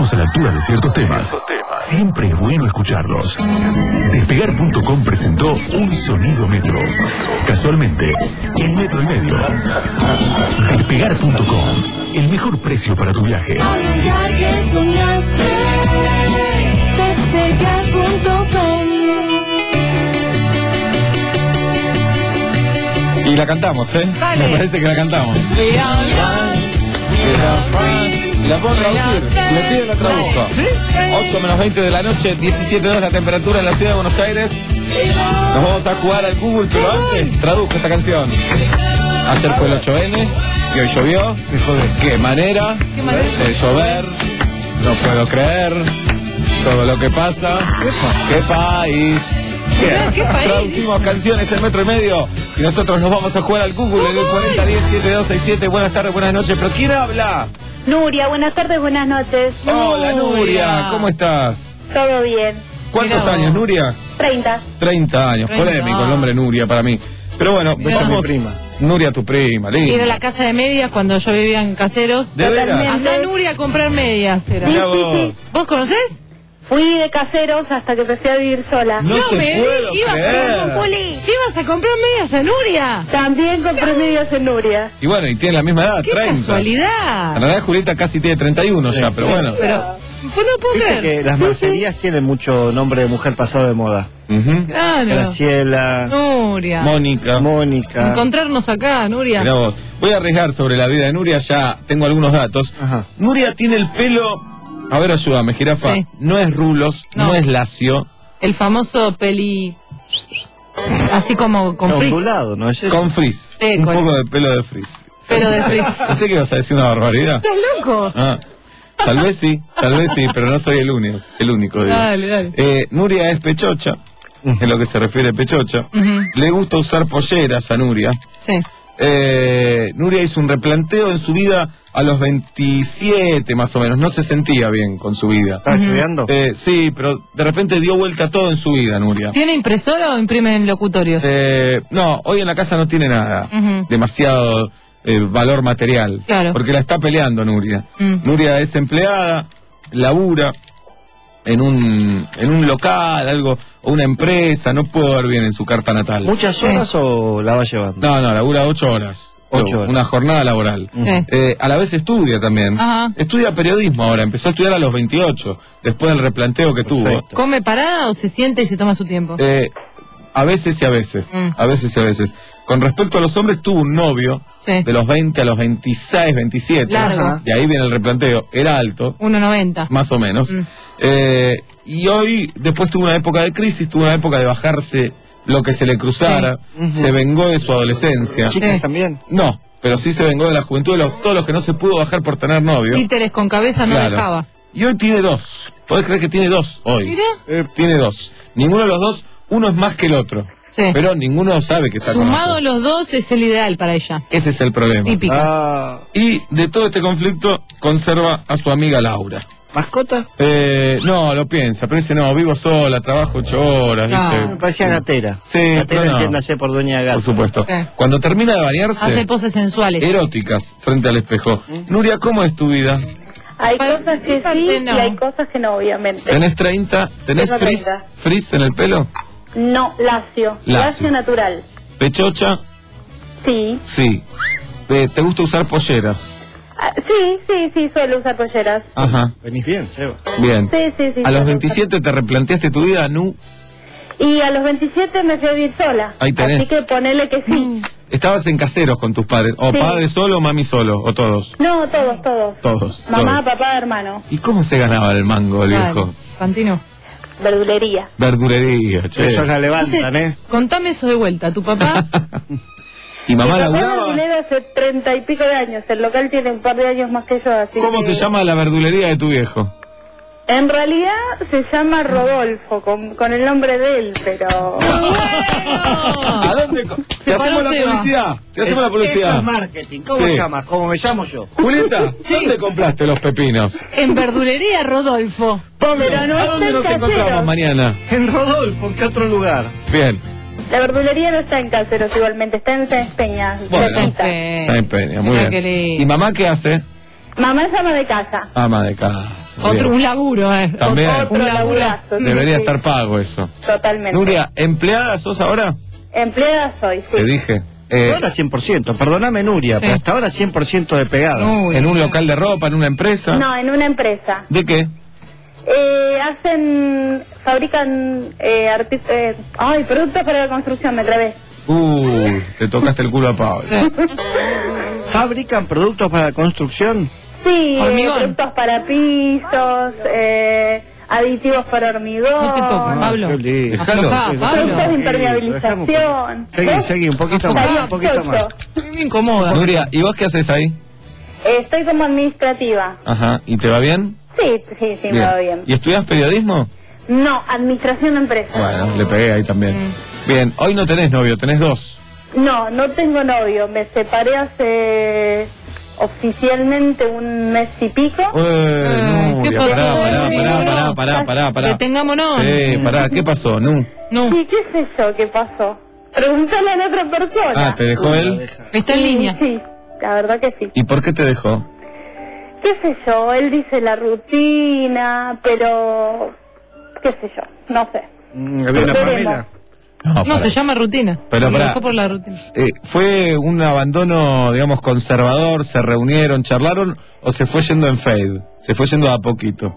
estamos a la altura de ciertos temas, siempre es bueno escucharlos. Despegar punto com presentó Un Sonido Metro. Casualmente, en metro y medio. Despegar punto com, el mejor precio para tu viaje. Viaje soñaste, despegar punto com. Y la cantamos, ¿eh? Dale. Me parece que la cantamos. La puedo traducir, le pido la traduzco. ¿Sí? ocho menos veinte de la noche, diecisiete grados la temperatura en la ciudad de Buenos Aires. Nos vamos a jugar al Google, pero antes traduzco esta canción. Ayer fue el ocho ene y hoy llovió. Qué manera ¿Qué manera? de llover. No puedo creer todo lo que pasa. Qué país. Mirá, ¿qué país? Traducimos canciones en metro y medio y nosotros nos vamos a jugar al Google en el cuarenta diez setenta y dos sesenta y siete. Buenas tardes, buenas noches. ¿Pero quién habla? Nuria, buenas tardes, buenas noches. Hola Nuria, ¿cómo estás? Todo bien. ¿Cuántos Mirá. años, Nuria? treinta. treinta años, treinta. polémico el nombre Nuria para mí. Pero bueno, Mirá. somos Mi prima. Nuria, tu prima, linda. Era la casa de medias cuando yo vivía en Caseros. ¿De veras? Anda Nuria a comprar medias. Era. Mirá vos. ¿Vos conocés? Fui de Caseros hasta que empecé a vivir sola. No te me puedo ibas creer. A, ibas a comprar medias a Nuria. También compré medias en Nuria. Y bueno, y tiene la misma edad, ¡Qué treinta. casualidad! En realidad Julieta casi tiene treinta y uno ya, pero bueno. Pero, pues no puedo Viste creer. que las mercerías tienen mucho nombre de mujer pasado de moda. Ujú. Claro. Graciela, Nuria. Mónica. Mónica. Encontrarnos acá, Nuria. Mirá vos. Voy a arriesgar sobre la vida de Nuria, ya tengo algunos datos. Ajá. Nuria tiene el pelo... A ver, ayúdame, jirafa. Sí. No es rulos, no, No. es lacio. El famoso peli... Así como con frizz. ondulado, ¿no es eso? Con frizz. Sí, Un con- poco de pelo de frizz. Pelo de frizz. Pensé que ibas a decir una barbaridad. ¿Estás loco? Ah, tal vez sí, tal vez sí, pero no soy el único, el único. Digo. Dale, dale. Eh, Nuria es pechocha, en lo que se refiere a pechocha. Ujú. Le gusta usar polleras a Nuria. Sí. Eh, Nuria hizo un replanteo en su vida a los veintisiete más o menos. No se sentía bien con su vida. ¿Estás estudiando? Eh, sí, pero de repente dio vuelta todo en su vida, Nuria. ¿Tiene impresora o imprime en locutorios? Eh, no, hoy en la casa no tiene nada. Ujú. Demasiado eh, valor material. Claro. Porque la está peleando Nuria. Mm. Nuria es empleada, labura en un en un local, algo, o una empresa, no puedo ver bien en su carta natal. ¿Muchas horas o la va llevando? No, no, labura ocho horas. Ocho horas. Una jornada laboral. Sí. Eh, a la vez estudia también. Ajá. Estudia periodismo ahora, empezó a estudiar a los veintiocho, después del replanteo que tuvo. ¿Come parada o se sienta y se toma su tiempo? Eh, a veces y a veces, Mm. a veces y a veces. Con respecto a los hombres, tuvo un novio Sí. de los veinte a los veintiséis, veintisiete. Largo. Ajá. De ahí viene el replanteo. Era alto, uno noventa. más o menos. Mm. Eh, y hoy, después tuvo una época de crisis, tuvo una época de bajarse lo que se le cruzara. Sí. Se vengó de su adolescencia. ¿Chicas Sí. también? No, pero sí se vengó de la juventud de los, todos los que no se pudo bajar por tener novio. Títeres con cabeza no Claro. dejaba. Y hoy tiene dos. ¿Podés creer que tiene dos hoy? Mira. Eh, tiene dos. Ninguno de los dos, uno es más que el otro. Sí. Pero ninguno sabe que está con Sumado otro. los dos es el ideal para ella. Ese es el problema. Típica. Ah, Y de todo este conflicto conserva a su amiga Laura. ¿mascota? Eh, no, lo piensa, pero dice, no, vivo sola, trabajo ocho horas, No. dice. Me parecía gatera. Sí, Gatera, pero no. entiéndase por dueña de gato. Por supuesto. Sí. Cuando termina de bañarse, Hace poses sensuales. eróticas frente al espejo. Nuria, ¿cómo es tu vida? Hay Pa- cosas sí, que parte sí no. y hay cosas que no, obviamente. ¿Tenés treinta? ¿Tenés Tengo frizz? treinta. ¿Frizz en el pelo? No, lacio. Lacio. Lacio natural. ¿Pechocha? Sí. Sí. Eh, ¿Te gusta usar polleras? Ah, sí, sí, sí, suelo usar polleras. Ajá. Venís bien, Seba. Bien. Sí, sí, sí. A los suelo veintisiete te replanteaste tu vida, Nu. usar. Y a los veintisiete me fui a vivir sola. Ahí tenés. Así que ponele que sí. Estabas en Caseros con tus padres. O Sí. padre solo o mami solo. O todos. No, todos, todos. Todos. Mamá, todos. papá, hermano. ¿Y cómo se ganaba el mango, el Dale, viejo? Fantino. Verdulería. Verdulería, che. Eso la levantan, Entonces, ¿eh? contame eso de vuelta. ¿Tu papá? ¿Y mamá Mi papá es laburaba? verdulero hace treinta y pico de años. El local tiene un par de años más que yo, así ¿Cómo que- se llama la verdulería de tu viejo? En realidad se llama Rodolfo, con, con el nombre de él, pero... ¿A dónde? co- Te paró hacemos la Seba. publicidad. Te hacemos Es- la publicidad. Eso es marketing. ¿Cómo Sí. se llama? ¿Cómo me llamo yo? Julieta, ¿dónde compraste los pepinos? En verdulería Rodolfo. Pablo, Pero no ¿a dónde está nos en encontramos Caseros. mañana? En Rodolfo, ¿en qué otro lugar? Bien. La verdulería no está en Caseros igualmente, está en Sáenz Peña. Bueno. cerquita. Eh, San Peña, muy mira qué bien. lindo. ¿Y mamá qué hace? Mamá es ama de casa. Ama de casa. Otro, bien. un laburo, eh. También. Otro, un laburazo. Debería sí, estar pago eso. Totalmente. Nuria, ¿empleada sos ahora? Empleada soy, sí. Te dije. Eh, Ahora cien por ciento, perdóname Nuria, Sí. pero hasta ahora cien por ciento de pegada. ¿En un local de ropa, en una empresa? No, en una empresa. ¿De qué? Eh, hacen, fabrican, eh, arti- eh, ay, productos para la construcción, me trabé. Uh, te tocaste el culo a Pablo. ¿Fabrican productos para la construcción? Sí, eh, Hormigón. productos para pisos, eh, aditivos para hormigón. No te toques, Pablo. Qué lindo. Dejalo. Aflojá, Productos de Pablo. impermeabilización. Seguí, ¿Ves? seguí, un poquito más, un poquito más. Me incomoda. Nuria, ¿y vos qué haces ahí? Eh, estoy como administrativa. Ajá, ¿y te va bien? Sí, sí, sí, me va bien. ¿Y estudias periodismo? No, administración de empresas. Bueno, le pegué ahí también. Bien, hoy no tenés novio, tenés dos. No, no tengo novio. Me separé hace oficialmente un mes y pico. Eh, ¿qué Nuria, pasó? pará, pará, Sí, pará, no. pará, pará, pará, pará. Detengámonos. Sí, pará, ¿qué pasó? Nu. No. Sí, qué sé yo, qué pasó. Pregúntale a la otra persona. Ah, ¿te dejó él? Está en Sí, línea. Sí, la verdad que sí. ¿Y por qué te dejó? Qué sé yo, él dice la rutina, pero qué sé yo, no sé. Mm, ¿Había una Veremos. Pamela? No, No, pará. se llama rutina. Pero Lo pará. dejó por la rutina. Eh, ¿Fue un abandono, digamos, conservador? ¿Se reunieron, charlaron o se fue yendo en fade? ¿Se fue yendo a poquito?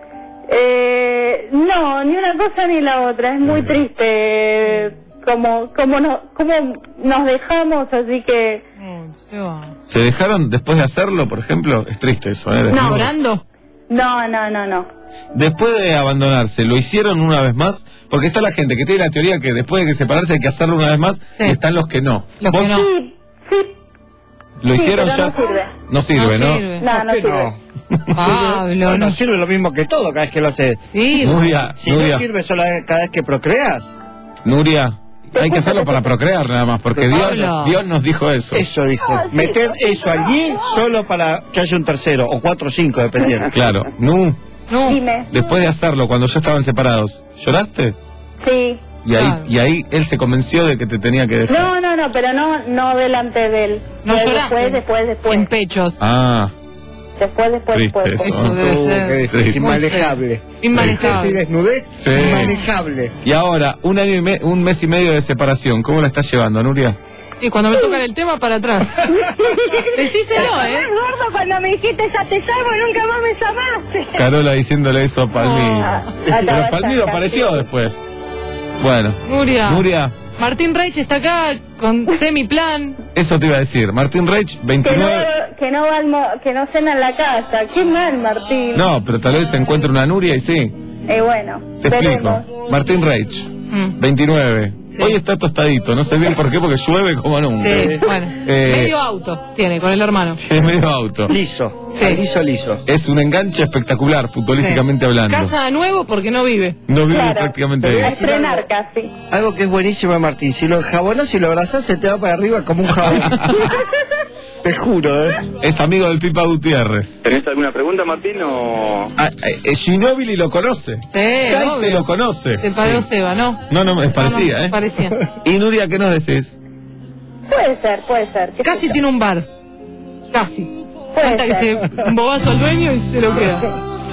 Eh, no, ni una cosa ni la otra, es muy triste como, como, no, como nos dejamos, así que... Se va. ¿Se dejaron después de hacerlo, por ejemplo? Es triste eso, ¿eh? No. ¿Llorando? No, no, no, no. Después de abandonarse, ¿lo hicieron una vez más? Porque está la gente que tiene la teoría que después de que separarse hay que hacerlo una vez más, Sí. y están los que no. Los ¿Vos que no. Sí, sí, lo sí, hicieron pero ya? no sirve. No sirve, ¿no? sirve. No, no ¿Por qué sirve. Pablo, No, no. no sirve lo mismo que todo cada vez que lo haces. Sí, Nuria, Si Nuria, no sirve solo cada vez que procreas. Nuria, hay que hacerlo para procrear nada más, porque Dios, Pablo. Dios nos dijo eso. Eso dijo. Ah, sí. Meted eso allí solo para que haya un tercero, o cuatro o cinco, dependiendo. Claro. Nu, no. Dime. después de hacerlo, cuando ya estaban separados, ¿lloraste? Sí. Y ahí, Claro. y ahí él se convenció de que te tenía que dejar. No, no, no, pero no, no delante de él. No Fue lloraste. Después, después, después. En pechos. Ah, Después, después, Triste después. eso. Eso debe Uh, ser. qué difícil, Muy inmanejable. feo. Inmanejable. Tristeza y desnudez, Sí. inmanejable. y ahora, un año y me- un mes y medio de separación, ¿cómo la estás llevando, Nuria? Y cuando me tocan el tema, para atrás. Decíselo, ¿eh? Es gordo cuando me dijiste ya te llamo y nunca más me llamaste. Carola diciéndole eso a Palmiro. Ah, Pero acá Palmiro está, apareció sí. después. Bueno, Nuria. Nuria, Martín Reich está acá con semiplan. eso te iba a decir. Martín Reich, Que no, veintinueve. que no va al mo- que no cena en la casa. Qué mal, Martín. No, pero tal vez se encuentre una Nuria y sí. Eh, bueno, Te veremos. explico. Martín Reich, Mm. veintinueve. Sí. Hoy está tostadito, no sé bien por qué, porque llueve como nunca. Sí, bueno. Eh, Medio auto tiene con el hermano. Tiene medio auto. Liso. Sí. Liso, liso. Es un enganche espectacular, futbolísticamente hablando. Casa nuevo porque no vive. No vive Claro. prácticamente Pero A ahí. es- estrenar casi. Algo que es buenísimo de Martín. Si lo enjabonás y lo abrazás, se te va para arriba como un jabón. Te juro, ¿eh? Es amigo del Pipa Gutiérrez. ¿Tenés alguna pregunta, Martín, o...? Ah, eh, Ginóbili lo conoce. Sí, Caite obvio. lo conoce. Se paró Seba, ¿no? No, no, me parecía, No, no, ¿eh? parecía. Y Nuria, ¿qué nos decís? Puede ser, puede ser. ¿Qué Casi sé yo? tiene un bar. Casi. Puede Falta que ser. se embobazo al dueño y se lo queda.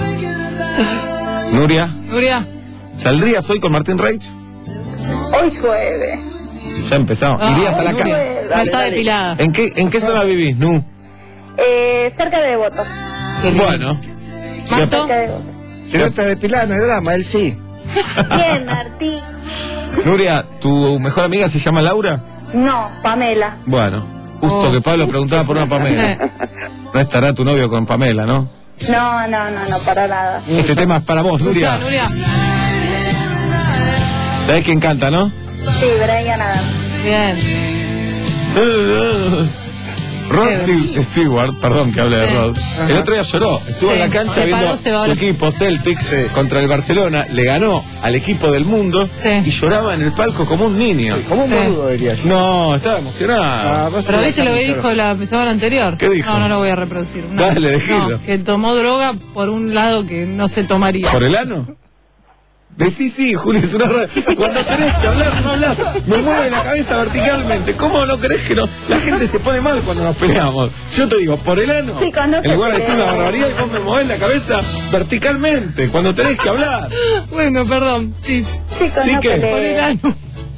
Nuria, Nuria. ¿saldrías hoy con Martín Reich? Hoy jueves. Ya empezamos. Ah, ¿Irías a la Nuria. calle? No está depilada. ¿En qué, ¿En qué zona vivís, Nu? Eh, cerca de Devoto. Qué lindo. Bueno. ¿Marto? Cerca de Devoto. Si no está depilada, no hay drama, él sí. Bien, Martín. Nuria, ¿tu mejor amiga se llama Laura? No, Pamela. Bueno, justo Oh. que Pablo preguntaba por una Pamela. No estará tu novio con Pamela, ¿no? No, no, no, no, para nada. Este tema es para vos, Escuchá, Nuria. Nuria. ¿Sabés quién canta, no? Sí, Brian Adams. Bien. Rod St- Stewart, perdón que hable de Sí. Rod, el otro día lloró, estuvo Sí. en la cancha Se viendo paró, se va su ahora. equipo Celtic contra el Barcelona, le ganó al equipo del mundo Sí. y lloraba en el palco como un niño. Como un Sí. boludo, diría yo. No, estaba emocionado. Ah, vos Pero te viste lo que vas a dijo la semana anterior. ¿Qué dijo? No, no lo voy a reproducir. No. Dale, decilo. No, que tomó droga por un lado que no se tomaría. ¿Por el ano? De sí, sí, Juli, es una radio. Cuando tenés que hablar, no hablas. Me mueve la cabeza verticalmente. ¿Cómo no crees que no? La gente se pone mal cuando nos peleamos. Yo te digo, por el ano, Chicos, no en lugar de se decir una peleen. barbaridad, y vos me movés la cabeza verticalmente. Cuando tenés que hablar. Bueno, perdón. Sí. Chicos, Sí no que- peleen. Por el ano.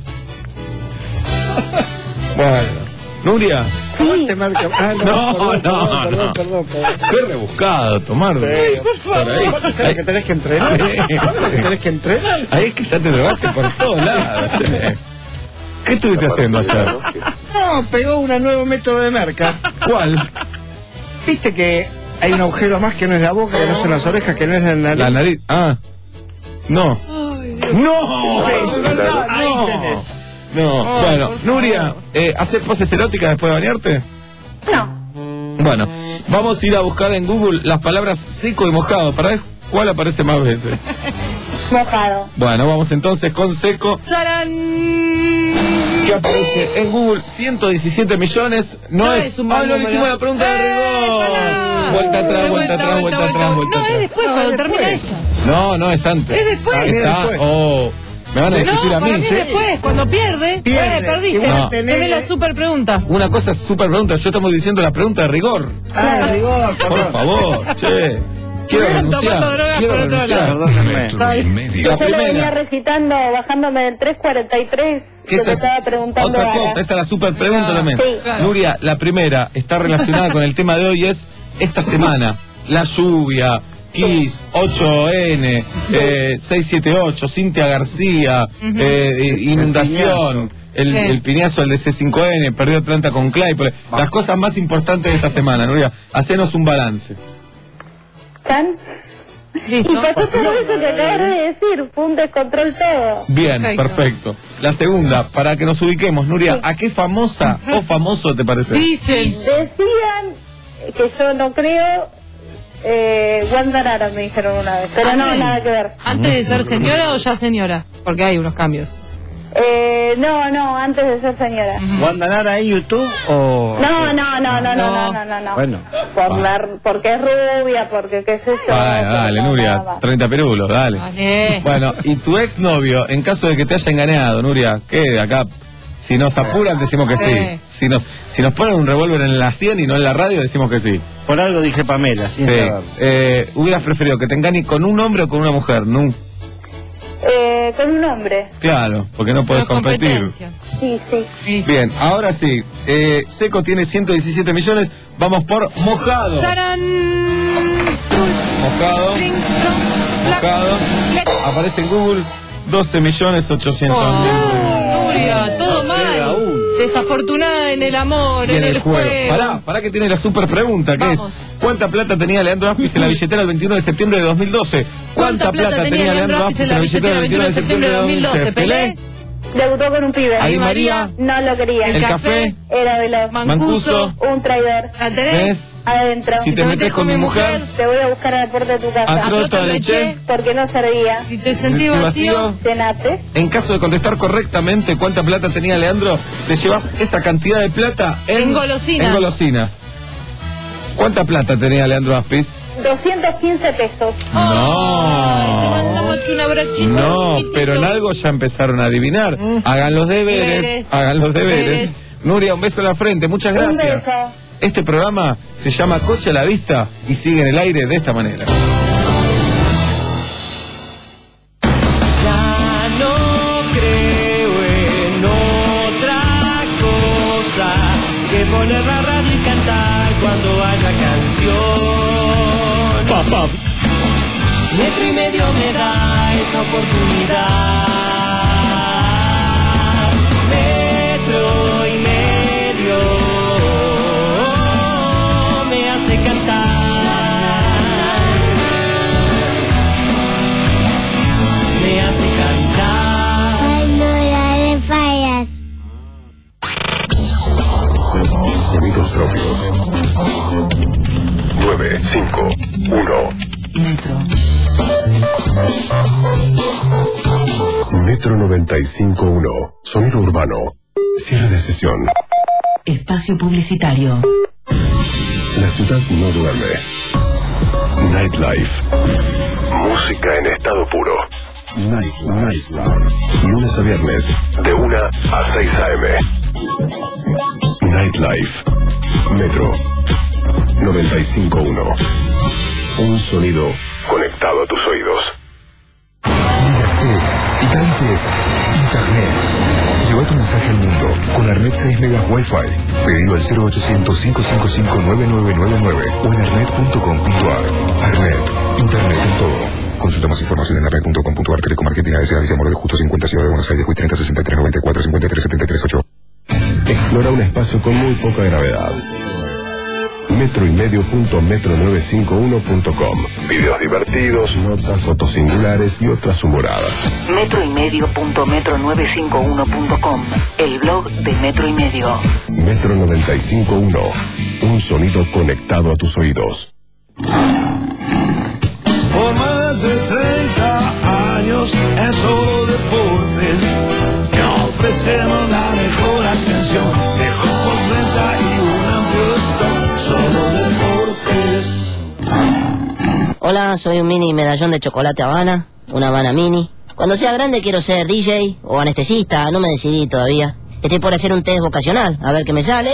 Bueno, Nuria. Aguante, Marca. Ah, no, No, perdón, no, perdón, perdón, no. perdón, perdón. Qué rebuscado, tomar. Por ahí. ¿Sabes que tenés que entrenar? Sí. ¿Sabes que tenés que entrenar? Ahí es que ya te drogaste por todos lados. che. ¿Qué estuviste haciendo ayer? No, pegó un nuevo método de merca. ¿Cuál? Viste que hay un agujero más que no es la boca, que no son las orejas, que no es la nariz. La nariz. Ah. No. ¡No! Sí, Es verdad, ahí no. tenés. No. Oh, Bueno, por favor. Nuria, eh, ¿haces poses eróticas después de bañarte? No. Bueno, vamos a ir a buscar en Google las palabras seco y mojado para ver cuál aparece más veces. Mojado. Bueno, vamos entonces con seco. ¡Sarán! ¿Qué aparece en Google? ciento diecisiete millones. No, No es. es un Ah, mal no le número. hicimos la pregunta de rigor. pará. Vuelta atrás, vuelta Vuelta, atrás, vuelta vuelta, atrás, vuelta. vuelta No, es atrás. después, No, cuando es termina después. ella. No, no, es antes. Es después. Ah, bien, Esa, después. oh, me van a No, discutir a para mí. mí es después, cuando pierde, Pierde. eh, perdiste. Igual No. tenés- Tenés la super pregunta. Una cosa es súper pregunta, yo estamos diciendo la pregunta de rigor. Ah, rigor, Por perdón. favor, che. Quiero Tomando renunciar. drogas Quiero por otro renunciar. lado. Perdónenme. y medio. La Yo lo venía primera. recitando, bajándome del tres cuarenta y tres, ¿Qué que es te eso? estaba preguntando Otra ahora. cosa, esa es la super pregunta Ah, también. sí. Claro. Nuria, la primera está relacionada con el tema de hoy, es esta semana. La lluvia, Kiss, ocho ene, eh, seiscientos setenta y ocho, Cintia García, eh, inundación, el, Sí. el piñazo, el de ce cinco ene, perdió Atlanta con Claypole. Las cosas más importantes de esta semana, Nuria. Hacenos un balance. ¿Can? Listo. Y pasó todo eso que acabas de decir, fue un descontrol todo. Bien, Perfecto. perfecto. La segunda, para que nos ubiquemos, Nuria, ¿a qué famosa o famoso te parece? Dicen. Decían que yo no creo, eh, Wanda Nara me dijeron una vez, pero no, Antes- nada que ver. ¿Antes de ser señora o ya señora? Porque hay unos cambios. Eh, no, no, antes de ser señora. ¿Wanda Nara en YouTube o...? No, no, no, no, no, no, no, no, no. Bueno. Por la, porque es rubia, porque qué sé yo. Dale, pero dale, no, Nuria, nada más. treinta perulos, dale. Vale. Bueno, y tu exnovio, en caso de que te haya engañado, Nuria, ¿qué? Acá, si nos apuran, decimos que sí. Sí. Si nos, si nos ponen un revólver en la sien y no en la radio, decimos que sí. Por algo dije Pamela, sin Sí. saberlo. Eh, ¿Hubieras preferido que te engañe con un hombre o con una mujer? No. Eh, con un hombre. Claro, porque no podés No es competir. competencia. Sí, sí. Sí. Bien, ahora sí. Eh, Seco tiene ciento diecisiete millones. Vamos por Mojado. ¡Sarán! Mojado. Clink, clon, flac, Mojado. flec. Aparece en Google doce millones ochocientos mil. Oh, Nuria, todo mal. Desafortunada en el amor, Y en el juego. Pará, pará que tiene la super pregunta, que es Vamos. ¿cuánta plata tenía Leandro Aspis en la billetera el veintiuno de septiembre de dos mil doce? ¿Cuánta plata tenía Leandro Aspis en la billetera el veintiuno de septiembre de dos mil doce? ¿Pelé? Debutó con un pibe. Ahí María. No lo quería. El café. Era veloz. Mancuso. Un traidor. ¿La tenés? ¿Ves? Adentro. Si te metes con mi mujer, Te voy a buscar a la puerta de tu casa. a troto de leche. Porque no servía. Si te sentís ¿Vacío? vacío, Cenate. En caso de contestar correctamente cuánta plata tenía Leandro, te llevas esa cantidad de plata en, En golosinas. en golosinas. ¿Cuánta plata tenía Leandro Aspis? doscientos quince pesos. No. te mandamos una brochita. No, chiquitito. pero en algo ya empezaron a adivinar. Hagan los deberes, Deberes. hagan los deberes. Deberes. Nuria, un beso en la frente, muchas Un gracias. beso. Este programa se llama Coche a la Vista y sigue en el aire de esta manera. Ya no creo en otra cosa que poner la radio y cantar cuando haya canción. Papá. Metro y medio me da esa oportunidad. Metro y medio me hace cantar. Me hace cantar. Ay, no la de fallas. Sonidos propios. nueve, cinco, uno. Metro. Metro noventa y cinco uno. Sonido urbano. Cierre de sesión. Espacio publicitario. La ciudad no duerme. Nightlife. Música en estado puro. Night, Night Life. Lunes a viernes, de una a seis a eme. Nightlife. Metro noventa y cinco punto uno. Un sonido conectado a tus oídos. Liberté, Italte, Internet. Lleva tu mensaje al mundo con Arnet seis megas Wi-Fi. Pedido al cero ochocientos, cinco cinco cinco, nueve nueve nueve nueve o en arnet punto com punto ar. Arnet, Internet en todo. Consulta más información en arnet punto com punto ar. Telecom Argentina S A. Villa Amor de Justo cincuenta, Ciudad de Buenos Aires, treinta sesenta y tres noventa y cuatro cincuenta y tres setenta y tres ocho. Explora un espacio con muy poca gravedad. metro y medio punto metro novecientos cincuenta y uno punto com. Videos divertidos, notas, fotos singulares y otras humoradas. metro y medio punto metro novecientos cincuenta y uno punto com. El blog de Metro y Medio. Metro noventa y cinco punto uno. Un sonido conectado a tus oídos. Por más de treinta años en Solo Deportes te ofrecemos la mejor atención, mejor postventa y un amplio stock. Solo Deportes. Hola, soy un mini medallón de chocolate Habana, una Habana mini. Cuando sea grande quiero ser D J o anestesista, no me decidí todavía. Estoy por hacer un test vocacional, a ver qué me sale.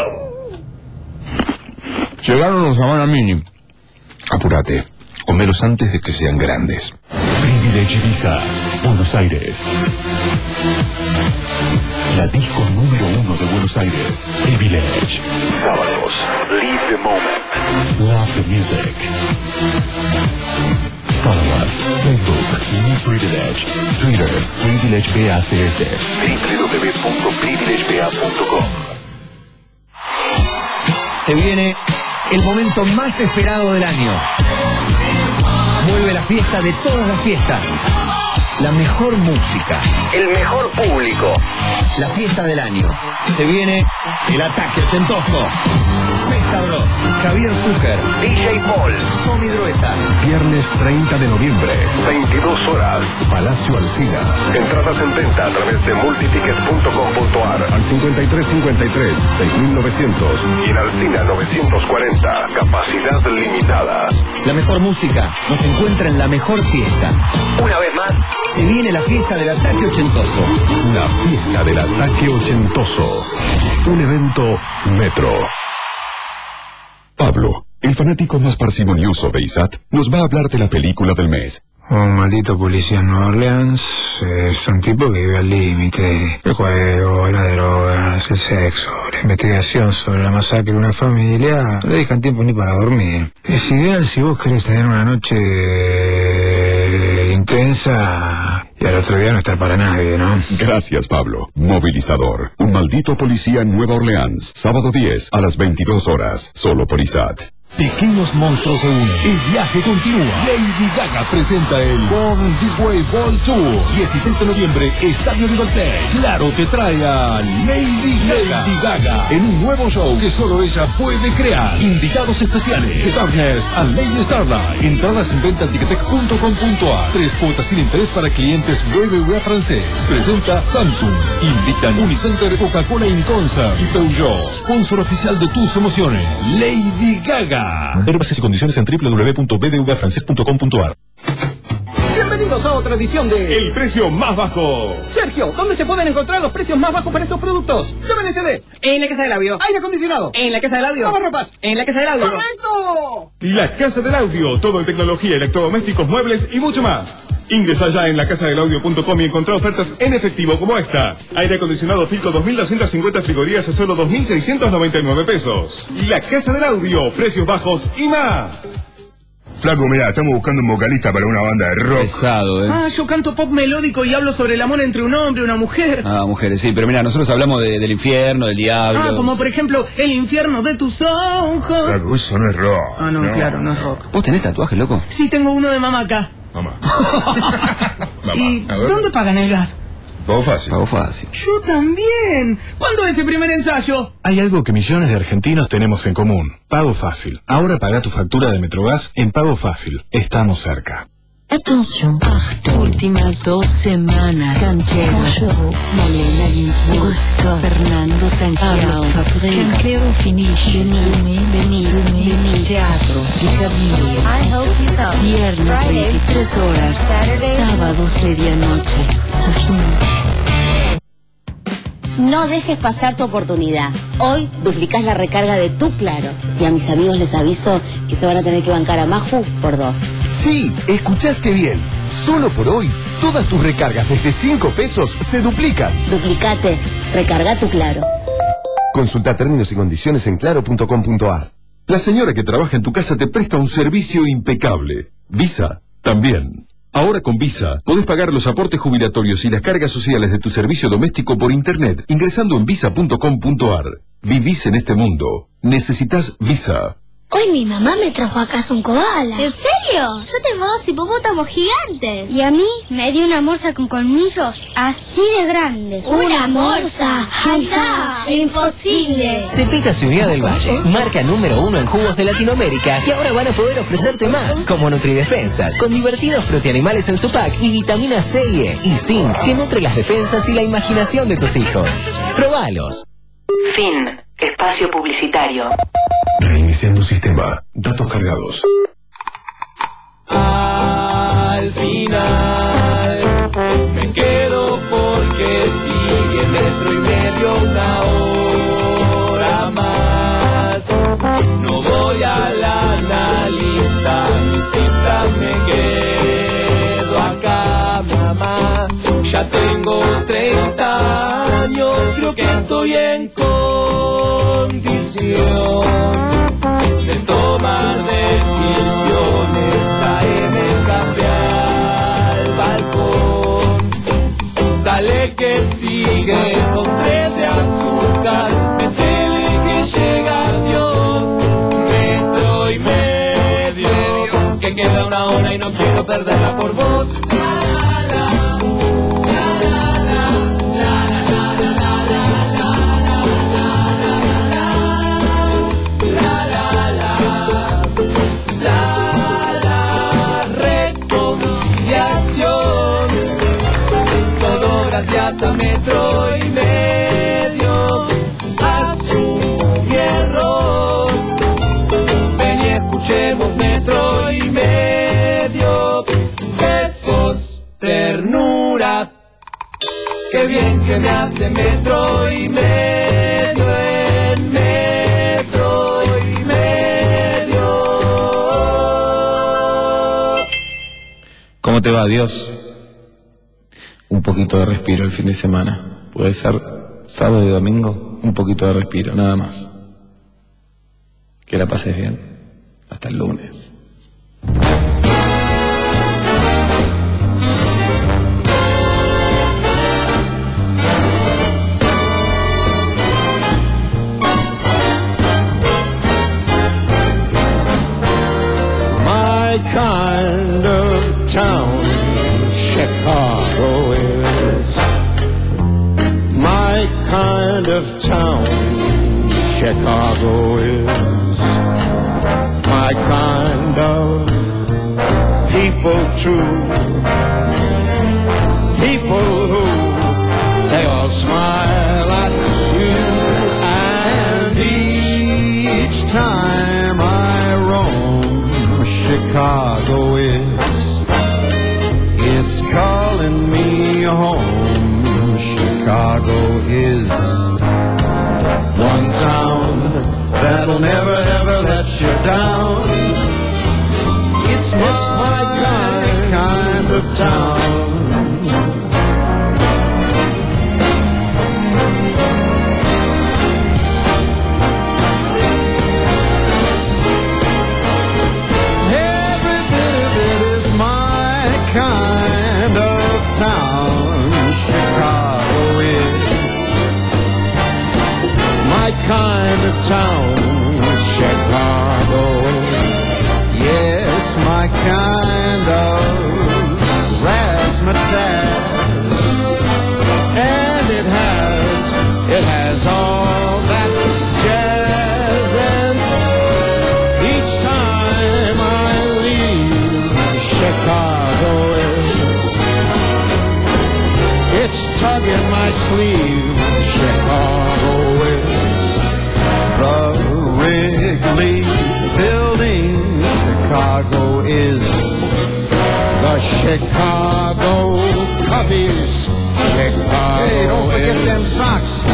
Llegaron los Habana Mini. Apúrate. Comelos antes de que sean grandes. Privilege Ibiza, Buenos Aires. La disco número uno de Buenos Aires. Privilege. Sábados. Live the moment. Love the music. Follow us. Facebook. New Privilege. Twitter. Privilege B A C S. w w w punto privilege b a punto com. Se viene el momento más esperado del año. Vuelve la fiesta de todas las fiestas. La mejor música. El mejor público. La fiesta del año. Se viene el ataque ochentoso. Festa Bros. Javier Zucker. D J Paul. Tommy Drueta. Viernes treinta de noviembre. veintidós horas. Palacio Alsina. Entradas en venta a través de multiticket punto com punto ar al cincuenta y tres cincuenta y tres, seis mil novecientos y en Alsina novecientos cuarenta. Capacidad limitada. La mejor música nos encuentra en la mejor fiesta. Una vez más, se viene la fiesta del ataque ochentoso. La fiesta del ataque ochentoso. Un evento Metro. Pablo, el fanático más parsimonioso de I S A T, nos va a hablar de la película del mes. Un maldito policía en Nueva Orleans es un tipo que vive al límite. El juego, las drogas, el sexo, la investigación sobre la masacre de una familia, no le dejan tiempo ni para dormir. Es ideal si vos querés tener una noche intensa y al otro día no estar para nadie, ¿no? Gracias, Pablo. Movilizador. Un maldito policía en Nueva Orleans. Sábado diez a las veintidós horas. Solo por I S A T. Pequeños monstruos se unen. El viaje continúa. Lady Gaga presenta el Born This Way World Tour. dieciséis de noviembre, Estadio River Plate. Claro, te trae a Lady Gaga. Lady Gaga en un nuevo show que solo ella puede crear. Invitados especiales: The Darkness and Lady Starlight. Entradas en venta en ticketek punto com punto ar. Tres cuotas sin interés para clientes B B V A francés. Presenta Samsung. Invitan Unicenter, Coca-Cola in Concert y Peugeot. Sponsor oficial de tus emociones. Lady Gaga. Ver bases y condiciones en w w w punto b d v a francés punto com punto ar. Bienvenidos a otra edición de El precio más bajo. Sergio, ¿dónde se pueden encontrar los precios más bajos para estos productos? D V D C D. En la casa del audio. Aire acondicionado. En la casa del audio. Lavarropas. En la casa del audio. ¡Correcto! La Casa del Audio. Todo en tecnología, electrodomésticos, muebles y mucho más. Ingresa ya en la casa del audio punto com y encontrá ofertas en efectivo como esta. Aire acondicionado Filco dos mil doscientas cincuenta frigorías a solo dos mil seiscientos noventa y nueve pesos. La Casa del Audio. Precios bajos y más. Flaco, mirá, estamos buscando un vocalista para una banda de rock. Pesado, ¿eh? Ah, yo canto pop melódico y hablo sobre el amor entre un hombre y una mujer. Ah, mujeres, sí, pero mira, nosotros hablamos de, del infierno, del diablo. Ah, como por ejemplo, el infierno de tus ojos. Flaco, eso no es rock. Ah, no, no, claro, no es rock. ¿Vos tenés tatuajes, loco? Sí, tengo uno de mamá acá. Mamá. Mamá. ¿Y dónde pagan el gas? Pago fácil. Pago fácil. Yo también. ¿Cuándo es el primer ensayo? Hay algo que millones de argentinos tenemos en común. Pago fácil. Ahora paga tu factura de Metrogas en Pago Fácil. Estamos cerca. Atención. Últimas dos semanas. Canchero. Malena Ginsburg. Cusco. Fernando Sangiao. Canchero Finish. Vení, vení, vení. Teatro. Picadilly. Viernes veintitrés horas. Sábados medianoche. Sofía. No dejes pasar tu oportunidad. Hoy duplicás la recarga de tu Claro. Y a mis amigos les aviso que se van a tener que bancar a Maju por dos. Sí, escuchaste bien. Solo por hoy, todas tus recargas desde cinco pesos se duplican. Duplicate. Recarga tu Claro. Consulta términos y condiciones en claro punto com punto a r. La señora que trabaja en tu casa te presta un servicio impecable. Visa, también. Ahora con Visa, podés pagar los aportes jubilatorios y las cargas sociales de tu servicio doméstico por internet, ingresando en visa punto com punto a r. Vivís en este mundo. Necesitas Visa. Hoy mi mamá me trajo a casa un koala. ¿En serio? Yo tengo dos hipopótamos gigantes. Y a mí me dio una morsa con colmillos así de grandes. ¡Una morsa! ¡Anda! ¡Imposible! Cepita se unió del Valle, marca número uno en jugos de Latinoamérica, y ahora van a poder ofrecerte más, como Nutridefensas, con divertidos frutianimales en su pack y vitamina C y E y zinc, que nutre las defensas y la imaginación de tus hijos. ¡Probalos! Fin. Espacio publicitario. Reiniciando sistema. Datos cargados. Al final me quedo porque sigue metro y medio una hora más. No voy a la analista, visita, me quedo acá, mamá. Ya tengo treinta años, creo que estoy en condición de tomar decisiones. Tráeme café al balcón, dale que sigue con tres de azúcar, métele que llega Dios, metro y medio, que queda una hora y no quiero perderla por vos. Gracias a metro y medio, asumí error. Ven y escuchemos metro y medio. Besos, ternura. Qué bien que me hace metro y medio en metro y medio. ¿Cómo te va, Dios? Un poquito de respiro el fin de semana. Puede ser sábado y domingo, un poquito de respiro, nada más. Que la pases bien. Hasta el lunes. My kind of town, Chicago is my kind of town. Chicago is my kind of people too. People who they all smile at you, and each time I roam, Chicago is. It's calling me home. Chicago is one town that'll never ever let you down. It's my, it's my kind, kind of town. Every bit of it is my kind of town. Chicago is my kind of town. Chicago, yes, my kind of razzmatazz. And it has, it has all that jazz. And each time I leave Chicago, only building Chicago is the Chicago Cubbies. Chicago hey, don't forget is them socks.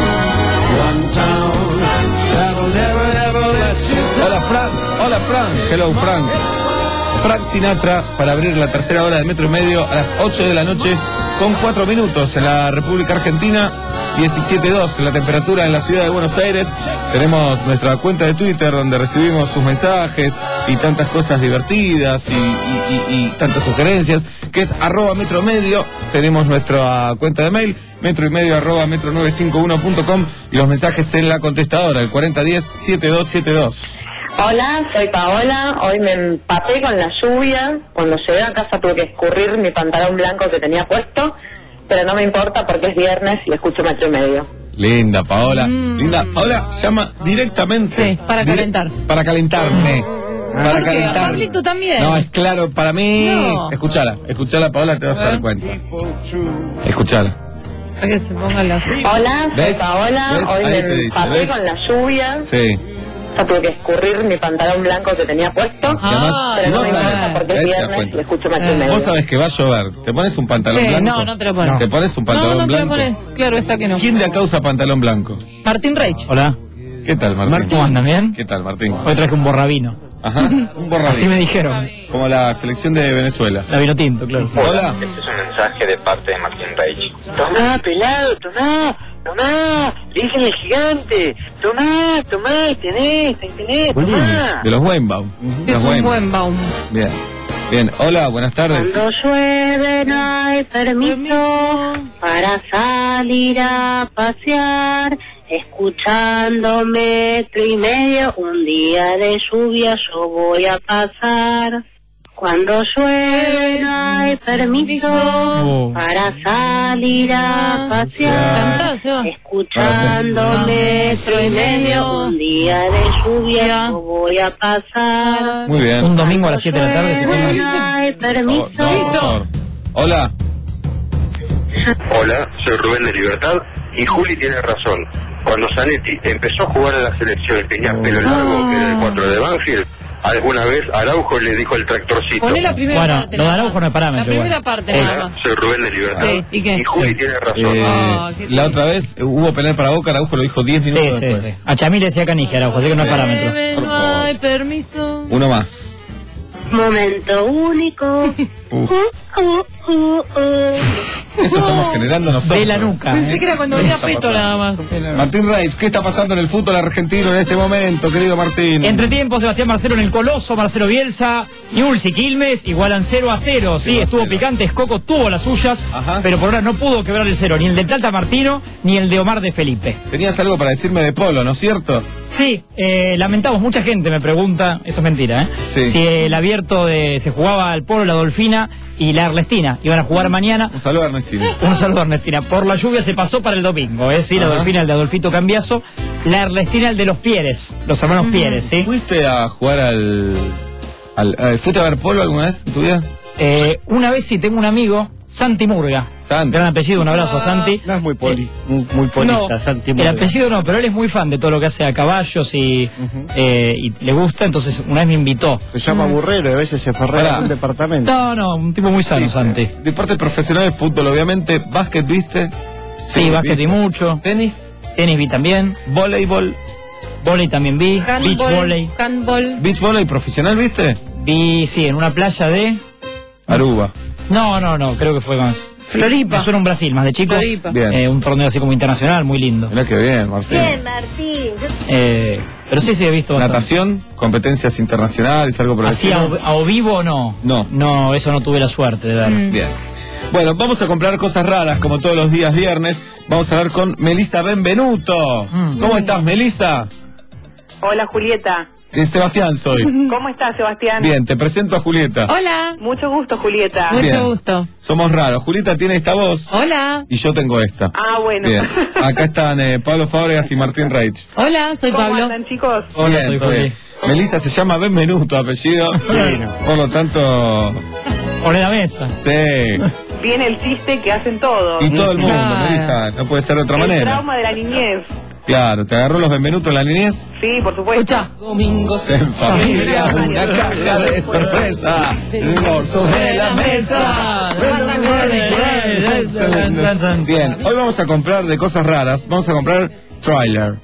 One town that'll never ever let you down. Hola Frank, hola Frank, hello Frank. Frank Sinatra para abrir la tercera hora de Metro y Medio a las ocho de la noche con cuatro minutos en la República Argentina, diecisiete dos la temperatura en la ciudad de Buenos Aires. Tenemos nuestra cuenta de Twitter donde recibimos sus mensajes y tantas cosas divertidas y, y, y, y tantas sugerencias, que es arroba Metro Medio. Tenemos nuestra cuenta de mail, metro y medio arroba metro nueve cinco uno punto com, y los mensajes en la contestadora, el cuarenta diez setenta y dos setenta y dos. Hola, soy Paola. Hoy me empaté con la lluvia. Cuando llegué a casa tuve que escurrir mi pantalón blanco que tenía puesto, pero no me importa porque es viernes y escucho Metro y Medio. Linda, Paola. Mm. Linda. Paola llama directamente. Sí, para calentar. Dire- para calentarme. Para ¿Por qué? calentar. ¿A Pablito también? No, es claro, para mí. No. Escuchala, escuchala, Paola, te vas a, a dar cuenta. Escuchala. Para que se pongan las... Hola, soy ¿Ves? Paola. ¿Ves? Hoy Ahí me te dice, empaté ¿ves? con la lluvia. Sí. Ya tuve que escurrir mi pantalón blanco que tenía puesto. Además, pero si no vos me importa sabés, porque es ahí te das viernes cuenta. y escucho Metro y Medio. Vos sabés que va a llover. ¿Te pones un pantalón Sí, blanco? no, no te lo pones. ¿Te pones un No, pantalón no te lo blanco? pones. Claro, está que no. ¿Quién de acá usa pantalón blanco? Martín Reich. Hola. ¿Qué tal, Martín? Martín. ¿Cómo andan, bien? ¿Qué tal, Martín? Hoy traje un borrabino. Ajá, un borrador. Así me dijeron. Como la selección de Venezuela. La vino tinto, claro. Hola. Este es un mensaje de parte de Martín Reich. Tomá, pelado, tomá, tomá, le dicen el gigante, tomá, tomá, ahí tenés, ahí tenés, tomá. De los Weinbaum. Es Los un Weinbaum. buen baum. Bien. Bien, hola, buenas tardes. Cuando llueve no hay permiso para salir a pasear, escuchando Metro y Medio, un día de lluvia yo voy a pasar. Cuando llueve no hay permiso Oh. para salir a pasear, escuchando Metro y Medio, un día de lluvia yo voy a pasar. Muy bien. Un domingo a las siete de la tarde. Llueve, no hay permiso. No, por favor. Hola. Hola, soy Rubén de Libertad y Juli tiene razón. Cuando Zanetti empezó a jugar en la selección y tenía pelo largo, que era el cuatro de Banfield, alguna vez Araujo le dijo el tractorcito. Poné la primera Bueno, parte. lo de nada Araujo más. no es parámetro, La primera igual. parte Hola, nada más. soy Rubén de Libertad. Sí, ¿y qué? Y Juli tiene razón. Eh, Ah, qué la otra vez eh, hubo penal para Boca, Araujo lo dijo diez Sí, minutos sí, después. sí. A Chamil le decía canija Araujo, así que no es parámetro. Llueve, Por no favor. hay permiso. Uno más. Momento único. Uf. Uh, uh, uh, uh. Esto estamos generando nosotros. De la nuca. Pensé ¿eh? que era cuando ¿Qué venía está Peto pasando? nada más. Martín Reich, ¿qué está pasando en el fútbol argentino en este momento, querido Martín? Entretiempo, Sebastián Marcelo en el Coloso, Marcelo Bielsa, Newell's y Quilmes igualan cero a cero. Sí, cero a estuvo cero. picante, Escoco tuvo las suyas, Ajá. pero por ahora no pudo quebrar el cero, ni el de Tata Martino, ni el de Omar de Felipe. Tenías algo para decirme de Polo, ¿no es cierto? Sí, eh, lamentamos, mucha gente me pregunta, esto es mentira, ¿eh? Sí. Si el abierto de, se jugaba al Polo, la Dolfina y la Ernestina, iban a jugar mañana. Un saludo a Ernestina. Un saludo a Ernestina. Por la lluvia se pasó para el domingo, ¿eh? Sí, la Ajá. Dolfina, el de Adolfito Cambiaso, la Ernestina, el de los Pieres, los hermanos Pieres, ¿sí? ¿Fuiste a jugar al, al, al- ¿Fuiste a ver Polo alguna vez en tu vida? Eh, una vez sí tengo un amigo, Santi Murga. Santi. Gran apellido, un abrazo a Santi. No es muy poli, Eh, muy, muy polista, no, Santi el Murga. apellido no, pero él es muy fan de todo lo que hace a caballos y, eh, y le gusta, entonces una vez me invitó. Se llama Burrero y a veces se ferrea Pará. en un departamento. No, no, un tipo muy sano, Sí, Santi. Deporte profesional de fútbol, obviamente. Básquet, ¿viste? Sí, básquet y mucho. Tenis, Tenis vi también. voleibol, Voley también vi. Beach Handball. volley. Handball. beach volley profesional, ¿viste? Vi, sí, en una playa de... Aruba. No, no, no, creo que fue más... Floripa. Me suena un Brasil, más de chico. Floripa. Bien. Eh, un torneo así como internacional, muy lindo. Mirá que bien, Martín. Bien, Martín. Eh, pero sí, sí, he visto bastante. Natación, competencias internacionales, algo por el ¿Así a, estilo. o- a o vivo no? No. No, eso no tuve la suerte de ver. Mm. Bien. Bueno, vamos a comprar cosas raras como todos los días viernes. Vamos a hablar con Melissa Benvenuto. Mm. ¿Cómo estás, Melissa? Hola, Julieta. Eh, Sebastián soy. ¿Cómo estás, Sebastián? Bien, te presento a Julieta. Hola. Mucho gusto, Julieta. Mucho Bien. gusto. Somos raros. Julieta tiene esta voz Hola. y yo tengo esta. Ah, bueno. Bien. Acá están eh, Pablo Fábregas y Martín Reich. Hola, soy ¿Cómo Pablo. andan, chicos? Hola, Bien, soy todo Juli. bien. Melissa se llama Benvenuto, apellido. Por lo tanto, Olé la mesa. sí. Viene el chiste que hacen todos. Y todo el mundo, Claro. Melissa. No puede ser de otra el manera. trauma de la niñez. Claro, ¿te agarró los Benvenuto en la niñez? Sí, por supuesto. Escucha. Domingos en familia, una caja de sorpresa, el humor sobre la mesa. Bien, hoy vamos a comprar de cosas raras, vamos a comprar trailer.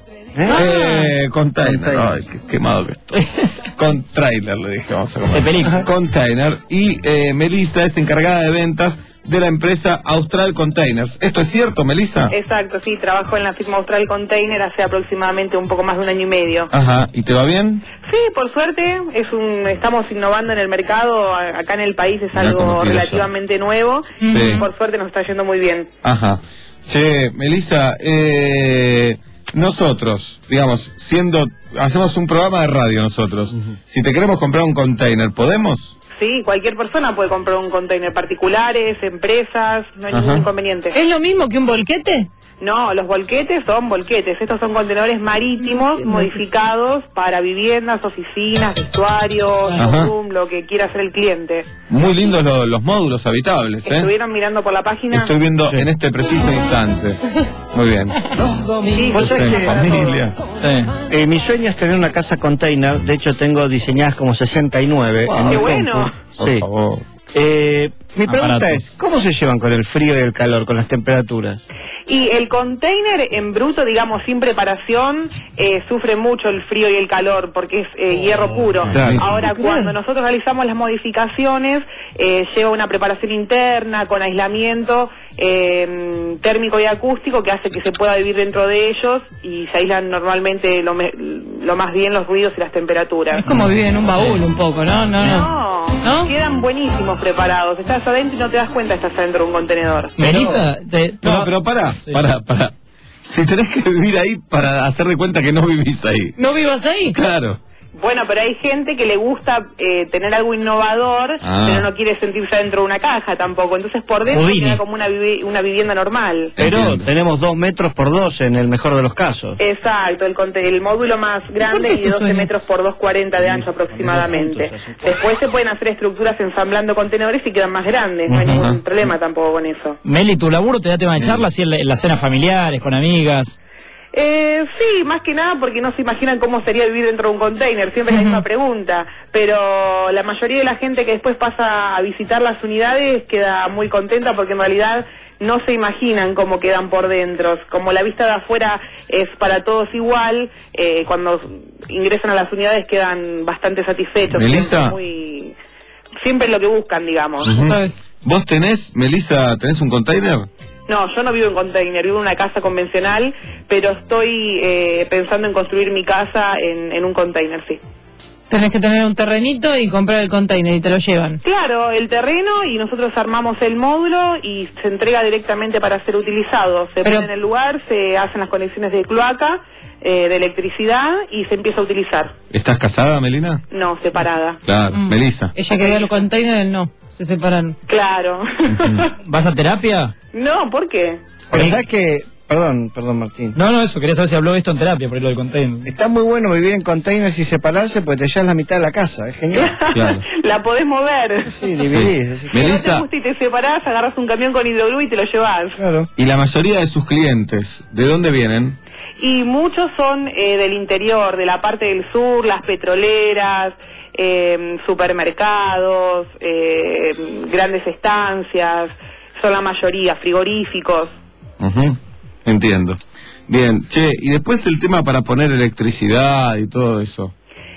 ¿Eh? Eh, container. Ay, qué quemado que estoy. Con trailer, le dije, vamos a comprar. Container. Y eh, Melissa es encargada de ventas de la empresa Austral Containers. ¿Esto es cierto, Melissa? Exacto, sí, trabajo en la firma Austral Container hace aproximadamente un poco más de un año y medio. Ajá, ¿y te va bien? Sí, por suerte, es un, estamos innovando en el mercado, acá en el país es Mirá algo cómo tira relativamente eso. nuevo, Sí. y por suerte nos está yendo muy bien. Ajá. Che, Melissa, eh, nosotros, digamos, siendo, hacemos un programa de radio nosotros, uh-huh. Si te queremos comprar un container, ¿podemos? Sí, cualquier persona puede comprar un container, particulares, empresas, no hay Ajá. ningún inconveniente. ¿Es lo mismo que un volquete? No, los volquetes son volquetes, estos son contenedores marítimos modificados para viviendas, oficinas, vestuarios, showroom, lo que quiera hacer el cliente. Muy lindos los, los módulos habitables, ¿eh? ¿Estuvieron mirando por la página? Estoy viendo sí. en este preciso instante. Muy bien. Sí, ¿Vos sabés que familia? Sí. Eh, mi sueño es tener una casa container, de hecho tengo diseñadas como sesenta y nueve. Wow. En mi ¡Qué bueno! compu. Por sí. favor. Eh, mi pregunta Aparato. es, ¿cómo se llevan con el frío y el calor, con las temperaturas? Y el container en bruto, digamos, sin preparación, eh, sufre mucho el frío y el calor porque es eh, hierro puro. Claro. Ahora, cuando nosotros realizamos las modificaciones, eh, lleva una preparación interna con aislamiento eh, térmico y acústico que hace que se pueda vivir dentro de ellos y se aíslan normalmente lo, me, lo más bien los ruidos y las temperaturas. Es como vivir en un baúl un poco, ¿no? No, no. No, ¿no? Quedan buenísimos preparados. Estás adentro y no te das cuenta que estás adentro de un contenedor. Melissa, te, No, pero pará, Sí. pará, pará. Si tenés que vivir ahí para hacer de cuenta que no vivís ahí. ¿No vivas ahí? Claro. Bueno, pero hay gente que le gusta eh, tener algo innovador, Ah. pero no quiere sentirse dentro de una caja tampoco. Entonces por dentro Udine. queda como una, vivi una vivienda normal. Pero Entiendo. tenemos dos metros por dos en el mejor de los casos. Exacto, el, conte- el módulo más grande y de doce metros por dos cuarenta de ancho aproximadamente. Después se pueden hacer estructuras ensamblando contenedores y quedan más grandes, no hay Ajá. ningún problema tampoco con eso. Meli, ¿tu laburo te da tema de charla así en, la- en las cenas familiares, con amigas? Eh, sí, más que nada porque no se imaginan cómo sería vivir dentro de un container, siempre es la misma pregunta, pero la mayoría de la gente que después pasa a visitar las unidades queda muy contenta porque en realidad no se imaginan cómo quedan por dentro. Como la vista de afuera es para todos igual, eh, cuando ingresan a las unidades quedan bastante satisfechos. Melissa. Muy, siempre lo que buscan, digamos. Uh-huh. ¿Vos tenés, Melissa, tenés un container? No, yo no vivo en container, vivo en una casa convencional, pero estoy eh, pensando en construir mi casa en, en un container, sí. Tenés que tener un terrenito y comprar el container y te lo llevan. Claro, el terreno y nosotros armamos el módulo y se entrega directamente para ser utilizado. Se Pero- pone en el lugar, se hacen las conexiones de cloaca, eh, de electricidad y se empieza a utilizar. ¿Estás casada, Melina? No, separada. Claro, Mm. Melissa. Ella quería el container, él no. Se separan. Claro. ¿Vas a terapia? No, ¿por qué? Pero ¿sabes que Perdón, perdón, Martín. No, no, eso, quería saber si habló esto en terapia, por lo del container. Está muy bueno vivir en containers y separarse porque te llevas la mitad de la casa, es genial. Claro. La podés mover. Sí, dividís. Sí. Si no Melissa. te gusta y te separás, agarras un camión con hidroglú y te lo llevas. Claro. Y la mayoría de sus clientes, ¿de dónde vienen? Y muchos son eh, del interior, de la parte del sur, las petroleras, eh, supermercados, eh, grandes estancias, son la mayoría, frigoríficos. Ujú, entiendo. Bien, che, y después el tema para poner electricidad y todo eso.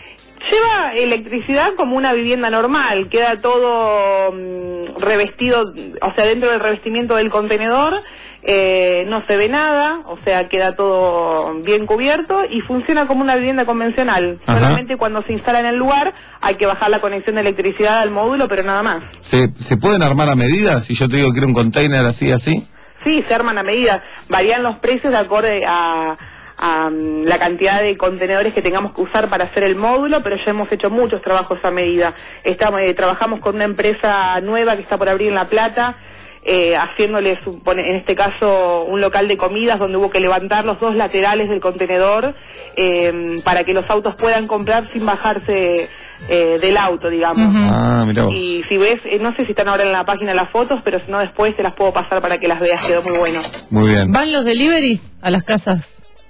Lleva electricidad como una vivienda normal, queda todo mm, revestido, o sea, dentro del revestimiento del contenedor, eh, no se ve nada, o sea, queda todo bien cubierto y funciona como una vivienda convencional. Ajá. Solamente cuando se instala en el lugar hay que bajar la conexión de electricidad al módulo, pero nada más. ¿Se, ¿Se pueden armar a medida? Si yo te digo que quiero un container así, así. Sí, se arman a medida, varían los precios de acorde a... a um, la cantidad de contenedores que tengamos que usar para hacer el módulo, pero ya hemos hecho muchos trabajos a medida. Estamos, eh, trabajamos con una empresa nueva que está por abrir en La Plata, eh, haciéndole, supone, en este caso, un local de comidas donde hubo que levantar los dos laterales del contenedor eh, para que los autos puedan comprar sin bajarse eh, del auto, digamos. Ujú. Ah, mirá vos. Y si ves, eh, no sé si están ahora en la página las fotos, pero si no después te las puedo pasar para que las veas, quedó muy bueno. Muy bien. ¿Van los deliveries a las casas?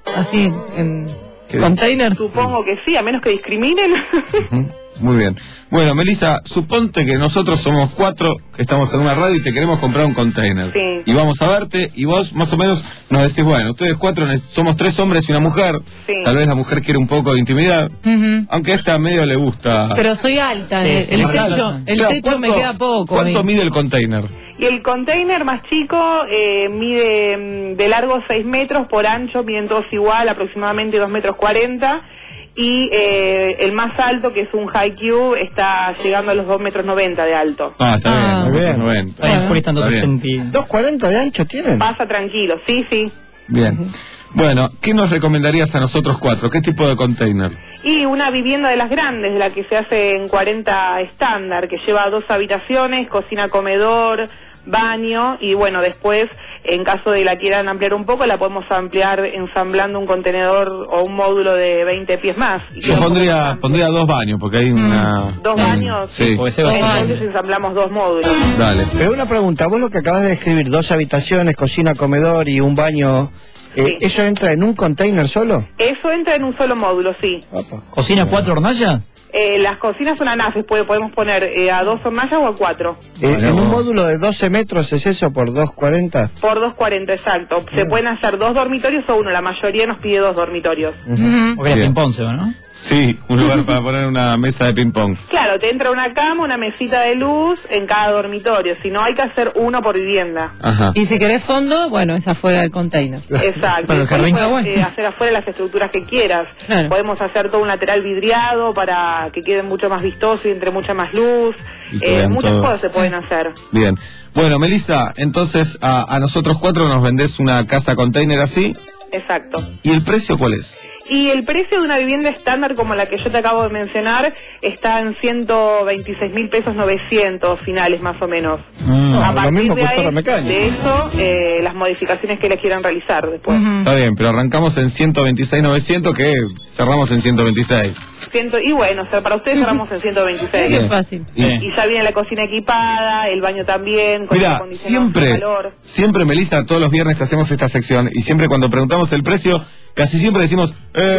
Así, en ¿Qué containers. Supongo que sí, a menos que discriminen. Ujú, muy bien. Bueno, Melissa, suponte que nosotros somos cuatro que estamos en una radio y te queremos comprar un container. Sí. Y vamos a verte y vos más o menos nos decís, bueno, ustedes cuatro ne- somos tres hombres y una mujer. Sí. Tal vez la mujer quiere un poco de intimidad. Ujú. Aunque a esta medio le gusta. Pero soy alta, Sí, el, sí, el más techo, alta. el Claro, techo me ¿cuánto- queda poco. ¿Cuánto mi- mide el container? Y el container más chico eh, mide mm, de largo seis metros, por ancho miden todos igual, aproximadamente dos metros cuarenta. Y eh, el más alto, que es un high cube, está llegando a los dos metros noventa de alto. Ah, está Ah, bien, muy bien. muy bien. Está bien, Juli, están Está bien. doscientos ochenta. ¿dos cuarenta de ancho tienen? Pasa tranquilo, sí, sí. Bien. Bueno, ¿qué nos recomendarías a nosotros cuatro? ¿Qué tipo de container? Y una vivienda de las grandes, de la que se hace en cuarenta estándar, que lleva dos habitaciones, cocina, comedor, baño, y bueno, después, en caso de la quieran ampliar un poco, la podemos ampliar ensamblando un contenedor o un módulo de veinte pies más. Y Yo queda pondría pondría dos baños, porque hay una... ¿Dos baños? Sí, Porque se va a Entonces ensamblamos dos módulos. dale. Pero una pregunta, vos lo que acabas de describir, dos habitaciones, cocina, comedor y un baño, eh, Sí. ¿eso entra en un container solo? Eso entra en un solo módulo, sí. ¿Cocina cuatro hornallas? Eh, las cocinas son anafes, puede- podemos poner eh, a dos hornallas o a cuatro. Eh, ¿En un módulo de doce metros es eso por dos cuarenta? Por dos cuarenta, exacto. Se pueden hacer dos dormitorios o uno, la mayoría nos pide dos dormitorios. Porque era Bien. ping-pong, se va, ¿no? Sí, un lugar para poner una mesa de ping-pong. Claro, te entra una cama, una mesita de luz en cada dormitorio, si no hay que hacer uno por vivienda. Ajá. Y si querés fondo, bueno, es afuera del container. Exacto. Para el Después jardín. puedes, Ah, bueno. eh, hacer afuera las estructuras que quieras. Claro. Podemos hacer todo un lateral vidriado para que quede mucho más vistoso y entre mucha más luz. Y que Eh, vean muchas todo. cosas se pueden hacer. Bien. Bueno, Melissa, entonces a, a nosotros cuatro nos vendés una casa container así. Exacto. ¿Y el precio cuál es? Y el precio de una vivienda estándar como la que yo te acabo de mencionar está en ciento veintiséis mil pesos novecientos finales más o menos. Mm, A lo partir mismo de, cuesta ahí, la mecánica. de eso, eh, las modificaciones que les quieran realizar después. Está bien, pero arrancamos en ciento veintiséis mil novecientos, que cerramos en ciento veintiséis. Ciento, y bueno, o sea, para ustedes cerramos en ciento veintiséis. Qué fácil. Sí. Y ya viene la cocina equipada, el baño también, con aire Mira, acondicionado, siempre, calor. siempre, Melissa, todos los viernes hacemos esta sección y siempre cuando preguntamos el precio, casi siempre decimos,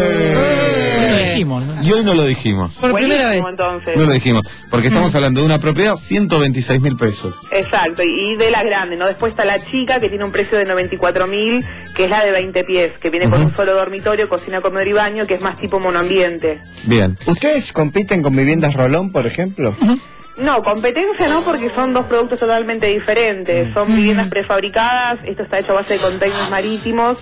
¡eh! Lo dijimos, ¿no? Y hoy no lo dijimos. Por primera vez. Buenísimo, entonces. No lo dijimos, porque estamos hablando de una propiedad, ciento veintiséis mil pesos. Exacto, y de la grande, ¿no? Después está la chica, que tiene un precio de noventa y cuatro mil, que es la de veinte pies, que viene con Ujú. un solo dormitorio, cocina, comedor y baño, que es más tipo monoambiente. Bien. ¿Ustedes compiten con viviendas Rolón, por ejemplo? No, competencia no, porque son dos productos totalmente diferentes. Son viviendas prefabricadas, esto está hecho a base de containers marítimos,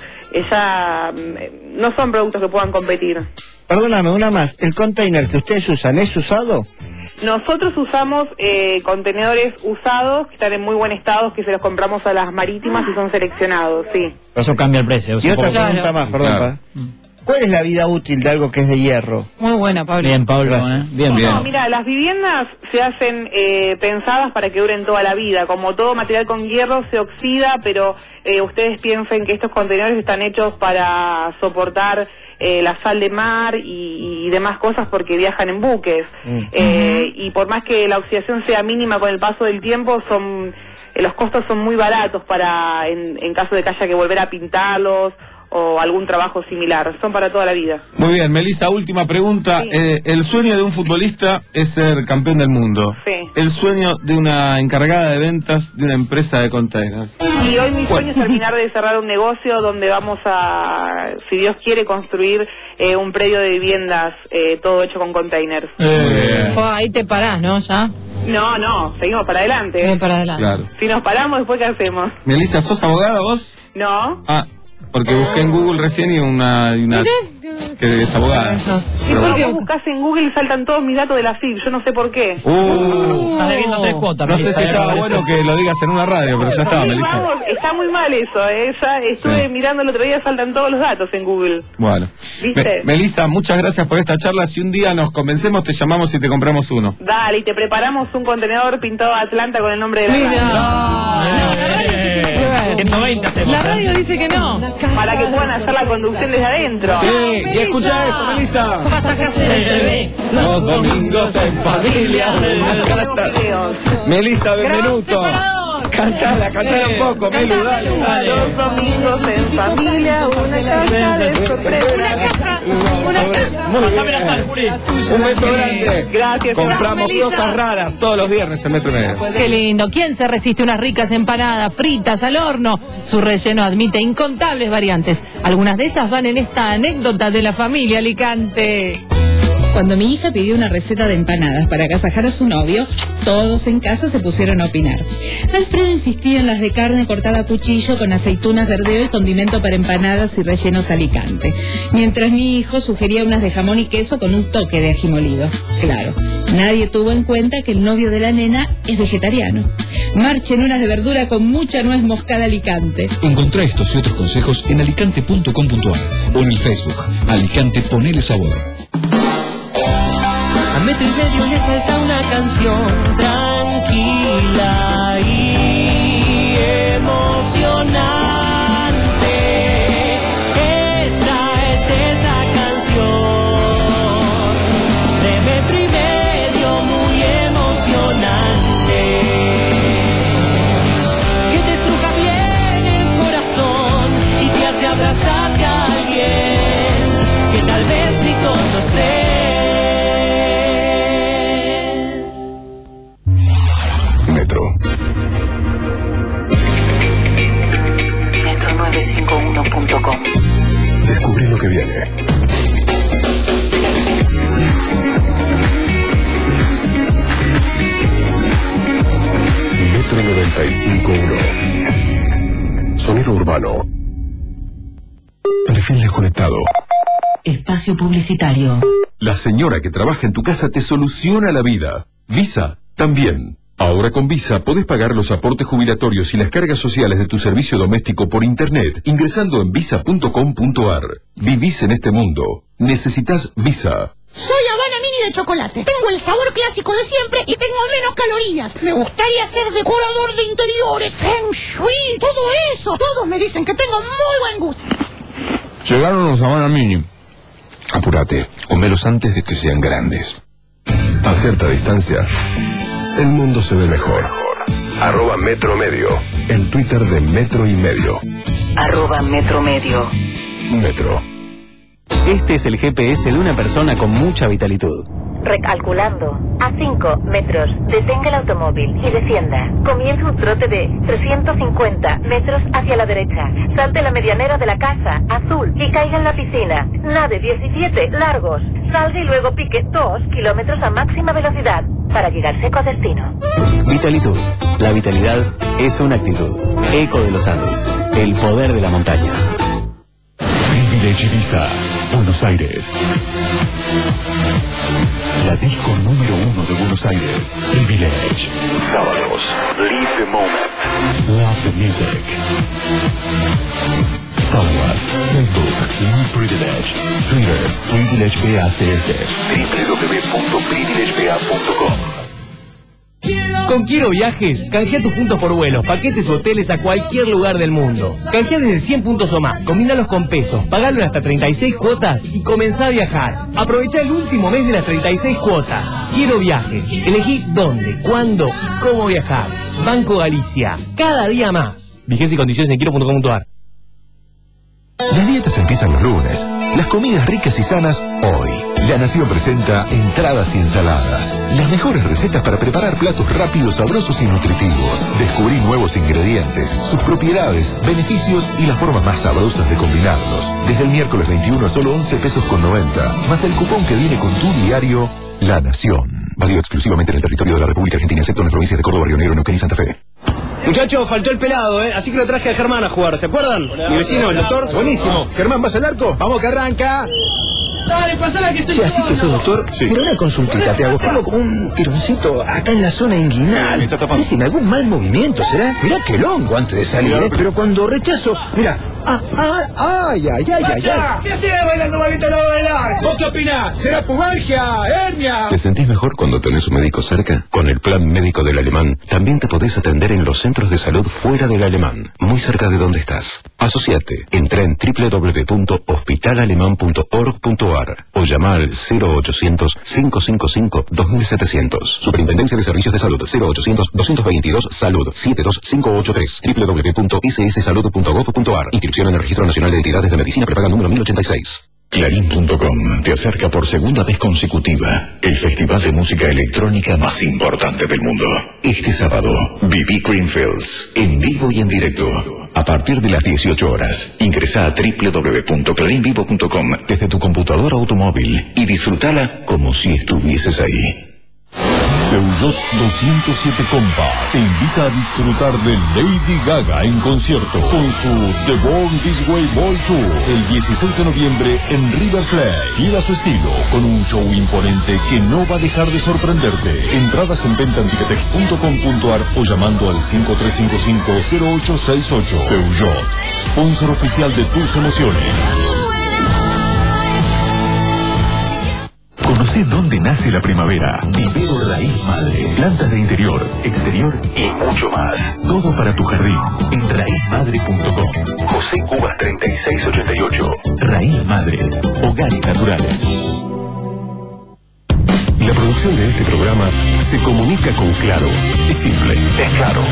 ella, mm, no son productos que puedan competir. Perdóname, una más. ¿El container que ustedes usan es usado? Nosotros usamos eh, contenedores usados, que están en muy buen estado, que se los compramos a las marítimas y son seleccionados, sí. Eso cambia el precio. es Y un otra poco- pregunta Claro. más, perdón. Claro. Pa. ¿Cuál es la vida útil de algo que es de hierro? Muy buena, Pablo. Bien, Pablo, Gracias. ¿eh? Bien, Bien. No, mira, las viviendas se hacen eh, pensadas para que duren toda la vida. Como todo material con hierro se oxida, pero eh, ustedes piensen que estos contenedores están hechos para soportar eh, la sal de mar y, y demás cosas porque viajan en buques. Mm. Eh, y por más que la oxidación sea mínima con el paso del tiempo, son eh, los costos son muy baratos para en, en caso de que haya que volver a pintarlos o algún trabajo similar. Son para toda la vida. Muy bien, Melissa, última pregunta. Sí. Eh, el sueño de un futbolista es ser campeón del mundo. Sí. El sueño de una encargada de ventas de una empresa de containers. Y hoy mi sueño es terminar de cerrar un negocio donde vamos a, si Dios quiere, construir eh, un predio de viviendas, eh, todo hecho con containers. Eh, Fue, ahí te parás, ¿no? Ya. No, no, seguimos para adelante. Ven para adelante. claro. Si nos paramos, después ¿qué hacemos? Melissa, ¿sos abogada vos? No. Ah, porque busqué en Google recién y una, y una que es abogada. Eso. Y Pero cuando bueno. vos buscas en Google y saltan todos mis datos de la C I F, yo no sé por qué. Uh, Estás debiendo tres cuotas. no sé Melissa, si ¿eh? estaba Me parece. bueno que lo digas en una radio, pero ya estaba, Sí, Melissa. vamos, está muy mal eso, ¿eh? Ya estuve Sí. mirando el otro día, saltan todos los datos en Google. Bueno. ¿Viste? Me- Melissa, muchas gracias por esta charla. Si un día nos convencemos, te llamamos y te compramos uno. Dale, y te preparamos un contenedor pintado Atlanta con el nombre de la Mira. radio. ciento veinte hacemos. La ¿eh? radio dice que no. Para que puedan hacer la conducción desde adentro. Sí, y escucha esto, Melissa. Hasta que hacer el T V. Los domingos en familia. en casa. Melissa, Gran benvenuto. separador. Cantala, cantala un poco, Melu, dale, dale. Los domingos en familia, una caja de sorpresa. Un beso grande. Gracias. Compramos Melissa. cosas raras todos los viernes en Metro y Medio. Qué lindo. ¿Quién se resiste a unas ricas empanadas fritas al horno? Su relleno admite incontables variantes. Algunas de ellas van en esta anécdota de la familia Alicante. Cuando mi hija pidió una receta de empanadas para agasajar a su novio, todos en casa se pusieron a opinar. Alfredo insistía en las de carne cortada a cuchillo con aceitunas, verdeo y condimento para empanadas y rellenos Alicante. Mientras mi hijo sugería unas de jamón y queso con un toque de ají molido. Claro, nadie tuvo en cuenta que el novio de la nena es vegetariano. Marchen unas de verdura con mucha nuez moscada Alicante. Encontrá estos y otros consejos en alicante punto com punto ar o en el Facebook. Alicante, ponele sabor. A Metro y Medio le falta una canción tranquila y emocionante. Esta es esa canción de Metro y Medio, muy emocionante, que te estruja bien el corazón y te hace abrazarte a alguien que tal vez ni conoces. Metro. metro nueve cinco uno punto com. Descubrí lo que viene. Metro noventa y cinco punto uno. Sonido urbano. Perfil desconectado. Espacio publicitario. La señora que trabaja en tu casa te soluciona la vida. Visa también. Ahora con Visa podés pagar los aportes jubilatorios y las cargas sociales de tu servicio doméstico por internet ingresando en visa punto com punto ar. Vivís en este mundo. Necesitas Visa. Soy Habana Mini de chocolate. Tengo el sabor clásico de siempre y tengo menos calorías. Me gustaría ser decorador de interiores, feng shui, todo eso. Todos me dicen que tengo muy buen gusto. Llegaron los Habana Mini. Apúrate, comelos antes de que sean grandes. A cierta distancia, el mundo se ve mejor. Arroba Metro Medio. El Twitter de Metro y Medio. Arroba Metro Medio. Metro. Este es el G P S de una persona con mucha vitalitud. Recalculando. A cinco metros. Detenga el automóvil y descienda. Comienza un trote de trescientos cincuenta metros hacia la derecha. Salte la medianera de la casa, azul, y caiga en la piscina. Nade diecisiete largos. Salga y luego pique dos kilómetros a máxima velocidad para llegar seco a destino. Vitalitud. La vitalidad es una actitud. Eco de los Andes. El poder de la montaña. Privilege Ibiza, Buenos Aires. La disco número uno de Buenos Aires. Privilege. Sábados. Live the moment. Love the music. Follow us. Facebook. New Privilege. Twitter. Privilege B A C S. w w w punto privilege b a punto com. Con Quiero Viajes, canjea tus puntos por vuelos, paquetes o hoteles a cualquier lugar del mundo. Canjea desde cien puntos o más, combínalos con pesos, pagalo en hasta treinta y seis cuotas y comenzá a viajar. Aprovecha el último mes de las treinta y seis cuotas. Quiero Viajes. Elegí dónde, cuándo y cómo viajar. Banco Galicia. Cada día más. Vigencia y condiciones en quiero punto com punto ar. Las dietas empiezan los lunes. Las comidas ricas y sanas hoy. La Nación presenta entradas y ensaladas. Las mejores recetas para preparar platos rápidos, sabrosos y nutritivos. Descubrí nuevos ingredientes, sus propiedades, beneficios y las formas más sabrosas de combinarlos. Desde el miércoles veintiuno a solo once pesos con noventa. Más el cupón que viene con tu diario La Nación. Válido exclusivamente en el territorio de la República Argentina, excepto en las provincias de Córdoba, Río Negro, Neuquén y Santa Fe. Muchachos, faltó el pelado, ¿eh? Así que lo traje a Germán a jugar, ¿se acuerdan? Hola, mi vecino, hola, el doctor. Buenísimo. Germán, ¿vas al arco? Vamos que arranca. Dale, pasala que estoy Sí, así que soy doctor. Sí. Mira, una consultita te hago. Tengo como un tironcito acá en la zona inguinal. Me está tapando. Decime, algún mal movimiento, ¿será? Mirá qué longo antes de salir, ¿eh? Pero cuando rechazo, mira, ah, ah, ay, ay, ay, ay, ay. ¿Qué haces bailando vaguito al lado del arco? ¿Vos qué opinás? ¿Será pubalgia? ¿Hernia? ¿Te sentís mejor cuando tenés un médico cerca? Con el plan médico del Alemán, también te podés atender en los centros de salud fuera del Alemán, muy cerca de donde estás. Asociate, entra en doble u doble u doble u punto hospital alemán punto org punto a r o llama al cero ochocientos, cinco cinco cinco, dos mil setecientos. Superintendencia de Servicios de Salud, cero ochocientos, doscientos veintidós, Salud, siete dos cinco ocho tres, doble u doble u doble u punto s s salud punto gov punto a r. Inscripción en el Registro Nacional de Entidades de Medicina Prepaga número mil ochenta y seis. Clarín punto com te acerca por segunda vez consecutiva el festival de música electrónica más importante del mundo. Este sábado, B B Greenfields, en vivo y en directo. A partir de las dieciocho horas, ingresa a doble u doble u doble u punto clarín vivo punto com desde tu computadora o automóvil y disfrútala como si estuvieses ahí. Peugeot doscientos siete Compact te invita a disfrutar de Lady Gaga en concierto con su The Born This Way Ball Tour el dieciséis de noviembre en River Plate. Viva su estilo con un show imponente que no va a dejar de sorprenderte. Entradas en venta en ticketex punto com punto a r o llamando al cinco tres cinco cinco, cero ocho seis ocho. Peugeot, sponsor oficial de tus emociones. Conoce dónde nace la primavera. Vivero Raíz Madre. Plantas de interior, exterior y mucho más. Todo para tu jardín. En raíz madre punto com. José Cubas treinta y seis ochenta y ocho. Raíz Madre. Hogares naturales. La producción de este programa se comunica con Claro. Es simple. Es Claro.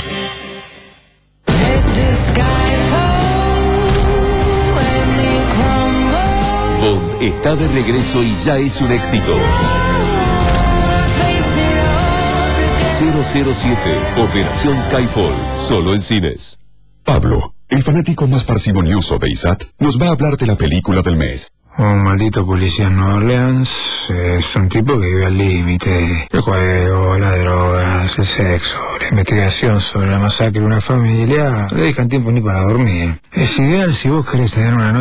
Bond está de regreso y ya es un éxito. cero cero siete, Operación Skyfall, solo en cines. Pablo, el fanático más parsimonioso de I S A T, nos va a hablar de la película del mes. Un maldito policía en Nueva Orleans es un tipo que vive al límite. El juego, las drogas, el sexo, la investigación sobre la masacre de una familia no le dejan tiempo ni para dormir. Es ideal si vos querés tener una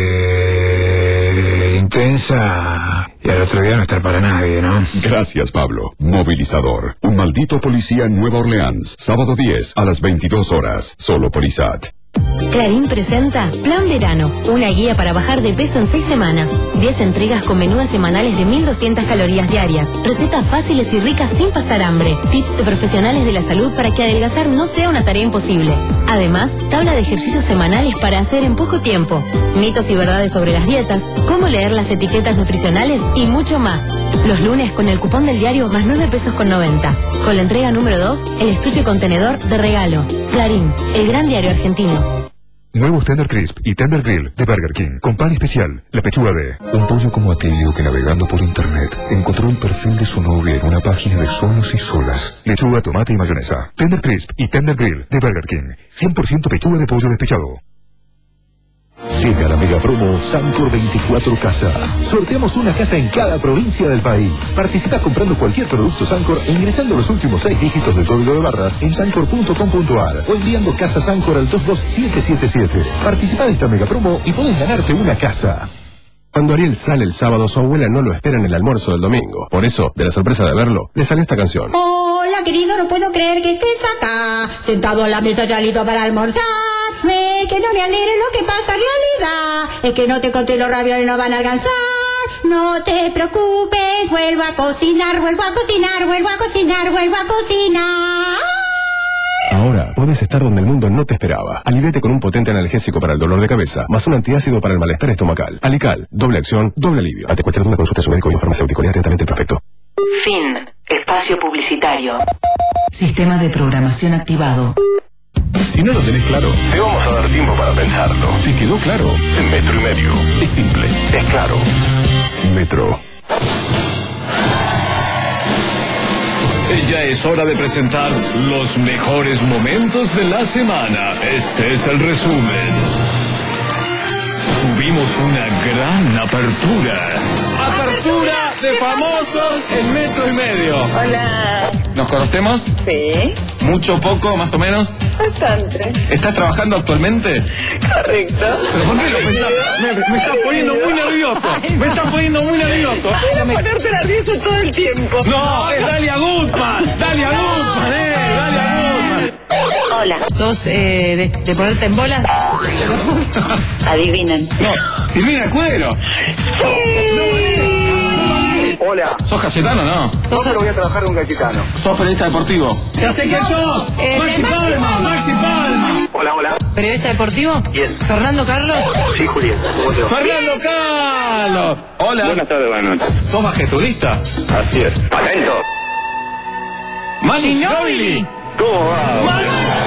noche intensa y al otro día no estar para nadie, ¿no? Gracias, Pablo. Movilizador. Un maldito policía en Nueva Orleans. Sábado diez a las veintidós horas. Solo por I S A T. Clarín presenta Plan Verano, una guía para bajar de peso en seis semanas. diez entregas con menús semanales de mil doscientas calorías diarias. Recetas fáciles y ricas sin pasar hambre. Tips de profesionales de la salud para que adelgazar no sea una tarea imposible. Además, tabla de ejercicios semanales para hacer en poco tiempo. Mitos y verdades sobre las dietas, cómo leer las etiquetas nutricionales y mucho más. Los lunes con el cupón del diario más nueve pesos con noventa. Con la entrega número dos, el estuche contenedor de regalo. Clarín, el gran diario argentino. Nuevos Tender Crisp y Tender Grill de Burger King, con pan especial, la pechuga de... Un pollo como Atilio que navegando por internet encontró el perfil de su novia en una página de solos y solas. Lechuga, tomate y mayonesa. Tender Crisp y Tender Grill de Burger King, cien por ciento pechuga de pollo despechado. Llega la mega promo Sancor veinticuatro Casas. Sorteamos una casa en cada provincia del país. Participa comprando cualquier producto Sancor e ingresando los últimos seis dígitos del código de barras en sancor punto com punto a r o enviando casa Sancor al dos dos siete siete siete. Participa de esta mega promo y podés ganarte una casa. Cuando Ariel sale el sábado, su abuela no lo espera en el almuerzo del domingo. Por eso, de la sorpresa de verlo, le salió esta canción. Hola, querido, no puedo creer que estés acá, sentado a la mesa ya listo para almorzar. Me, que no me alegre lo que pasa en realidad, es que no te conté los ravioles no van a alcanzar. No te preocupes, vuelvo a cocinar, vuelvo a cocinar, vuelvo a cocinar, vuelvo a cocinar. Ahora puedes estar donde el mundo no te esperaba. Aliviate con un potente analgésico para el dolor de cabeza, más un antiácido para el malestar estomacal. Alical, doble acción, doble alivio. Ante cualquier duda, consulte a su médico y un farmacéutico. Lea atentamente el prospecto. Fin. Espacio publicitario. Sistema de programación activado. Si no lo tenés claro, te vamos a dar tiempo para pensarlo. ¿Te quedó claro? En metro y medio. Es simple, es claro. Metro. Ya es hora de presentar los mejores momentos de la semana. Este es el resumen. Tuvimos una gran apertura. Apertura de famosos en metro y medio. Hola. ¿Nos conocemos? Sí. ¿Mucho, poco, más o menos? Bastante. ¿Estás trabajando actualmente? Correcto. ¿Pero por qué lo pensás? Me, me estás poniendo muy nervioso. Me estás poniendo muy nervioso. Quiero ponerte nervioso todo el tiempo. No, es Dalia Gutman. Dalia Gutman, eh. Dalia Gutman. Hola. ¿Sos eh, de, de ponerte en bolas? Adivinen. No, Silvina Cuero. Hola. ¿Sos Cayetano o no? No, pero voy a trabajar con Cayetano. ¿Sos periodista deportivo? ¡Ya sé quién sos! Eh, ¡Maxi Palma! ¡Maxi Palma! Hola, hola. ¿Periodista deportivo? Bien. ¿Fernando Carlos? Sí, Julián. ¿Cómo te va? ¡Fernando Carlos! Hola. Buenas tardes, buenas noches. ¿Sos basquetbolista? Así es. Atento. Manu Ginóbili. Ginóbili. ¿Cómo va?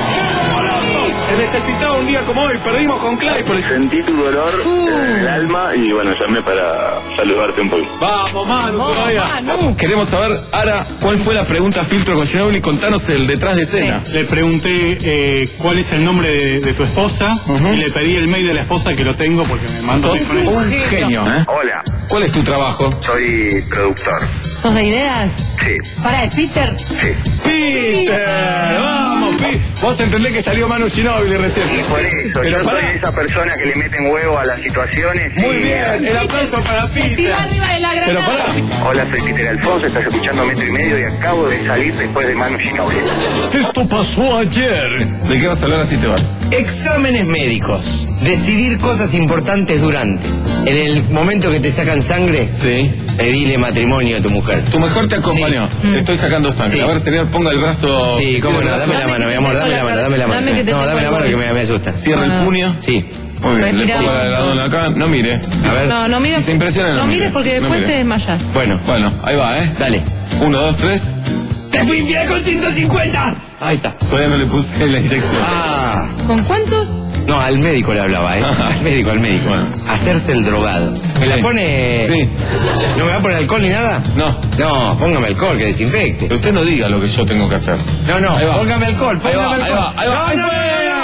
Te necesitaba un día como hoy, perdimos con Claypool. Sentí tu dolor en el alma y bueno, llamé para saludarte un poco. Vamos, Manu, Vamos, todavía. Manu. Queremos saber, Ara, ¿cuál fue la pregunta filtro con Ginóbili? Contanos el detrás de escena. Le pregunté eh, cuál es el nombre de, de tu esposa y le pedí el mail de la esposa, que lo tengo porque me mandó. Sos un genio, ¿eh? Hola, ¿Cuál es tu trabajo? soy productor. ¿Sos de ideas? Sí, Para, Peter. sí. ¡Peter! ¡Vamos, Peter! Vos entendés que salió Manu Ginóbili recién. Y por eso, Pero yo pará. soy esa persona que le meten huevo a las situaciones. Muy y- bien, el aplauso para Peter. Tira arriba de la Pero granada. pará. Hola, soy Peter Alfonso, estás escuchando Metro y Medio y acabo de salir después de Manu Ginóbili. Esto pasó ayer. ¿De qué vas a hablar así te vas? Exámenes médicos. Decidir cosas importantes durante. En el momento que te sacan sangre, Sí. pedile matrimonio a tu mujer. Tu mejor te acompañó. Te estoy sacando sangre. Sí. A ver, señor, ponga el brazo. Sí, cómo no, Dame dame la mano, mi amor, dame la mano, dame la mano. Dame que te No, saco dame el la mano que bolso. me, me asusta. Cierra el puño. Sí. Muy bien, le Respira. pongo la ladona acá. No mire. A ver. No, no mires. Si se impresiona, no no mire. mires porque No después mire. te desmayas. Bueno, Bueno, ahí va, ¿eh? dale. Uno, dos, tres. ¡Te fui infiel con ciento cincuenta! Ahí está. Todavía no le puse la inyección. Ah. ¿Con cuántos? No, al médico le hablaba, ¿eh? Al médico, al médico. Bueno. Hacerse el drogado. ¿Me la Sí. pone...? Sí. ¿No me va a poner alcohol ni nada? No. No, póngame alcohol, que desinfecte. Que usted no diga lo que yo tengo que hacer. No, no, Ahí va. póngame alcohol, Ahí va, póngame ahí alcohol. va, ahí va. No,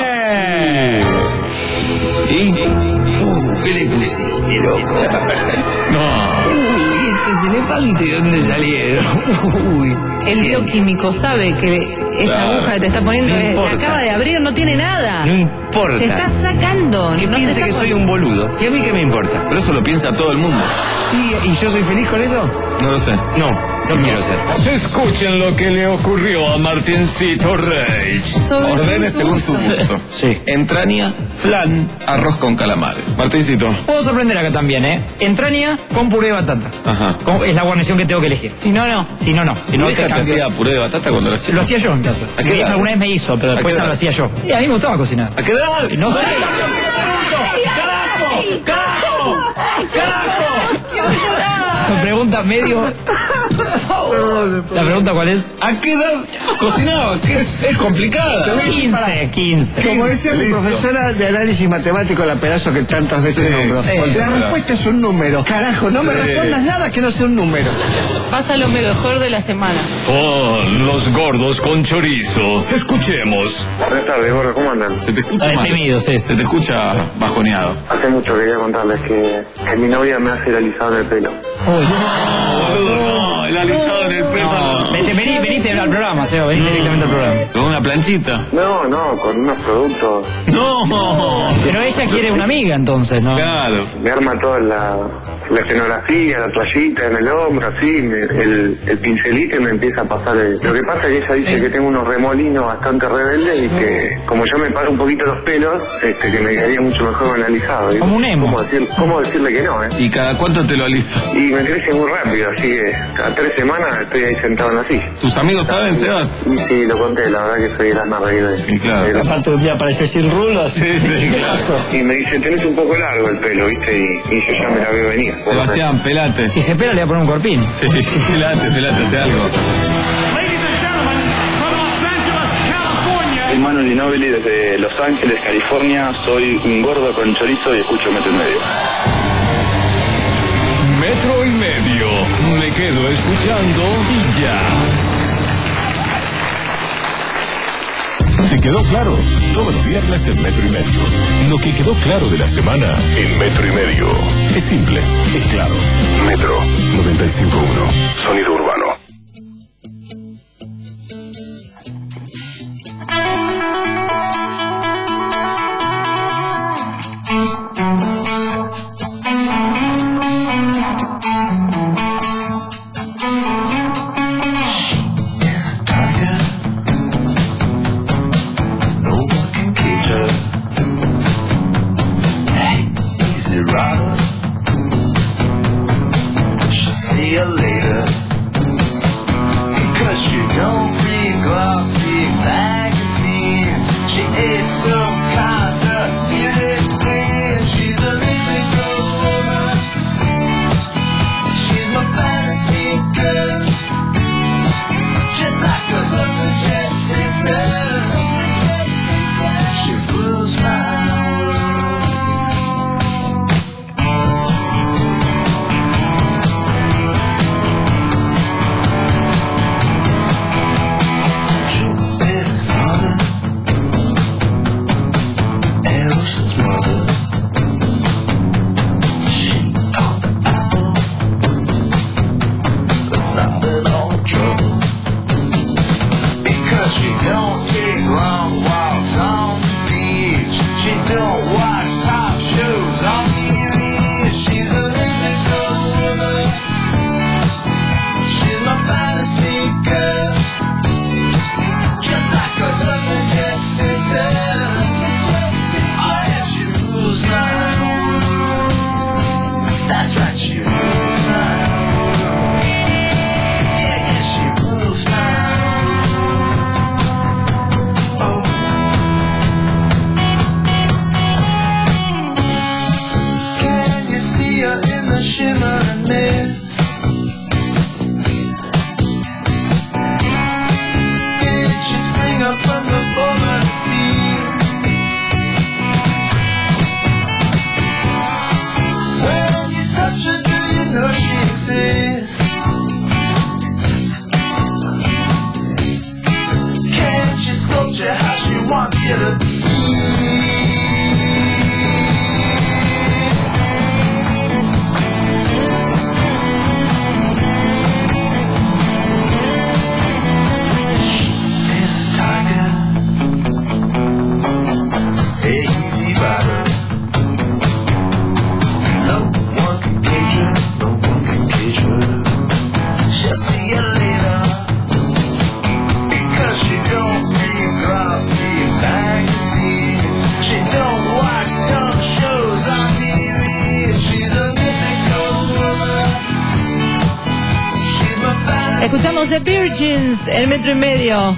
¡Ahí no, fue! ¿Y? Uh, ¿qué le puse? Qué loco. No. Uy, estos elefantes, ¿de dónde salieron? Uy. El Sí. bioquímico sabe que esa Claro. aguja que te está poniendo, No eh, la importa. acaba de abrir, no tiene nada. No importa. Te estás sacando. Que no piense se que está soy con- un boludo. ¿Y a mí qué me importa? Pero eso lo piensa todo el mundo. ¿Y, y yo soy feliz con eso? No lo sé. No, no quiero ser. Escuchen lo que le ocurrió a Martincito Reich. Ordene según su gusto. Sí. Entraña, flan, arroz con calamares. Martincito. Puedo sorprender acá también, ¿eh? Entraña con puré de batata. Ajá. Con- Es la guarnición que tengo que elegir. Si no, no. Si no, no. Si no, ¿Tu te hija te cambio. hacía puré de batata cuando eras chico? Lo hacía yo en casa. ¿A qué Mi hija edad? alguna vez me hizo, pero ¿A después qué ya edad? lo hacía yo. Y a mí me gustaba cocinar. ¿A qué edad? No sé. La pregunta medio. ¿La pregunta cuál es? ¿A qué edad cocinaba? Que es, es complicada. quince, quince. Como decía mi Listo. profesora de análisis matemático, la pedazo que tantas veces Sí, nombró. sí, la claro. respuesta es un número. Carajo, no me Sí. respondas nada que no sea un número. Pasa lo mejor de la semana. Oh, los gordos con chorizo. Escuchemos. Buenas tardes, gordo, ¿cómo andan? Se te escucha mal. Deprimido, sí. Se te escucha bajoneado. Hace mucho quería contarles que, que mi novia me hace el alisado en el pelo. No, el alisado en el pelo. No, vete, vení, venite al programa, Seba, vení directamente al programa. Con una planchita. No, no, con unos productos. No. Pero ella quiere una amiga entonces, ¿no? Claro. Me arma toda la, la escenografía, la toallita en el hombro, así, me- el, el pincelito y me empieza a pasar el... Lo que pasa es que ella dice que tengo unos remolinos bastante rebeldes y que como yo me paro un poquito los pelos, este, que me quedaría mucho mejor con el alisado. ¿sí? Como un emo. ¿Cómo, decir- cómo decirle que no, eh? ¿Y cada cuánto te lo alisa? Y me crece muy rápido, así que a tres semanas estoy ahí sentado en la silla. ¿Tus amigos saben, Sebas? Y sí, lo conté, la verdad que soy el más reír de... Sí, claro. de- Aparte un día aparece sin rulos. Sí, sí, claro. Y me dice, tenés un poco largo el pelo, ¿viste? Y, y yo ya me la veo venir. Sebastián, pelate. Si se pela le voy a poner un corpín. Sí, pelate, pelate, hace algo. Soy Manu Ginóbili desde Los Ángeles, California. Soy un gordo con chorizo y escucho Metro y Medio. Metro y medio. Me quedo escuchando y ya. ¿Te quedó claro? Todos los viernes en Metro y Medio. Lo que quedó claro de la semana en Metro y Medio. Es simple, es claro. Metro noventa y cinco punto uno. Sonido urbano. you later. Cause she don't read glossy magazines. She ate some kind of beauty queen. She's a really good woman. She's my fantasy girl. Just like a suffragette sister. She rules my Escuchamos The Virgins, el metro y medio.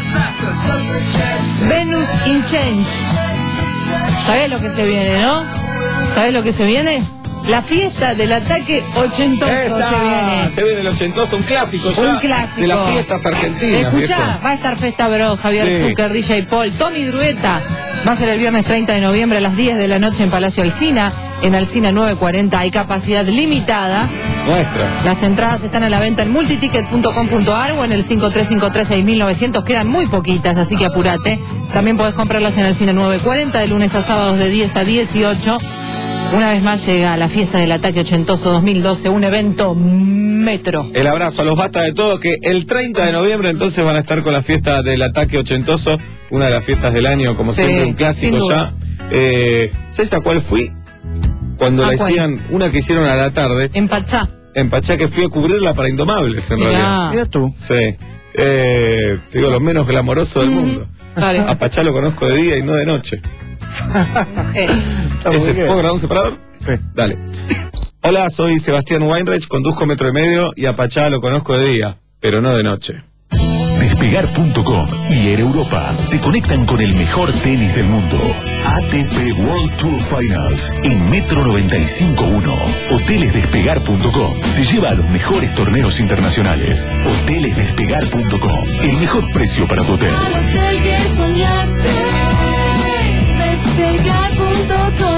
Venus in Change. ¿Sabés lo que se viene, no? ¿Sabés lo que se viene? La fiesta del ataque ochentoso. Esa, se viene. Se viene el ochentoso, un clásico ya. Un clásico. De las fiestas argentinas. Escuchá, viejo. va a estar Festa Bro, Javier Sí. Zucker, D J Paul, Tommy Drueta. Va a ser el viernes treinta de noviembre a las diez de la noche en Palacio Alsina. En Alsina nueve cuarenta hay capacidad limitada. Nuestra. Las entradas están a la venta en multiticket punto com punto ar o en el cinco tres cinco tres seis mil novecientos. Quedan muy poquitas, así que apúrate. También podés comprarlas en Alsina nueve cuarenta de lunes a sábados de diez a dieciocho. Una vez más llega la fiesta del ataque ochentoso dos mil doce, un evento metro. El abrazo a los basta de todos, que el treinta de noviembre entonces van a estar con la fiesta del ataque ochentoso, una de las fiestas del año, como Sí, siempre, un clásico sin duda. ya. Eh, ¿Sabes a cuál fui? Cuando ¿A la cuál? hacían, una que hicieron a la tarde, En Pachá. en Pachá, que fui a cubrirla para Indomables, en Mirá. realidad. Mirá tú. Sí. Eh, te digo, lo menos glamoroso del mundo. Vale. A Pachá lo conozco de día y no de noche. Eh, ¿Ese, ¿Puedo grabar un separador? Sí. Dale. Hola, soy Sebastián Weinreich, conduzco Metro y Medio y a Pachá lo conozco de día, pero no de noche. Despegar punto com y Air Europa te conectan con el mejor tenis del mundo. A T P World Tour Finals en Metro noventa y cinco punto uno. Hoteles Despegar punto com te lleva a los mejores torneos internacionales. Hoteles Despegar punto com, el mejor precio para tu hotel. Hotel que soñaste, despegar punto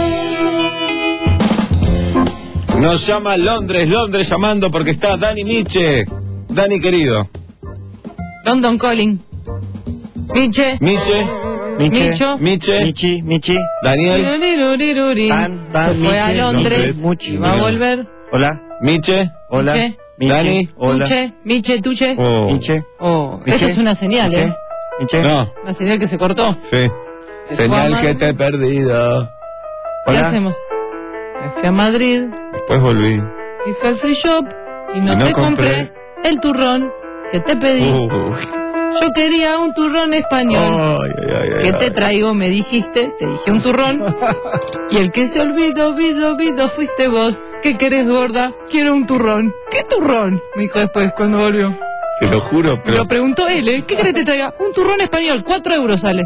com. Nos llama Londres, Londres llamando porque está Dani Miche. Dani querido. London Calling. Miche. Miche. Miche. Micho. Miche. Michi, Michi. Daniel. Riruriruriruri. Dan, Dan, Se fue a Miche, Londres. Londres, Muchi, y va a Miche. volver. Hola. Miche. Hola. Miche. Michi. Dani. Hola. Tuche. Miche, Tuche. Oh. Miche. Oh, Miche. eso es una señal, Miche. ¿eh? Miche. No. Una señal que se cortó. Sí. Se Señal fue a que Madrid. te he perdido. ¿Qué Hola. hacemos? Me fui a Madrid Después volví. y fui al free shop y no, Y no te compré. compré. el turrón que te pedí. Uh. Yo quería un turrón español. Ay, ay, ay, ¿Qué ay, te ay. traigo? Me dijiste. Te dije un turrón. Y el que se olvidó, olvidó, olvidó fuiste vos. ¿Qué querés, gorda? Quiero un turrón. ¿Qué turrón? Me dijo después cuando volvió. Te lo juro, Me pero lo preguntó él, ¿eh? ¿Qué querés que te traiga? Un turrón español. Cuatro euros sale.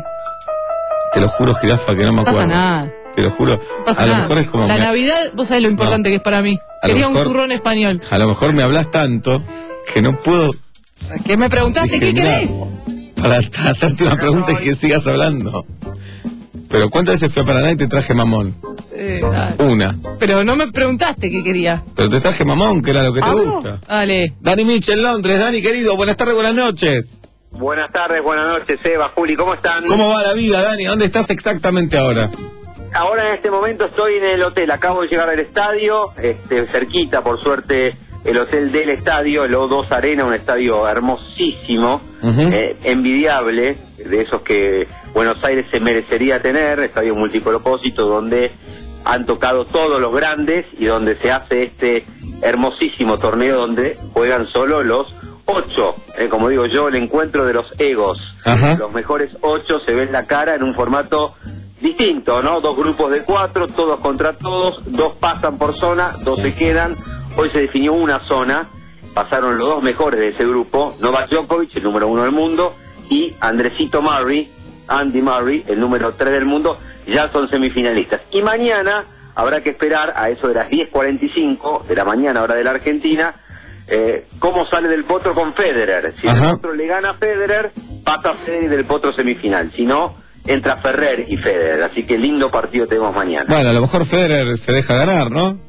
te lo juro, jirafa, que no me No acuerdo. pasa nada. Te lo juro. No pasa a lo nada. mejor es como. La me- Navidad, vos sabés lo importante No. que es para mí. A lo Quería mejor- un turrón español. A lo mejor me hablas tanto que no puedo. ¿Qué me preguntaste? ¿Qué discriminar. querés? Para hacerte una pregunta y que sigas hablando. Pero ¿cuántas veces fui a Paraná y te traje mamón? Eh, dale. Una. Pero no me preguntaste qué quería. Pero te traje mamón, que era lo que te Ah, no. gusta. Dale. Dani Mitchell, Londres. Dani, querido, buenas tardes, buenas noches. Buenas tardes, buenas noches, Eva, Juli, ¿cómo están? ¿Cómo va la vida, Dani? ¿Dónde estás exactamente ahora? Ahora en este momento estoy en el hotel, acabo de llegar al estadio, este, cerquita, por suerte, el hotel del estadio, el O dos Arena, un estadio hermosísimo, Ujú. eh, envidiable, de esos que Buenos Aires se merecería tener, estadio multipropósito donde han tocado todos los grandes y donde se hace este hermosísimo torneo donde juegan solo los ocho, eh, como digo yo, el encuentro de los egos. Ajá. Los mejores ocho se ven la cara en un formato distinto, ¿no? Dos grupos de cuatro, todos contra todos, dos pasan por zona, dos se quedan. Hoy se definió una zona, pasaron los dos mejores de ese grupo, Novak Djokovic, el número uno del mundo, y Andresito Murray, Andy Murray, el número tres del mundo, ya son semifinalistas. Y mañana habrá que esperar a eso de las diez cuarenta y cinco de la mañana, hora de la Argentina, eh, cómo sale del Potro con Federer. Si Ajá. el Potro le gana a Federer, pasa a Federer del Potro semifinal. Si no, entra Ferrer y Federer. Así que lindo partido tenemos mañana. Bueno, a lo mejor Federer se deja ganar, ¿no?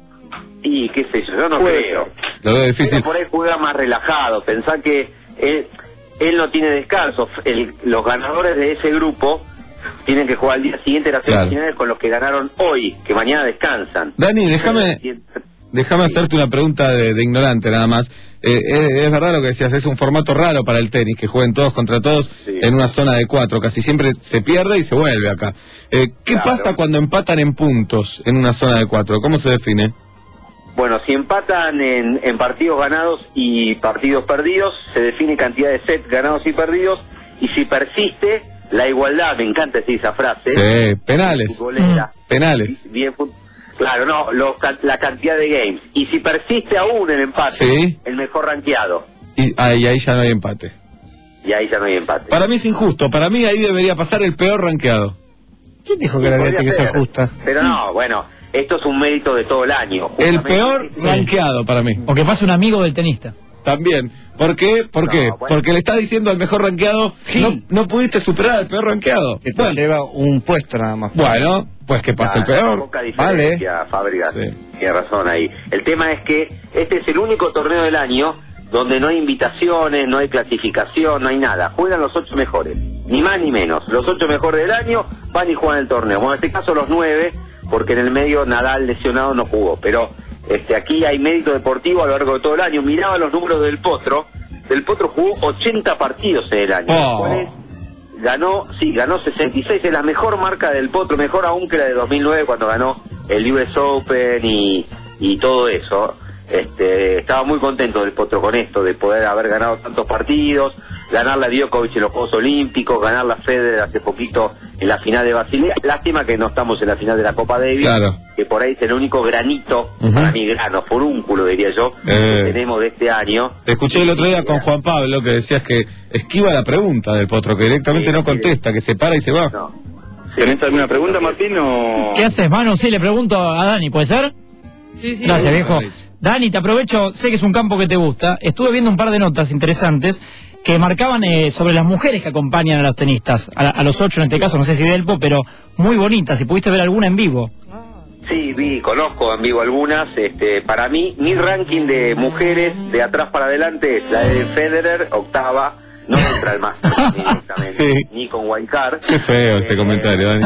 Y qué sé yo, yo no creo. Lo veo difícil. Pero por ahí juega más relajado. Pensá que él, él no tiene descanso. El- los ganadores de ese grupo tienen que jugar al día siguiente las Claro. semifinales con los que ganaron hoy, que mañana descansan. Dani, déjame déjame hacerte una pregunta de, de ignorante nada más. Eh, es, es verdad lo que decías, es un formato raro para el tenis, que jueguen todos contra todos en una zona de cuatro. Casi siempre se pierde y se vuelve acá. Eh, ¿Qué Claro. pasa cuando empatan en puntos en una zona de cuatro? ¿Cómo se define? Bueno, si empatan en, en partidos ganados y partidos perdidos, se define cantidad de sets ganados y perdidos, y si persiste la igualdad, me encanta decir esa frase. Sí, penales. Futbolera. Penales. Bien, fut- claro, no, lo- la cantidad de games. Y si persiste aún el empate, Sí. el mejor rankeado. Y ahí, ahí ya no hay empate. Y ahí ya no hay empate. Para mí es injusto, para mí ahí debería pasar el peor rankeado. ¿Quién dijo que la podría tiene que ser ser. justa? Pero no, bueno, esto es un mérito de todo el año. El Justamente- peor rankeado para mí. O que pase un amigo del tenista. También. ¿Por qué? ¿Por No, qué? bueno. Porque le está diciendo al mejor rankeado, no, no pudiste superar al peor rankeado. Que te lleva un puesto nada más. Bueno, pues que pase Claro, el peor. poca diferencia, Fábregas. Tiene razón ahí. El tema es que este es el único torneo del año donde no hay invitaciones, no hay clasificación, no hay nada. Juegan los ocho mejores, ni más ni menos. Los ocho mejores del año van y juegan el torneo. Bueno, en este caso los nueve, porque en el medio Nadal lesionado no jugó. Pero este aquí hay mérito deportivo a lo largo de todo el año. Miraba los números del Potro. Del Potro jugó ochenta partidos en el año. Oh. ¿Cuál es? Ganó, sí, ganó sesenta y seis, es la mejor marca del Potro, mejor aún que la de dos mil nueve cuando ganó el U S Open y, y todo eso. Este, estaba muy contento del Potro con esto, de poder haber ganado tantos partidos, ganar la Djokovic en los Juegos Olímpicos, ganar la Federer hace poquito en la final de Basilea. Lástima que no estamos en la final de la Copa Davis, Claro. que por ahí es el único granito, Ujú. para mi grano, forúnculo diría yo, Eh. que tenemos de este año. Te escuché el otro día con Juan Pablo que decías que esquiva la pregunta del Potro, que directamente no contesta, que se para y se va. ¿Tenés alguna pregunta, Martín, o...? ¿Qué haces, Manu? Sí, le pregunto a Dani, ¿puede ser? Sí, sí. Gracias, viejo. Dani, te aprovecho, sé que es un campo que te gusta. Estuve viendo un par de notas interesantes que marcaban eh, sobre las mujeres que acompañan a los tenistas, a, la- a los ocho en este caso, no sé si Delpo, pero muy bonitas. Si pudiste ver alguna en vivo. Sí, vi, conozco en vivo algunas. Este, para mí, mi ranking de mujeres de atrás para adelante es la de Federer, octava, no entra el Masters ni directamente, ni con Wildcard. Qué feo ese comentario, Dani.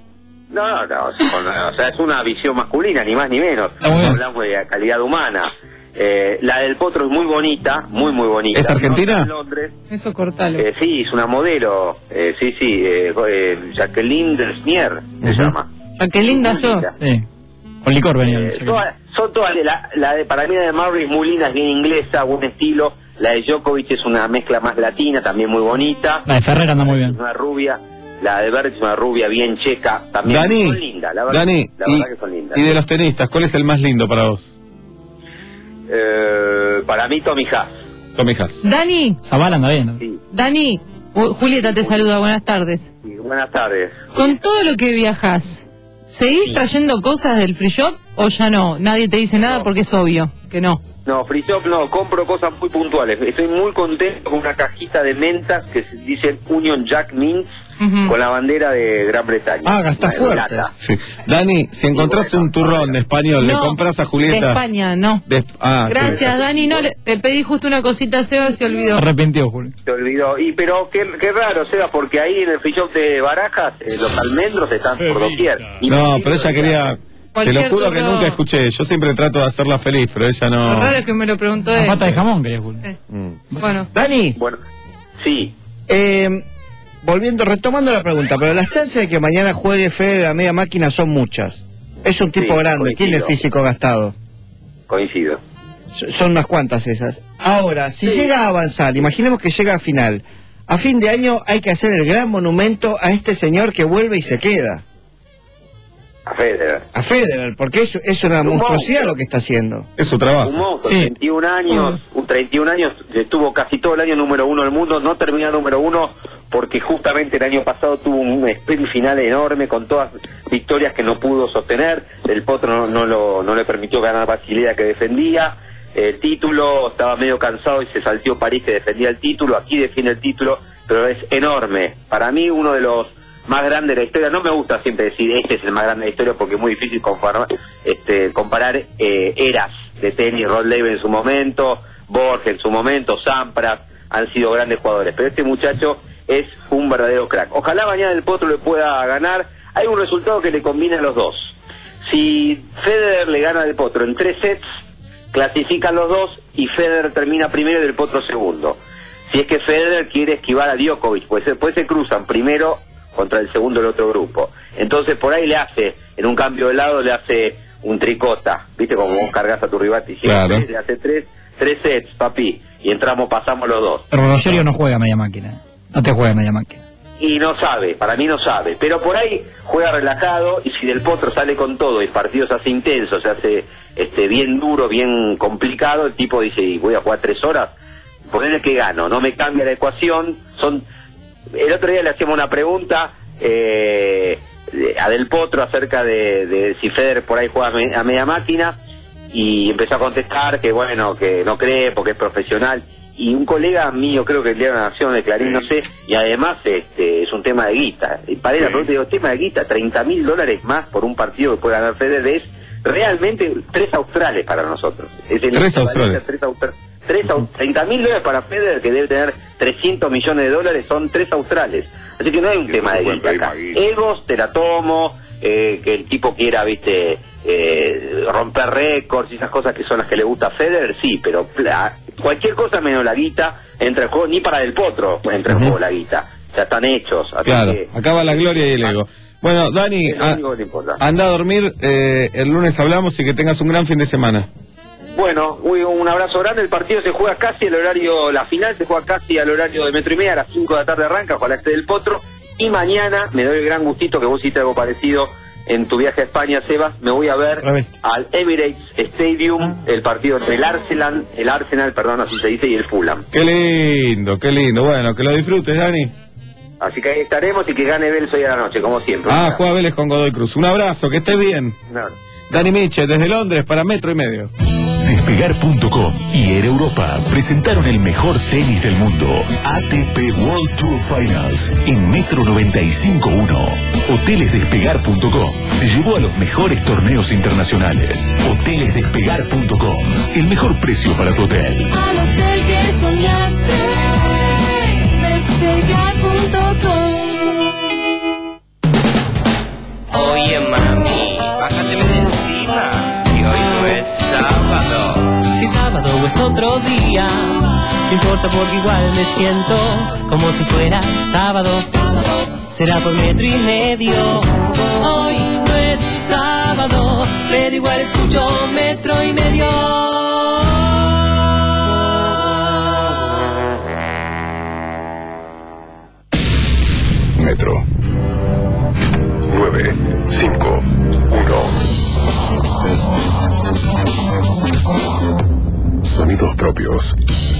No, no, no, o sea, o sea, es una visión masculina, ni más ni menos. Hablamos de calidad humana. Eh, la del Potro es muy bonita, muy, muy bonita. ¿Es argentina? No, en Londres. Eso cortalo. Eh, sí, es una modelo. Eh, sí, sí, eh, eh, Jacqueline Dresnier se llama. Jacqueline Dassault. Sí. Con licor venía. Eh, todas- son todas, la, la de, para mí la de Murray es muy linda, es bien inglesa, buen estilo. La de Djokovic es una mezcla más latina, también muy bonita. La de Ferrer anda muy bien. Una rubia. La de Berg es una rubia bien checa. También Dani, son lindas, la verdad, Dani, la y, verdad que son lindas. y de los tenistas, ¿cuál es el más lindo para vos? Eh, para mí, Tommy Haas. Tommy Haas. Dani. Zabala anda bien. Sí. Dani, uh, Julieta te saluda, buenas tardes. Sí, buenas tardes. Con todo lo que viajas, ¿seguís Sí. trayendo cosas del free shop o ya no? Nadie te dice nada porque es obvio que no. No, free shop no, compro cosas muy puntuales. Estoy muy contento con una cajita de mentas que se dicen Union Jack Mints Ujú. con la bandera de Gran Bretaña. Ah, gastás Una fuerte. lata. Sí. Dani, si encontrás un turrón español, ¿le No, compras a de Julieta? España, no. De- ah, Gracias, Dani. No, le, le pedí justo una cosita a Seba, se olvidó. Arrepentido, Julio. Se olvidó. Y pero qué, qué raro, Seba, porque ahí en el free shop de Barajas eh, los almendros están por doquier. Y No, me- pero ella quería... Te lo Cualquier juro que turno- nunca escuché. Yo siempre trato de hacerla feliz, pero ella Lo no... raro es que me lo preguntó La él. pata de jamón, quería Julio. Eh, Mm. Bueno, Dani, Bueno, sí. eh, volviendo, retomando la pregunta, pero las chances de que mañana juegue Federer a media máquina son muchas. Es un tipo Sí, grande, coincido. tiene el físico gastado. Coincido. S- Son unas cuantas esas. Ahora, si llega a avanzar, imaginemos que llega a final. A fin de año hay que hacer el gran monumento a este señor que vuelve y se queda. A Federer. A Federer, porque es, es una Un monstruosidad monstruo. lo que está haciendo. Es su Un trabajo. monstruo, Sí. treinta y un años, un treinta y un años, estuvo casi todo el año número uno del mundo, no terminó número uno porque justamente el año pasado tuvo un sprint final enorme con todas victorias que no pudo sostener, el Potro no, no, lo, no le permitió ganar Basilea que defendía, el título, estaba medio cansado y se salteó París que defendía el título, aquí defiende el título, pero es enorme, para mí uno de los más grandes de la historia, no me gusta siempre decir este es el más grande de la historia porque es muy difícil comparar, este, comparar eh, eras de tenis, Rod Laver en su momento, Borges en su momento, Sampras, han sido grandes jugadores, pero este muchacho es un verdadero crack. Ojalá mañana el Potro le pueda ganar, hay un resultado que le combina a los dos. Si Federer le gana al Potro en tres sets, clasifican los dos y Federer termina primero y el Potro segundo. Si es que Federer quiere esquivar a Djokovic, pues después se cruzan primero contra el segundo del otro grupo. Entonces por ahí le hace, en un cambio de lado le hace un tricota, ¿viste? Como vos cargas a tu rival y Claro. le hace tres, tres sets, papi, y entramos, pasamos los dos. Pero Rogerio no juega media máquina. No te juega media máquina. Y no sabe, para mí no sabe, pero por ahí juega relajado y si del Potro sale con todo y el partido se hace intenso, se hace este bien duro, bien complicado, el tipo dice, y voy a jugar tres horas, ponele que gano, no me cambia la ecuación, son... El otro día le hacíamos una pregunta eh, a Del Potro acerca de, de si Federer por ahí juega a, me- a media máquina y empezó a contestar que bueno, que no cree porque es profesional. Y un colega mío, creo que el Día de la Nación, de Clarín, no sé, y además este es un tema de guita. Y para la pregunta, digo, tema de guita, treinta mil dólares más por un partido que puede ganar Federer es realmente tres australes para nosotros. Es el Tres equivalente a australes. Tres austra- tres au- treinta mil dólares para Federer, que debe tener trescientos millones de dólares, son tres australes. Así que no hay un tema de guita acá. Egos, te la tomo, eh, que el tipo quiera, viste, eh, romper récords y esas cosas que son las que le gusta a Federer, sí, pero pla- cualquier cosa menos la guita entra en juego, ni para el Potro entra en Ujú. juego la guita. Ya están hechos. Así Claro, que acaba la gloria y el ego. Bueno, Dani, es lo a- único que le importa. anda a dormir, eh, el lunes hablamos y que tengas un gran fin de semana. Bueno, uy, un abrazo grande. El partido se juega casi al horario, la final se juega casi al horario de metro y media, a las cinco de la tarde arranca, ojalá esté del Potro. Y mañana me doy el gran gustito que vos hiciste algo parecido en tu viaje a España, Sebas. Me voy a ver al Emirates Stadium, el partido entre el Arsenal, el Arsenal, perdón, así se dice, y el Fulham. Qué lindo, qué lindo. Bueno, que lo disfrutes, Dani. Así que ahí estaremos y que gane Vélez hoy a la noche, como siempre. Ah, juega Vélez con Godoy Cruz. Un abrazo, que estés bien. No. Dani Miche, desde Londres para Metro y Medio. Despegar punto com y Air Europa presentaron el mejor tenis del mundo. A T P World Tour Finals en Metro noventa y cinco punto uno. Hoteles Despegar punto com te llevó a los mejores torneos internacionales. Hoteles Despegar punto com, el mejor precio para tu hotel. Al hotel que soñaste, despegar punto com. Oye mami, bájateme de encima, que hoy no es sábado. Si sábado es otro día, no importa porque igual me siento como si fuera sábado. Será por metro y medio. Hoy no es sábado, pero igual escucho metro y medio. publicitarios.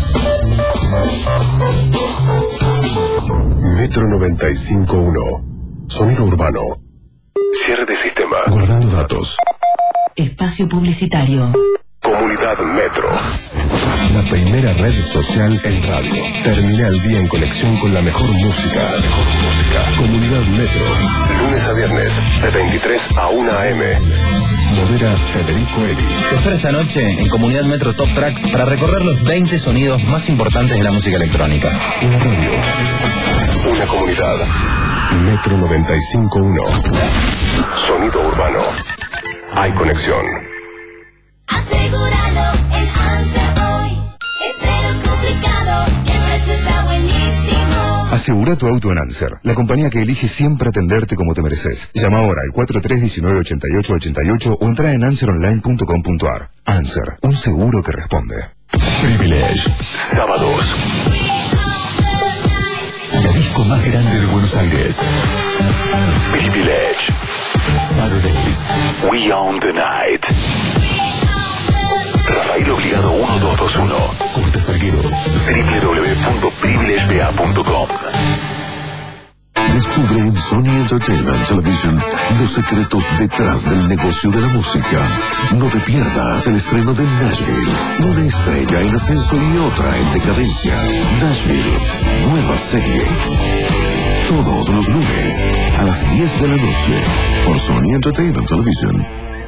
Metro noventa y cinco punto uno. Sonido urbano. Cierre de sistema. Guardando datos. Espacio publicitario. Comunidad Metro. La primera red social en radio. Termina el día en conexión con la mejor música. La mejor música. Comunidad Metro. Lunes a viernes, de veintitrés a una a eme. Modera Federico Eli. Te espero esta noche en Comunidad Metro Top Tracks para recorrer los veinte sonidos más importantes de la música electrónica. Una radio. Una comunidad. Metro noventa y cinco punto uno. Sonido urbano. Hay conexión. Asegúralo en Anser hoy. Es cero complicado y el precio está buenísimo. Asegura tu auto en Anser, la compañía que elige siempre atenderte como te mereces. Llama ahora al cuatro tres uno nueve, ocho ocho ocho ocho o entra en anser online punto com punto a r. Anser, un seguro que responde. Privilege. Sábados. La disco más grande de Buenos Aires. Privilege. Saturdays. We own the night. Rafael Obligado uno dos dos uno. Corte Salguero. doble u doble u doble u punto privilege b a punto com. Descubre en Sony Entertainment Television los secretos detrás del negocio de la música. No te pierdas el estreno de Nashville, una estrella en ascenso y otra en decadencia. Nashville, nueva serie. Todos los lunes a las diez de la noche por Sony Entertainment Television.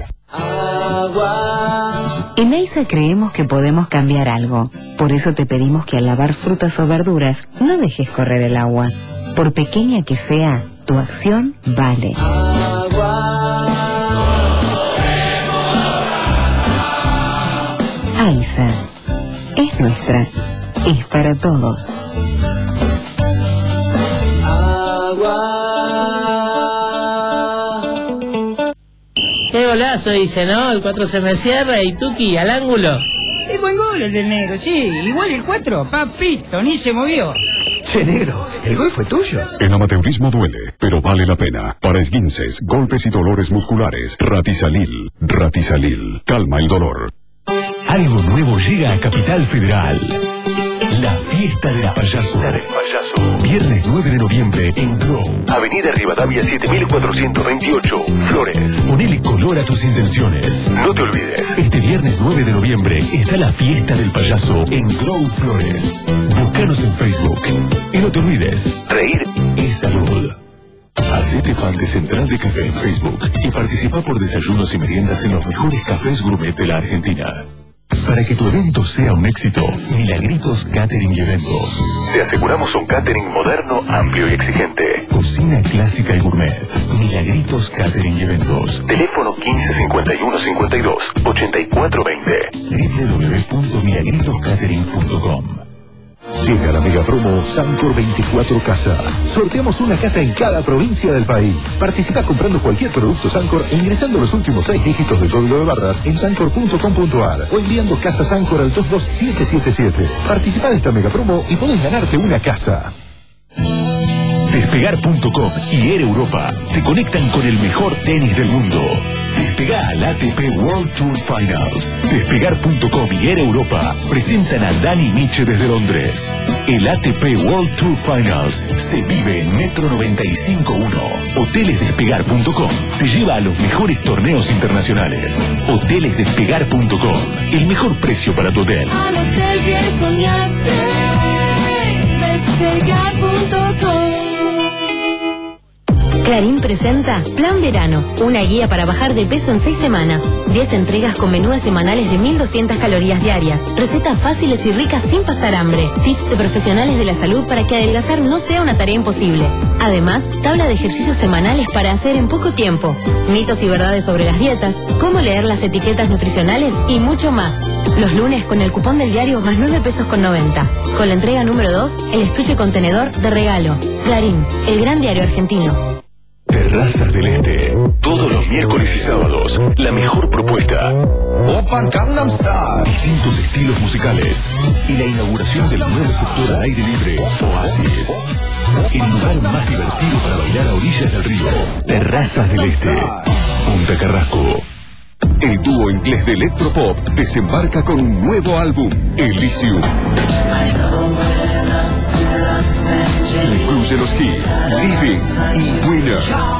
En AISA creemos que podemos cambiar algo. Por eso te pedimos que al lavar frutas o verduras no dejes correr el agua. Por pequeña que sea, tu acción vale. AISA es nuestra, es para todos. Qué golazo dice, ¿no? El cuatro se me cierra y Tuki al ángulo. Es buen gol el del negro, sí. Igual el cuatro, papito, ni se movió. Che, negro, el gol fue tuyo. El amateurismo duele, pero vale la pena. Para esguinces, golpes y dolores musculares, Ratisalil. Ratisalil. Calma el dolor. Algo nuevo llega a Capital Federal. La fiesta del payaso. Viernes nueve de noviembre en Grow. Avenida Rivadavia siete mil cuatrocientos veintiocho, Flores. Ponele color a tus intenciones. No te olvides. Este viernes nueve de noviembre está la fiesta del payaso en Grow Flores. Búscanos en Facebook. Y no te olvides, reír es salud. Hacete fan de Central de Café en Facebook y participa por desayunos y meriendas en los mejores cafés gourmet de la Argentina. Para que tu evento sea un éxito, Milagritos Catering y Eventos. Te aseguramos un catering moderno, amplio y exigente. Cocina clásica y gourmet. Milagritos Catering y Eventos. Teléfono quince cincuenta y uno cincuenta y dos, ochenta y cuatro veinte. doble u doble u doble u punto milagritos catering punto com. Llega la mega promo Sancor veinticuatro Casas. Sorteamos una casa en cada provincia del país. Participa comprando cualquier producto Sancor e ingresando los últimos seis dígitos del código de barras en sancor punto com punto a r o enviando casa Sancor al dos dos siete siete siete. Participa de esta mega promo y podés ganarte una casa. Despegar punto com y Air Europa te conectan con el mejor tenis del mundo. Despegá al A T P World Tour Finals. Despegar punto com y Air Europa presentan a Dani Miche desde Londres. El A T P World Tour Finals se vive en Metro noventa y cinco punto uno. Hoteles Despegar punto com te lleva a los mejores torneos internacionales. Hoteles Despegar punto com, el mejor precio para tu hotel. Al hotel que soñaste, despegar punto com. Clarín presenta Plan Verano, una guía para bajar de peso en seis semanas. diez entregas con menús semanales de mil doscientas calorías diarias. Recetas fáciles y ricas sin pasar hambre. Tips de profesionales de la salud para que adelgazar no sea una tarea imposible. Además, tabla de ejercicios semanales para hacer en poco tiempo. Mitos y verdades sobre las dietas, cómo leer las etiquetas nutricionales y mucho más. Los lunes con el cupón del diario más nueve pesos con noventa. Con la entrega número dos, el estuche contenedor de regalo. Clarín, el gran diario argentino. Terrazas del Este. Todos los miércoles y sábados, la mejor propuesta. Open Gangnam Style. Distintos estilos musicales. Y la inauguración del nuevo sector al aire libre, Oasis. El lugar más divertido para bailar a orillas del río. Terrazas del Este. Punta Carrasco. El dúo inglés de electropop desembarca con un nuevo álbum, Elysium. Incluye los hits Living y Winner.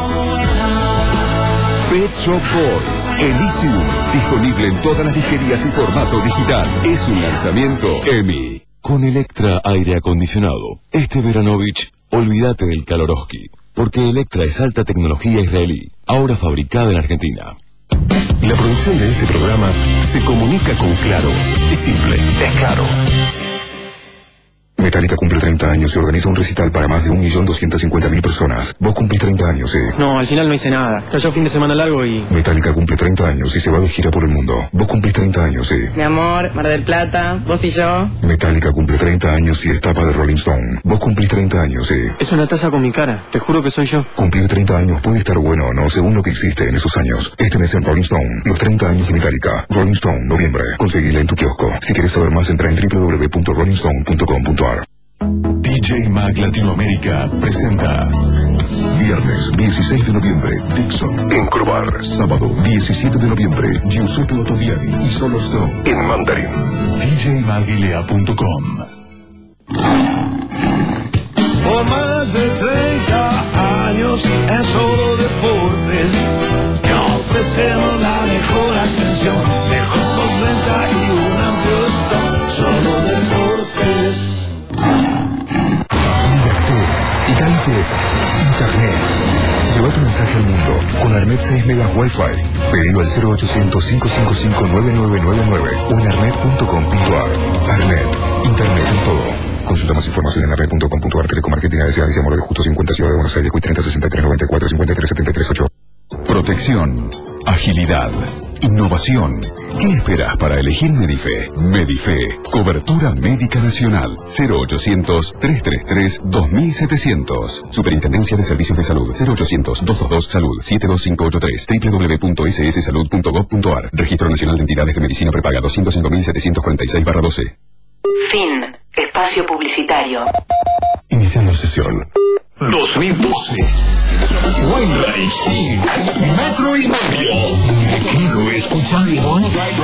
Pet Shop Boys, Elysium, disponible en todas las disquerías en formato digital. Es un lanzamiento E M I. Con Electra Aire Acondicionado, este Veranovich, olvídate del Kaloroski, porque Electra es alta tecnología israelí, ahora fabricada en Argentina. La producción de este programa se comunica con Claro. Es simple, es claro. Metallica cumple treinta años y organiza un recital para más de un millón doscientas cincuenta mil personas. Vos cumplís treinta años, ¿eh? No, al final no hice nada. Cayó fin de semana largo y... Metallica cumple treinta años y se va de gira por el mundo. Vos cumplís treinta años, ¿eh? Mi amor, Mar del Plata, vos y yo. Metallica cumple treinta años y es tapa de Rolling Stone. Vos cumplís treinta años, ¿eh? Es una taza con mi cara, te juro que soy yo. Cumplir treinta años puede estar bueno o no, según lo que existe en esos años. Este mes en Rolling Stone, los treinta años de Metallica. Rolling Stone, noviembre. Conseguila en tu kiosco. Si quieres saber más, entra en w w w punto rolling stone punto com punto a r. D J Mag Latinoamérica presenta Viernes dieciséis de noviembre, Dixon, en Crobar. Sábado diecisiete de noviembre, Giuseppe Ottaviani y Solo Stone, en Mandarín. D J Maguilea punto com. Por más de treinta años en Solo Deportes te ofrecemos la mejor atención, mejor postventa y un amplio stock. Solo Deportes. Gigante Internet. Lleva tu mensaje al mundo con Arnet seis megas Wi-Fi. Pedilo al cero ochocientos, cinco cinco cinco, nueve nueve nueve nueve o en arnet punto com punto a r. Arnet, Internet en todo. Consulta más información en arnet punto com punto a r. Telecomarketing A S A, Amor de Justo cincuenta, Ciudad de Buenos Aires, treinta sesenta y tres noventa y cuatro cincuenta y tres setenta y tres ocho. Protección, agilidad, innovación. ¿Qué esperas para elegir Medife? Medife, cobertura médica nacional. cero ochocientos, trescientos treinta y tres, dos mil setecientos. Superintendencia de Servicios de Salud. cero ochocientos, doscientos veintidós, salud. siete dos cinco ocho tres. w w w punto s s salud punto gov punto a r. Registro Nacional de Entidades de Medicina Prepaga doscientos cinco mil setecientos cuarenta y seis barra doce. Fin. Espacio publicitario. Iniciando sesión. dos mil doce. Wainwright, Metro y medio. Me quedo escuchando.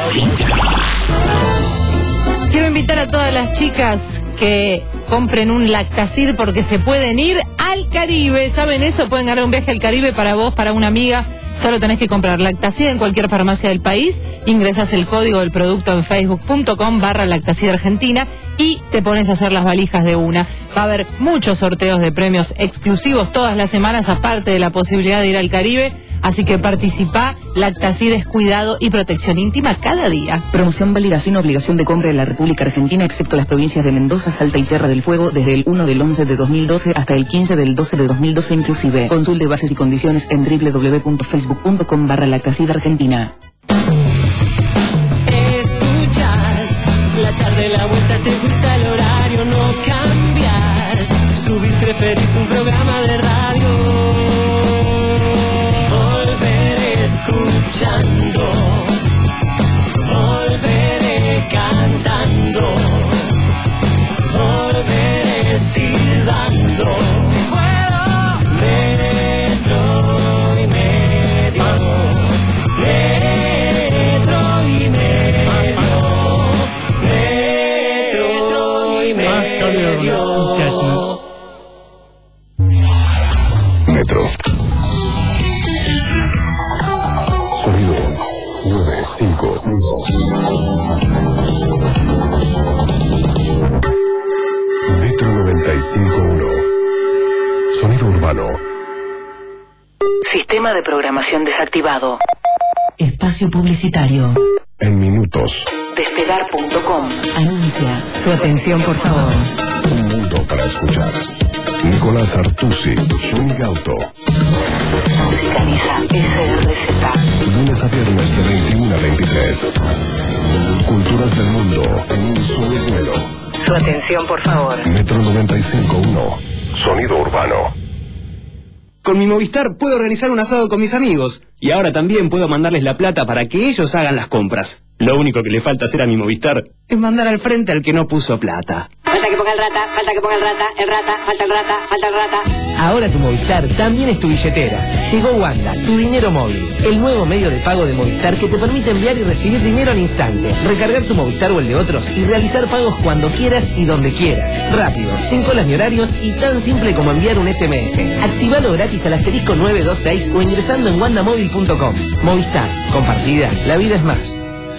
Quiero invitar a todas las chicas que compren un Lactacid porque se pueden ir al Caribe. ¿Saben eso? Pueden ganar un viaje al Caribe para vos, para una amiga. Solo tenés que comprar Lactacid en cualquier farmacia del país. Ingresas el código del producto en facebook punto com barra Lactacid Argentina y te pones a hacer las valijas de una. Va a haber muchos sorteos de premios exclusivos todas las semanas, aparte de la posibilidad de ir al Caribe. Así que participa. Lactacid es cuidado y protección íntima cada día. Promoción válida sin obligación de compra en la República Argentina, excepto las provincias de Mendoza, Salta y Tierra del Fuego, desde el uno del once de dos mil doce hasta el quince del doce de dos mil doce inclusive. Consulte bases y condiciones en w w w punto facebook punto com barra Lactacid Argentina. Escuchas la tarde, la vuelta, te gusta el horario, no cambias. Subís, preferís un programa de radio. Volveré escuchando, volveré cantando, volveré silbando. Si puedo, metro y medio, metro y medio, metro y medio. Metro. Sonido nueve cinco. Metro noventa y cinco punto uno. Sonido urbano. Sistema de programación desactivado. Espacio publicitario. En minutos. Despegar punto com. Anuncia. Su atención, por favor. Un mundo para escuchar. Nicolás Artusi, Johnny Gauto. Musicaliza S R Z. Lunes a viernes de veintiuno a veintitrés. Culturas del mundo en un solo vuelo. Su atención, por favor. Metro noventa y cinco punto uno. Sonido urbano. Con mi Movistar puedo organizar un asado con mis amigos. Y ahora también puedo mandarles la plata para que ellos hagan las compras. Lo único que le falta hacer a mi Movistar es mandar al frente al que no puso plata. falta que ponga el rata, falta que ponga el rata, el rata, falta el rata, falta el rata. Ahora tu Movistar también es tu billetera. Llegó Wanda, tu dinero móvil, el nuevo medio de pago de Movistar que te permite enviar y recibir dinero al instante, recargar tu Movistar o el de otros y realizar pagos cuando quieras y donde quieras. Rápido, sin colas ni horarios y tan simple como enviar un S M S. Activalo gratis al asterisco nueve dos seis o ingresando en wanda móvil punto com. Movistar, compartida, la vida es más.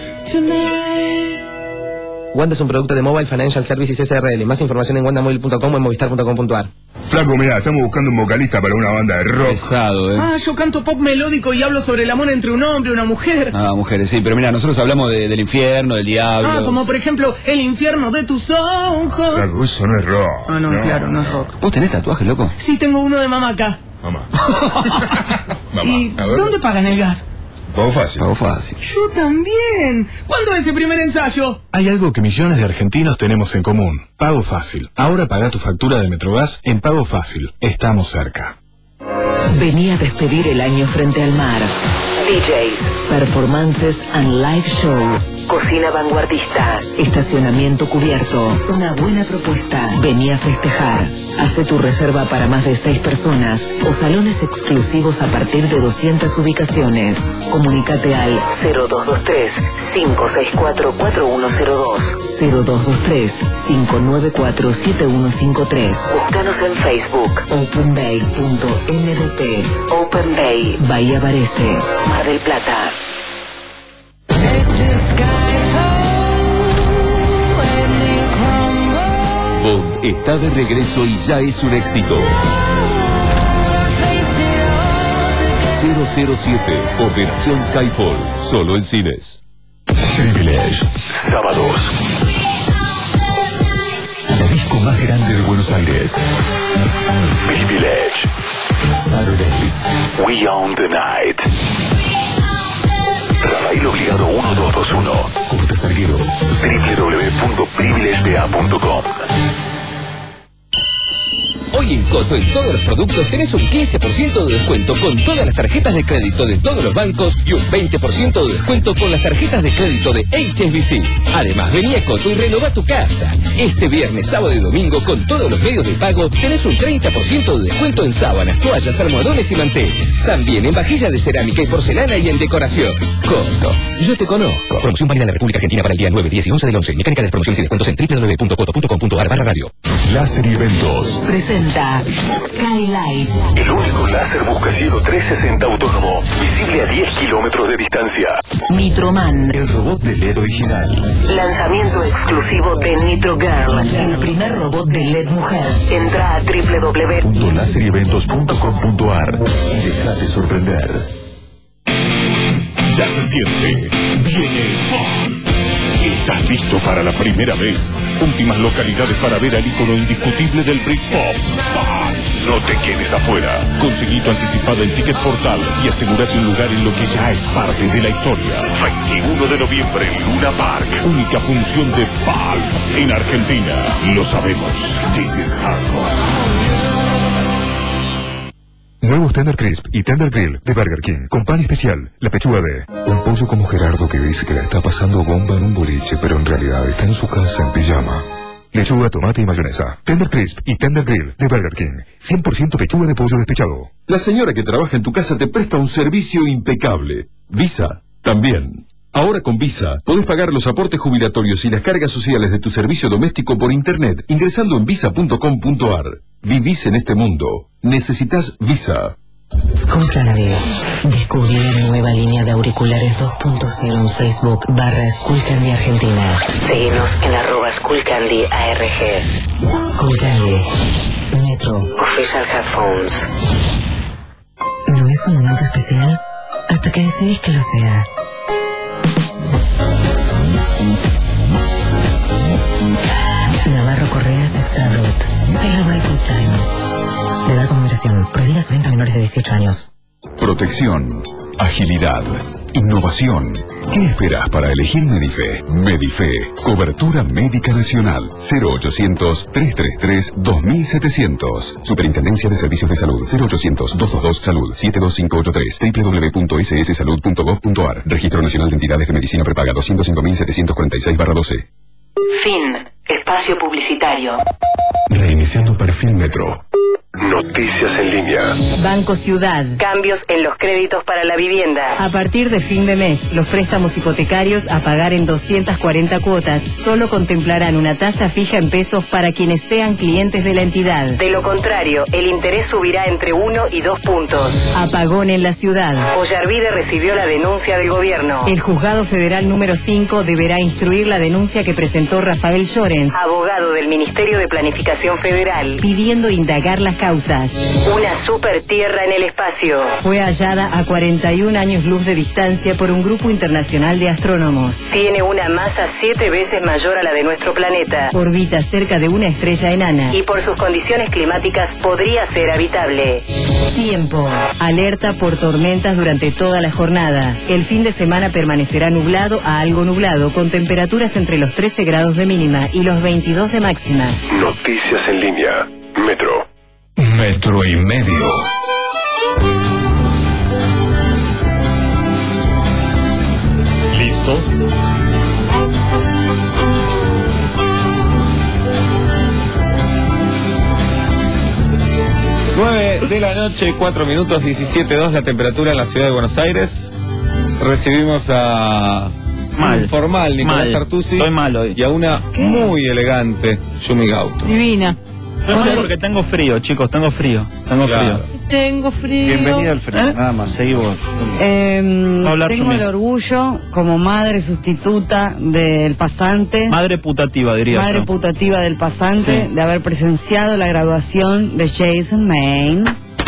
Wanda es un producto de Mobile Financial Services S R L. Más información en wanda móvil punto com o en movistar punto com punto ar. Flaco, mirá, estamos buscando un vocalista para una banda de rock. Pesado, ¿eh? Ah, yo canto pop melódico y hablo sobre el amor entre un hombre y una mujer. Ah, mujeres, sí, pero mira, nosotros hablamos de, del infierno, del diablo. Ah, como por ejemplo, el infierno de tus ojos. Flaco, eso no es rock. Ah, no, no, claro, no es rock. ¿Vos tenés tatuajes, loco? Sí, tengo uno de mamá acá. Mamá. Mamá. ¿Y dónde pagan el gas? Pago fácil. Pago fácil. Yo también. ¿Cuándo es el primer ensayo? Hay algo que millones de argentinos tenemos en común. Pago Fácil. Ahora paga tu factura de Metrogas en Pago Fácil. Estamos cerca. Vení a despedir el año frente al mar. D Js, performances and live show. Cocina vanguardista. Estacionamiento cubierto. Una buena propuesta. Vení a festejar. Hace tu reserva para más de seis personas o salones exclusivos a partir de doscientas ubicaciones. Comunicate al cero dos dos tres, cinco seis cuatro, cuatro uno cero dos, cero dos dos tres, cinco nueve cuatro, siete uno cinco tres. Búscanos en Facebook. openbay punto n d p. Open Bay, Bahía Varese, Mar del Plata. Bond está de regreso y ya es un éxito. cero cero siete, Operación Skyfall, solo en cines. Privilege, sábados. La disco más grande de Buenos Aires. Privilege. Saturdays. We own the night. Rafael Obligado uno dos dos uno. Corte Salguero. w w w punto privilege b a punto com. Hoy en Coto, en todos los productos, tenés un quince por ciento de descuento con todas las tarjetas de crédito de todos los bancos y un veinte por ciento de descuento con las tarjetas de crédito de H S B C. Además, vení a Coto y renová tu casa. Este viernes, sábado y domingo, con todos los medios de pago, tenés un treinta por ciento de descuento en sábanas, toallas, almohadones y manteles. También en vajillas de cerámica y porcelana y en decoración. Coto, yo te conozco. Promoción válida en la República Argentina para el día nueve, diez y once del once. Mecánica de promociones y descuentos en w w w punto coto punto com punto ar barra radio. Láser y Eventos. Presenta Skylight. El único láser buscacielo trescientos sesenta autónomo, visible a diez kilómetros de distancia. Nitroman. El robot de L E D original. Lanzamiento exclusivo de Nitro Girl, el primer robot de L E D mujer. Entra a w w w punto láser y eventos punto com punto ar y déjate sorprender. Ya se siente. Viene Pop. ¿Estás listo para la primera vez? Últimas localidades para ver al ícono indiscutible del Britpop. No te quedes afuera. Conseguí tu anticipada en Ticket Portal y asegúrate un lugar en lo que ya es parte de la historia. veintiuno de noviembre en Luna Park. Única función de Pulp en Argentina. Lo sabemos. This is hardcore. Nuevos Tender Crisp y Tender Grill de Burger King con pan especial, la pechuga de un pollo como Gerardo que dice que la está pasando bomba en un boliche, pero en realidad está en su casa en pijama. Lechuga, tomate y mayonesa. Tender Crisp y Tender Grill de Burger King. cien por ciento pechuga de pollo despechado. La señora que trabaja en tu casa te presta un servicio impecable. Visa, también. Ahora con Visa, podés pagar los aportes jubilatorios y las cargas sociales de tu servicio doméstico por internet ingresando en visa punto com punto ar. Vivís en este mundo. Necesitas Visa. Skullcandy. Descubrí la nueva línea de auriculares dos punto cero en Facebook barra Skullcandy Argentina. Seguinos en arroba Skullcandy A R G. Skullcandy. Metro. Official Headphones. ¿No es un momento especial? Hasta que decidís que lo sea. Navarro Correa Sexta Root. Celebrate good times. Beber con moderación. Prohibida su venta a menores de dieciocho años. Protección, agilidad, innovación. ¿Qué esperas para elegir Medife? Medife, cobertura médica nacional. cero ochocientos, trescientos treinta y tres, dos mil setecientos. Superintendencia de Servicios de Salud. cero ochocientos, doscientos veintidós, salud. siete dos cinco ocho tres. w w w punto s s salud punto gov punto ar. Registro Nacional de Entidades de Medicina Prepaga doscientos cinco mil setecientos cuarenta y seis barra doce. Fin. Espacio publicitario. Reiniciando perfil Metro. Noticias en línea. Banco Ciudad. Cambios en los créditos para la vivienda. A partir de fin de mes, los préstamos hipotecarios a pagar en doscientas cuarenta cuotas solo contemplarán una tasa fija en pesos para quienes sean clientes de la entidad. De lo contrario, el interés subirá entre uno y dos puntos. Apagón en la ciudad. Ollarvide recibió la denuncia del gobierno. El juzgado federal número cinco deberá instruir la denuncia que presentó Rafael Llorens, abogado del Ministerio de Planificación Federal, pidiendo indagar las causas. Una super tierra en el espacio. Fue hallada a cuarenta y un años luz de distancia por un grupo internacional de astrónomos. Tiene una masa siete veces mayor a la de nuestro planeta. Orbita cerca de una estrella enana. Y por sus condiciones climáticas podría ser habitable. Tiempo. Alerta por tormentas durante toda la jornada. El fin de semana permanecerá nublado a algo nublado, con temperaturas entre los trece grados de mínima y los veintidós de máxima. Noticias en línea. Metro. Metro y medio. ¿Listo? nueve de la noche, cuatro minutos, diecisiete dos la temperatura en la ciudad de Buenos Aires. Recibimos a Mal. formal Nicolás Mal. Artusi. Estoy mal hoy. Y a una muy elegante Yumi Gauto. Divina. No sé, porque tengo frío, chicos, tengo frío. Tengo Claro. frío. Tengo frío. Bienvenido al frío, ¿Eh? nada más, seguimos. Eh, Va a hablar tengo Yumi. el orgullo, como madre sustituta del pasante, Madre putativa, diría madre yo. putativa del pasante, Sí. de haber presenciado la graduación de Jason Maine,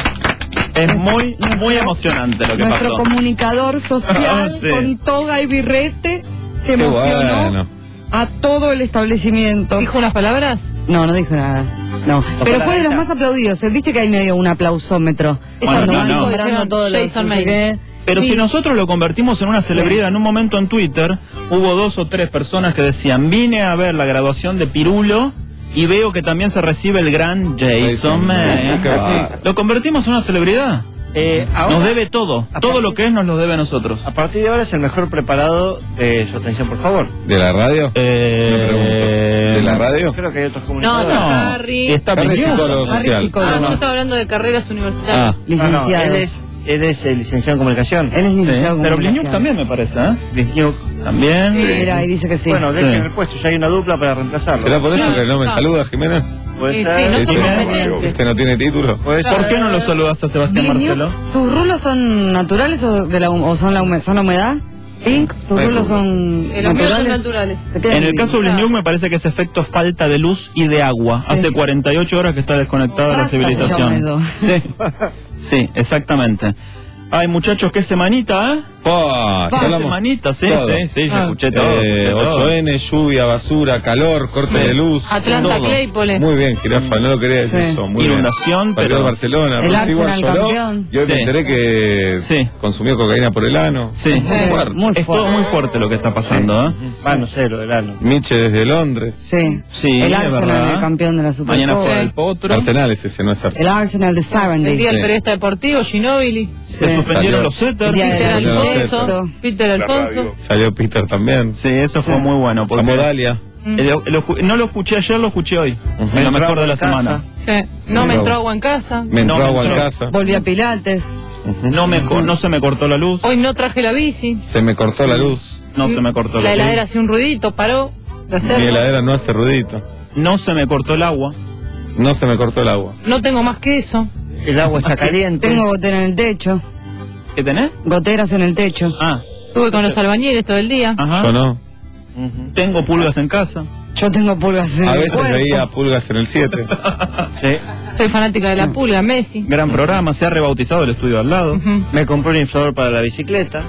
Es muy, muy emocionante lo que nuestro pasó. comunicador social Sí. con toga y birrete, que Qué emocionó bueno. a todo el establecimiento. ¿Dijo unas palabras? No, no dijo nada. No, pero fue de los más aplaudidos. ¿eh? Viste que hay medio un aplausómetro. Bueno, Cuando no, van no. nombrando Dijeron todo lo Jason no sé Maine. qué. Pero Sí. si nosotros lo convertimos en una celebridad, en un momento en Twitter hubo dos o tres personas que decían, vine a ver la graduación de Pirulo y veo que también se recibe el gran Jason Jason Maine. Maine. Sí. ¿Lo convertimos en una celebridad? Eh, ahora, Nos debe todo. a Todo partir- lo que es nos lo debe a nosotros. A partir de ahora es el mejor preparado de su atención, por favor. ¿De la radio? Eh, Me pregunto. ¿De la radio? Creo que hay otros No, comunicadores. no, No. Harry. Está Harry peleado. psicólogo Harry social. psicólogo. Ah, no. yo estaba hablando de carreras universitarias. Ah, No, no, Licenciado. él es, él es eh, licenciado en comunicación. Él es Sí, licenciado en pero comunicación. Bliñuk también me parece, ¿eh? Bliñuk. También. Sí, mira, ahí dice que sí. Bueno, dejen Sí. el puesto, ya hay una dupla para reemplazarlo. ¿será por eso Sí. que no me No. saluda, Jimena? Puede Sí, ser. sí, no ¿Este, soy conveniente. este no tiene título? Puede ¿Por ser. qué no lo saludas a Sebastián Bliñuk, Marcelo? ¿tus rulos son naturales o, de la, hum- o son la, hume- son la humedad? Pink, ¿tus Hay rulos rulos. son Eh, los míos son naturales? naturales. Te quedan En el bien. caso de Bliñuk me parece que es efecto falta de luz y de agua. Sí. Hace cuarenta y ocho horas que está desconectada de la Rasta se civilización. llama eso. Sí, sí, exactamente. Ay, muchachos, qué semanita, ¿eh? Oh, Qué ya hablamos semanita, sí, todo. sí, sí, yo Ah. escuché todo. Eh, escuché todo. ocho ene, lluvia, basura, calor, corte Sí. de luz. Atlanta, todo. Claypole. Muy bien, Jirafa, no lo quería decir Sí. eso. Muy Inundación, bien. Partido pero- de Barcelona, El Rostivo Arsenal lloró, campeón. y hoy Sí. me enteré que Sí. consumió cocaína por el ano. Sí, Muy fuerte. Muy es todo fuerte. muy fuerte lo que está pasando, ¿eh? Ah, no sé, lo del ano. Miche desde Londres. Sí. Sí, el es Arsenal, verdad. el campeón de la Supercopa. Mañana fuera Sí. el potro. Arsenal es ese, no es El Arsenal. Arsenal de El Sarandí. día del Sí. periodista deportivo, Ginóbili. Se Sí. suspendieron Salió. los setters. El día Peter del Salió Alfonso. perfecto. Peter Alfonso. Salió Peter también. Sí, eso fue Sí. muy bueno. porque- Llamó Dalia. Eh, lo- lo escu- no lo escuché ayer, lo escuché hoy. En lo Entró mejor de la en casa. semana. Sí. No Sí. me entró agua en casa. Me entró No, agua me en entró. casa. Volví a Pilates. No, me, co- no se me cortó la luz. Hoy no traje la bici. Se me cortó la luz. No se me cortó la, La luz. heladera hacía un ruidito, paró de Mi hacerlo. heladera no hace ruidito. No se me cortó el agua. No se me cortó el agua. No tengo más que eso. El agua está caliente. Tengo goteras en el techo. ¿Qué tenés? Goteras en el techo. Ah, Estuve con los albañiles todo el día. ajá. Yo no. Tengo pulgas en casa. Yo tengo pulgas en A el veces cuerpo. veía pulgas en el siete. Sí. Soy fanática de la pulga, Messi. Gran programa, se ha rebautizado el estudio al lado. Me compré un inflador para la bicicleta.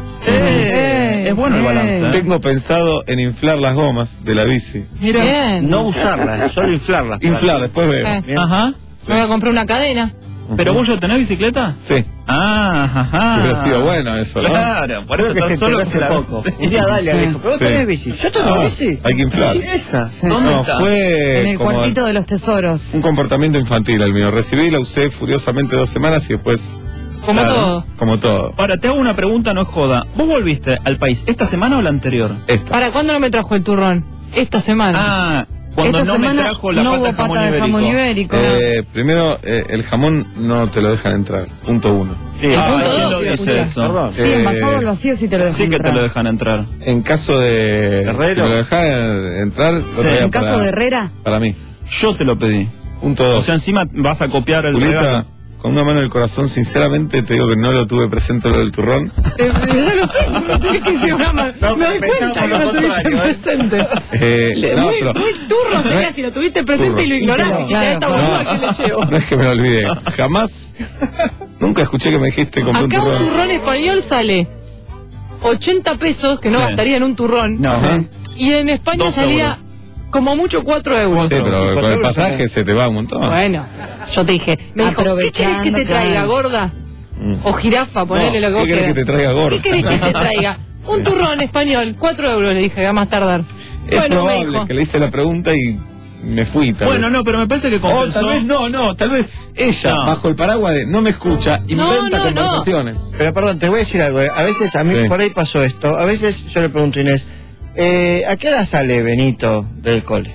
Eh, es bueno el balance. ¿eh? Tengo pensado en inflar las gomas de la bici. Mira, Bien. No usarlas, solo inflarlas. Inflar, después veo. Eh. Bien. ajá. Me voy a comprar una cadena. ¿Pero vos ya tenés bicicleta? Sí. Ah, ajá. Hubiera sido bueno eso, ¿no? Claro, por Creo eso que estás se solo enteró hace con la- poco. Sí. Un día Dalia Sí. le dijo, ¿pero vos Sí. tenés bici? Yo tengo Ah, bici. hay que inflar. Sí, esa. Sí. ¿Dónde No, está? fue En el como cuartito de los tesoros. un comportamiento infantil el mío. Recibí, la usé furiosamente dos semanas y después, Como Claro. todo. como todo, Ahora, te hago una pregunta, no es joda. ¿Vos volviste al país esta semana o la anterior? esta. ¿Para cuándo no me trajo el turrón? Esta semana. Ah, cuando Esta no me semana trajo la no pata hubo de jamón pata de ibérico. jamón ibérico. Eh, primero, eh, el jamón no te lo dejan entrar. Punto uno. Sí, El ah, punto ¿quién dos, lo dice escucha. eso? Perdón. Sí, Eh, envasado al vacío sí te lo dejan Sí que entrar. te lo dejan entrar. En caso de... Herrero. Si me lo dejan entrar, lo Sí. traía En caso para- de Herrera, Para mí. Yo te lo pedí. Punto dos. O sea, encima vas a copiar el Julieta, regalo. con una mano en el corazón, sinceramente te digo que no lo tuve presente lo del turrón. Eh, ya lo sé, pero tenés que llevar más. No, me doy pensamos cuenta que lo lo tuviste contrario, ¿eh? presente. Eh, Le- no, muy, pero- muy turro sería si lo tuviste presente y lo ignoraste. Y te lo- Dijiste, esta claro, boluda que le llevo. No es que me lo olvidé. Jamás. Nunca escuché que me dijiste compré un Acá un turrón. turrón español sale ochenta pesos, que no Sí. gastaría en un turrón. No. Sí. Y en España Dos salía euros. como mucho cuatro euros. Sí, pero Cuatro con el euros pasaje también. se te va un montón. Bueno, yo te dije, me dijo, ¿qué querés que te Aprovechando, traiga, claro. gorda? O jirafa, ponele No, lo que vos ¿qué querés quieras. que te traiga, gorda? ¿Qué querés que te traiga? Un turrón español, cuatro euros, le dije, que va más tardar. Es bueno, me probable dijo. que le hice la pregunta y me fui. Tal Bueno, vez. no, pero me parece que O compensó. tal vez no, no, tal vez ella, No. bajo el paraguas de no me escucha, No, inventa no, conversaciones. Pero perdón, te voy a decir algo. eh. A veces, a mí Sí. por ahí pasó esto. A veces yo le pregunto a Inés, eh, ¿a qué hora sale Benito del cole?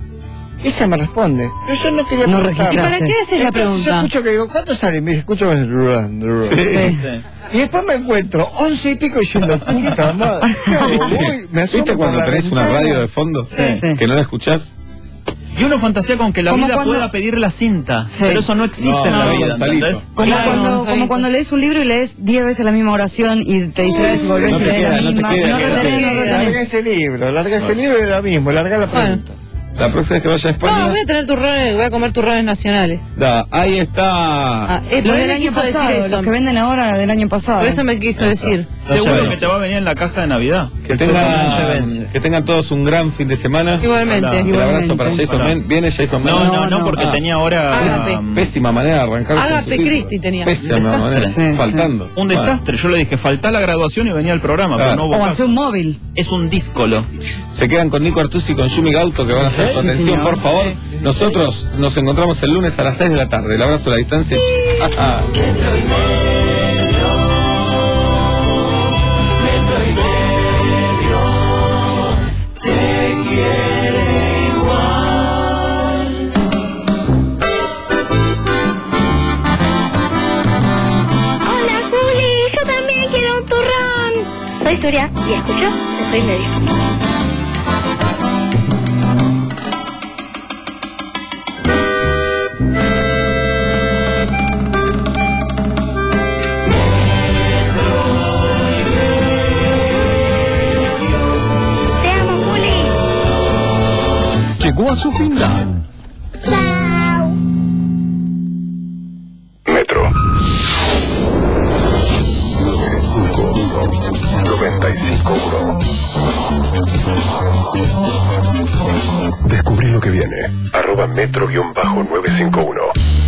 Y ella me responde. Pero yo no quería No preguntar. ¿Y para qué haces la Entonces Yo pregunta? escucho que digo, ¿cuánto sale? Y me dice, escucho con el rurán, rurán. Sí. Sí. Y después me encuentro once y pico diciendo, puta madre. Uy, me asomo ¿Viste por cuando la tenés una ventana? radio de fondo? Sí. Sí. Que no la escuchás. Y uno fantasea con que la Como vida cuando- pueda pedir la cinta. Sí. Pero eso no existe No, en la no, vida. Gonzalito. ¿entendés? como, Claro, cuando, Gonzalito. como cuando lees un libro y lees diez veces la misma oración y te distraes y volvés No y te lees queda, la no te misma. queda, no no te retenés, no queda. Larga retenés. ese libro, larga ese libro y era mismo, larga la Bueno. pregunta. La próxima vez que vaya a No, España. voy a tener turrones, voy a comer turrones nacionales. Da, ahí está. Ah, eh, Lo por del eso me año quiso decir pasado, eso. los que venden ahora del año pasado. Por eso me quiso decir. Seguro sabes. que te va a venir en la caja de Navidad. Que no se tengan, vence. que tengan todos un gran fin de semana. Igualmente. Hola. Un Igualmente. abrazo para Jason Hola. Men. ¿Viene Jason Men? No, no, no, no. porque Ah. tenía ahora Hágase. um, Pésima manera de arrancar. Agape con su título. Christie tenía. Pésima Desastre. manera. Sí, sí. Faltando. un desastre. Yo le dije, faltá la graduación y venía al programa, Claro. pero no hubo O caso. hacer un móvil. Es un díscolo. Se quedan con Nico Artusi y con Yumi Gauto que van a hacer su Sí, atención, señor. por favor. Sí. Nosotros nos encontramos el lunes a las seis de la tarde. El abrazo a la distancia. Hola Juli, yo también quiero un turrón. Soy Surya y escucho, estoy medio. Te amo Juli. Llegó a su final. Chao. Metro. noventa y cinco uno. Descubrí lo que viene. Arroba metro guión bajo nueve cinco uno.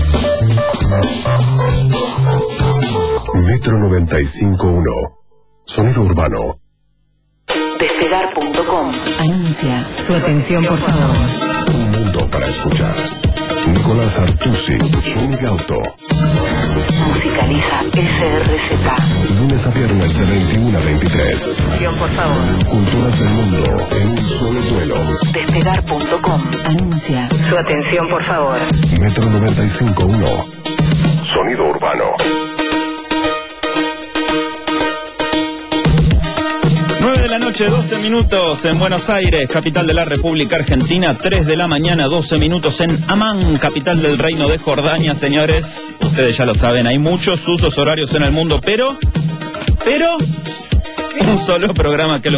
Metro noventa y cinco uno. Sonido urbano. Despegar punto com anuncia. Su atención, por favor. Un mundo para escuchar. Nicolás Artusi, Yumi Gauto. Musicaliza S R Z. Lunes a viernes de veintiuno a veintitrés. Atención, por favor. Culturas del mundo en un solo vuelo. Despegar punto com anuncia. Su atención, por favor. Metro noventa y cinco uno. Sonido urbano. nueve de la noche, doce minutos en Buenos Aires, capital de la República Argentina. tres de la mañana, doce minutos en Amán, capital del Reino de Jordania, señores. Ustedes ya lo saben, hay muchos usos horarios en el mundo, pero... Pero... un solo programa que lo...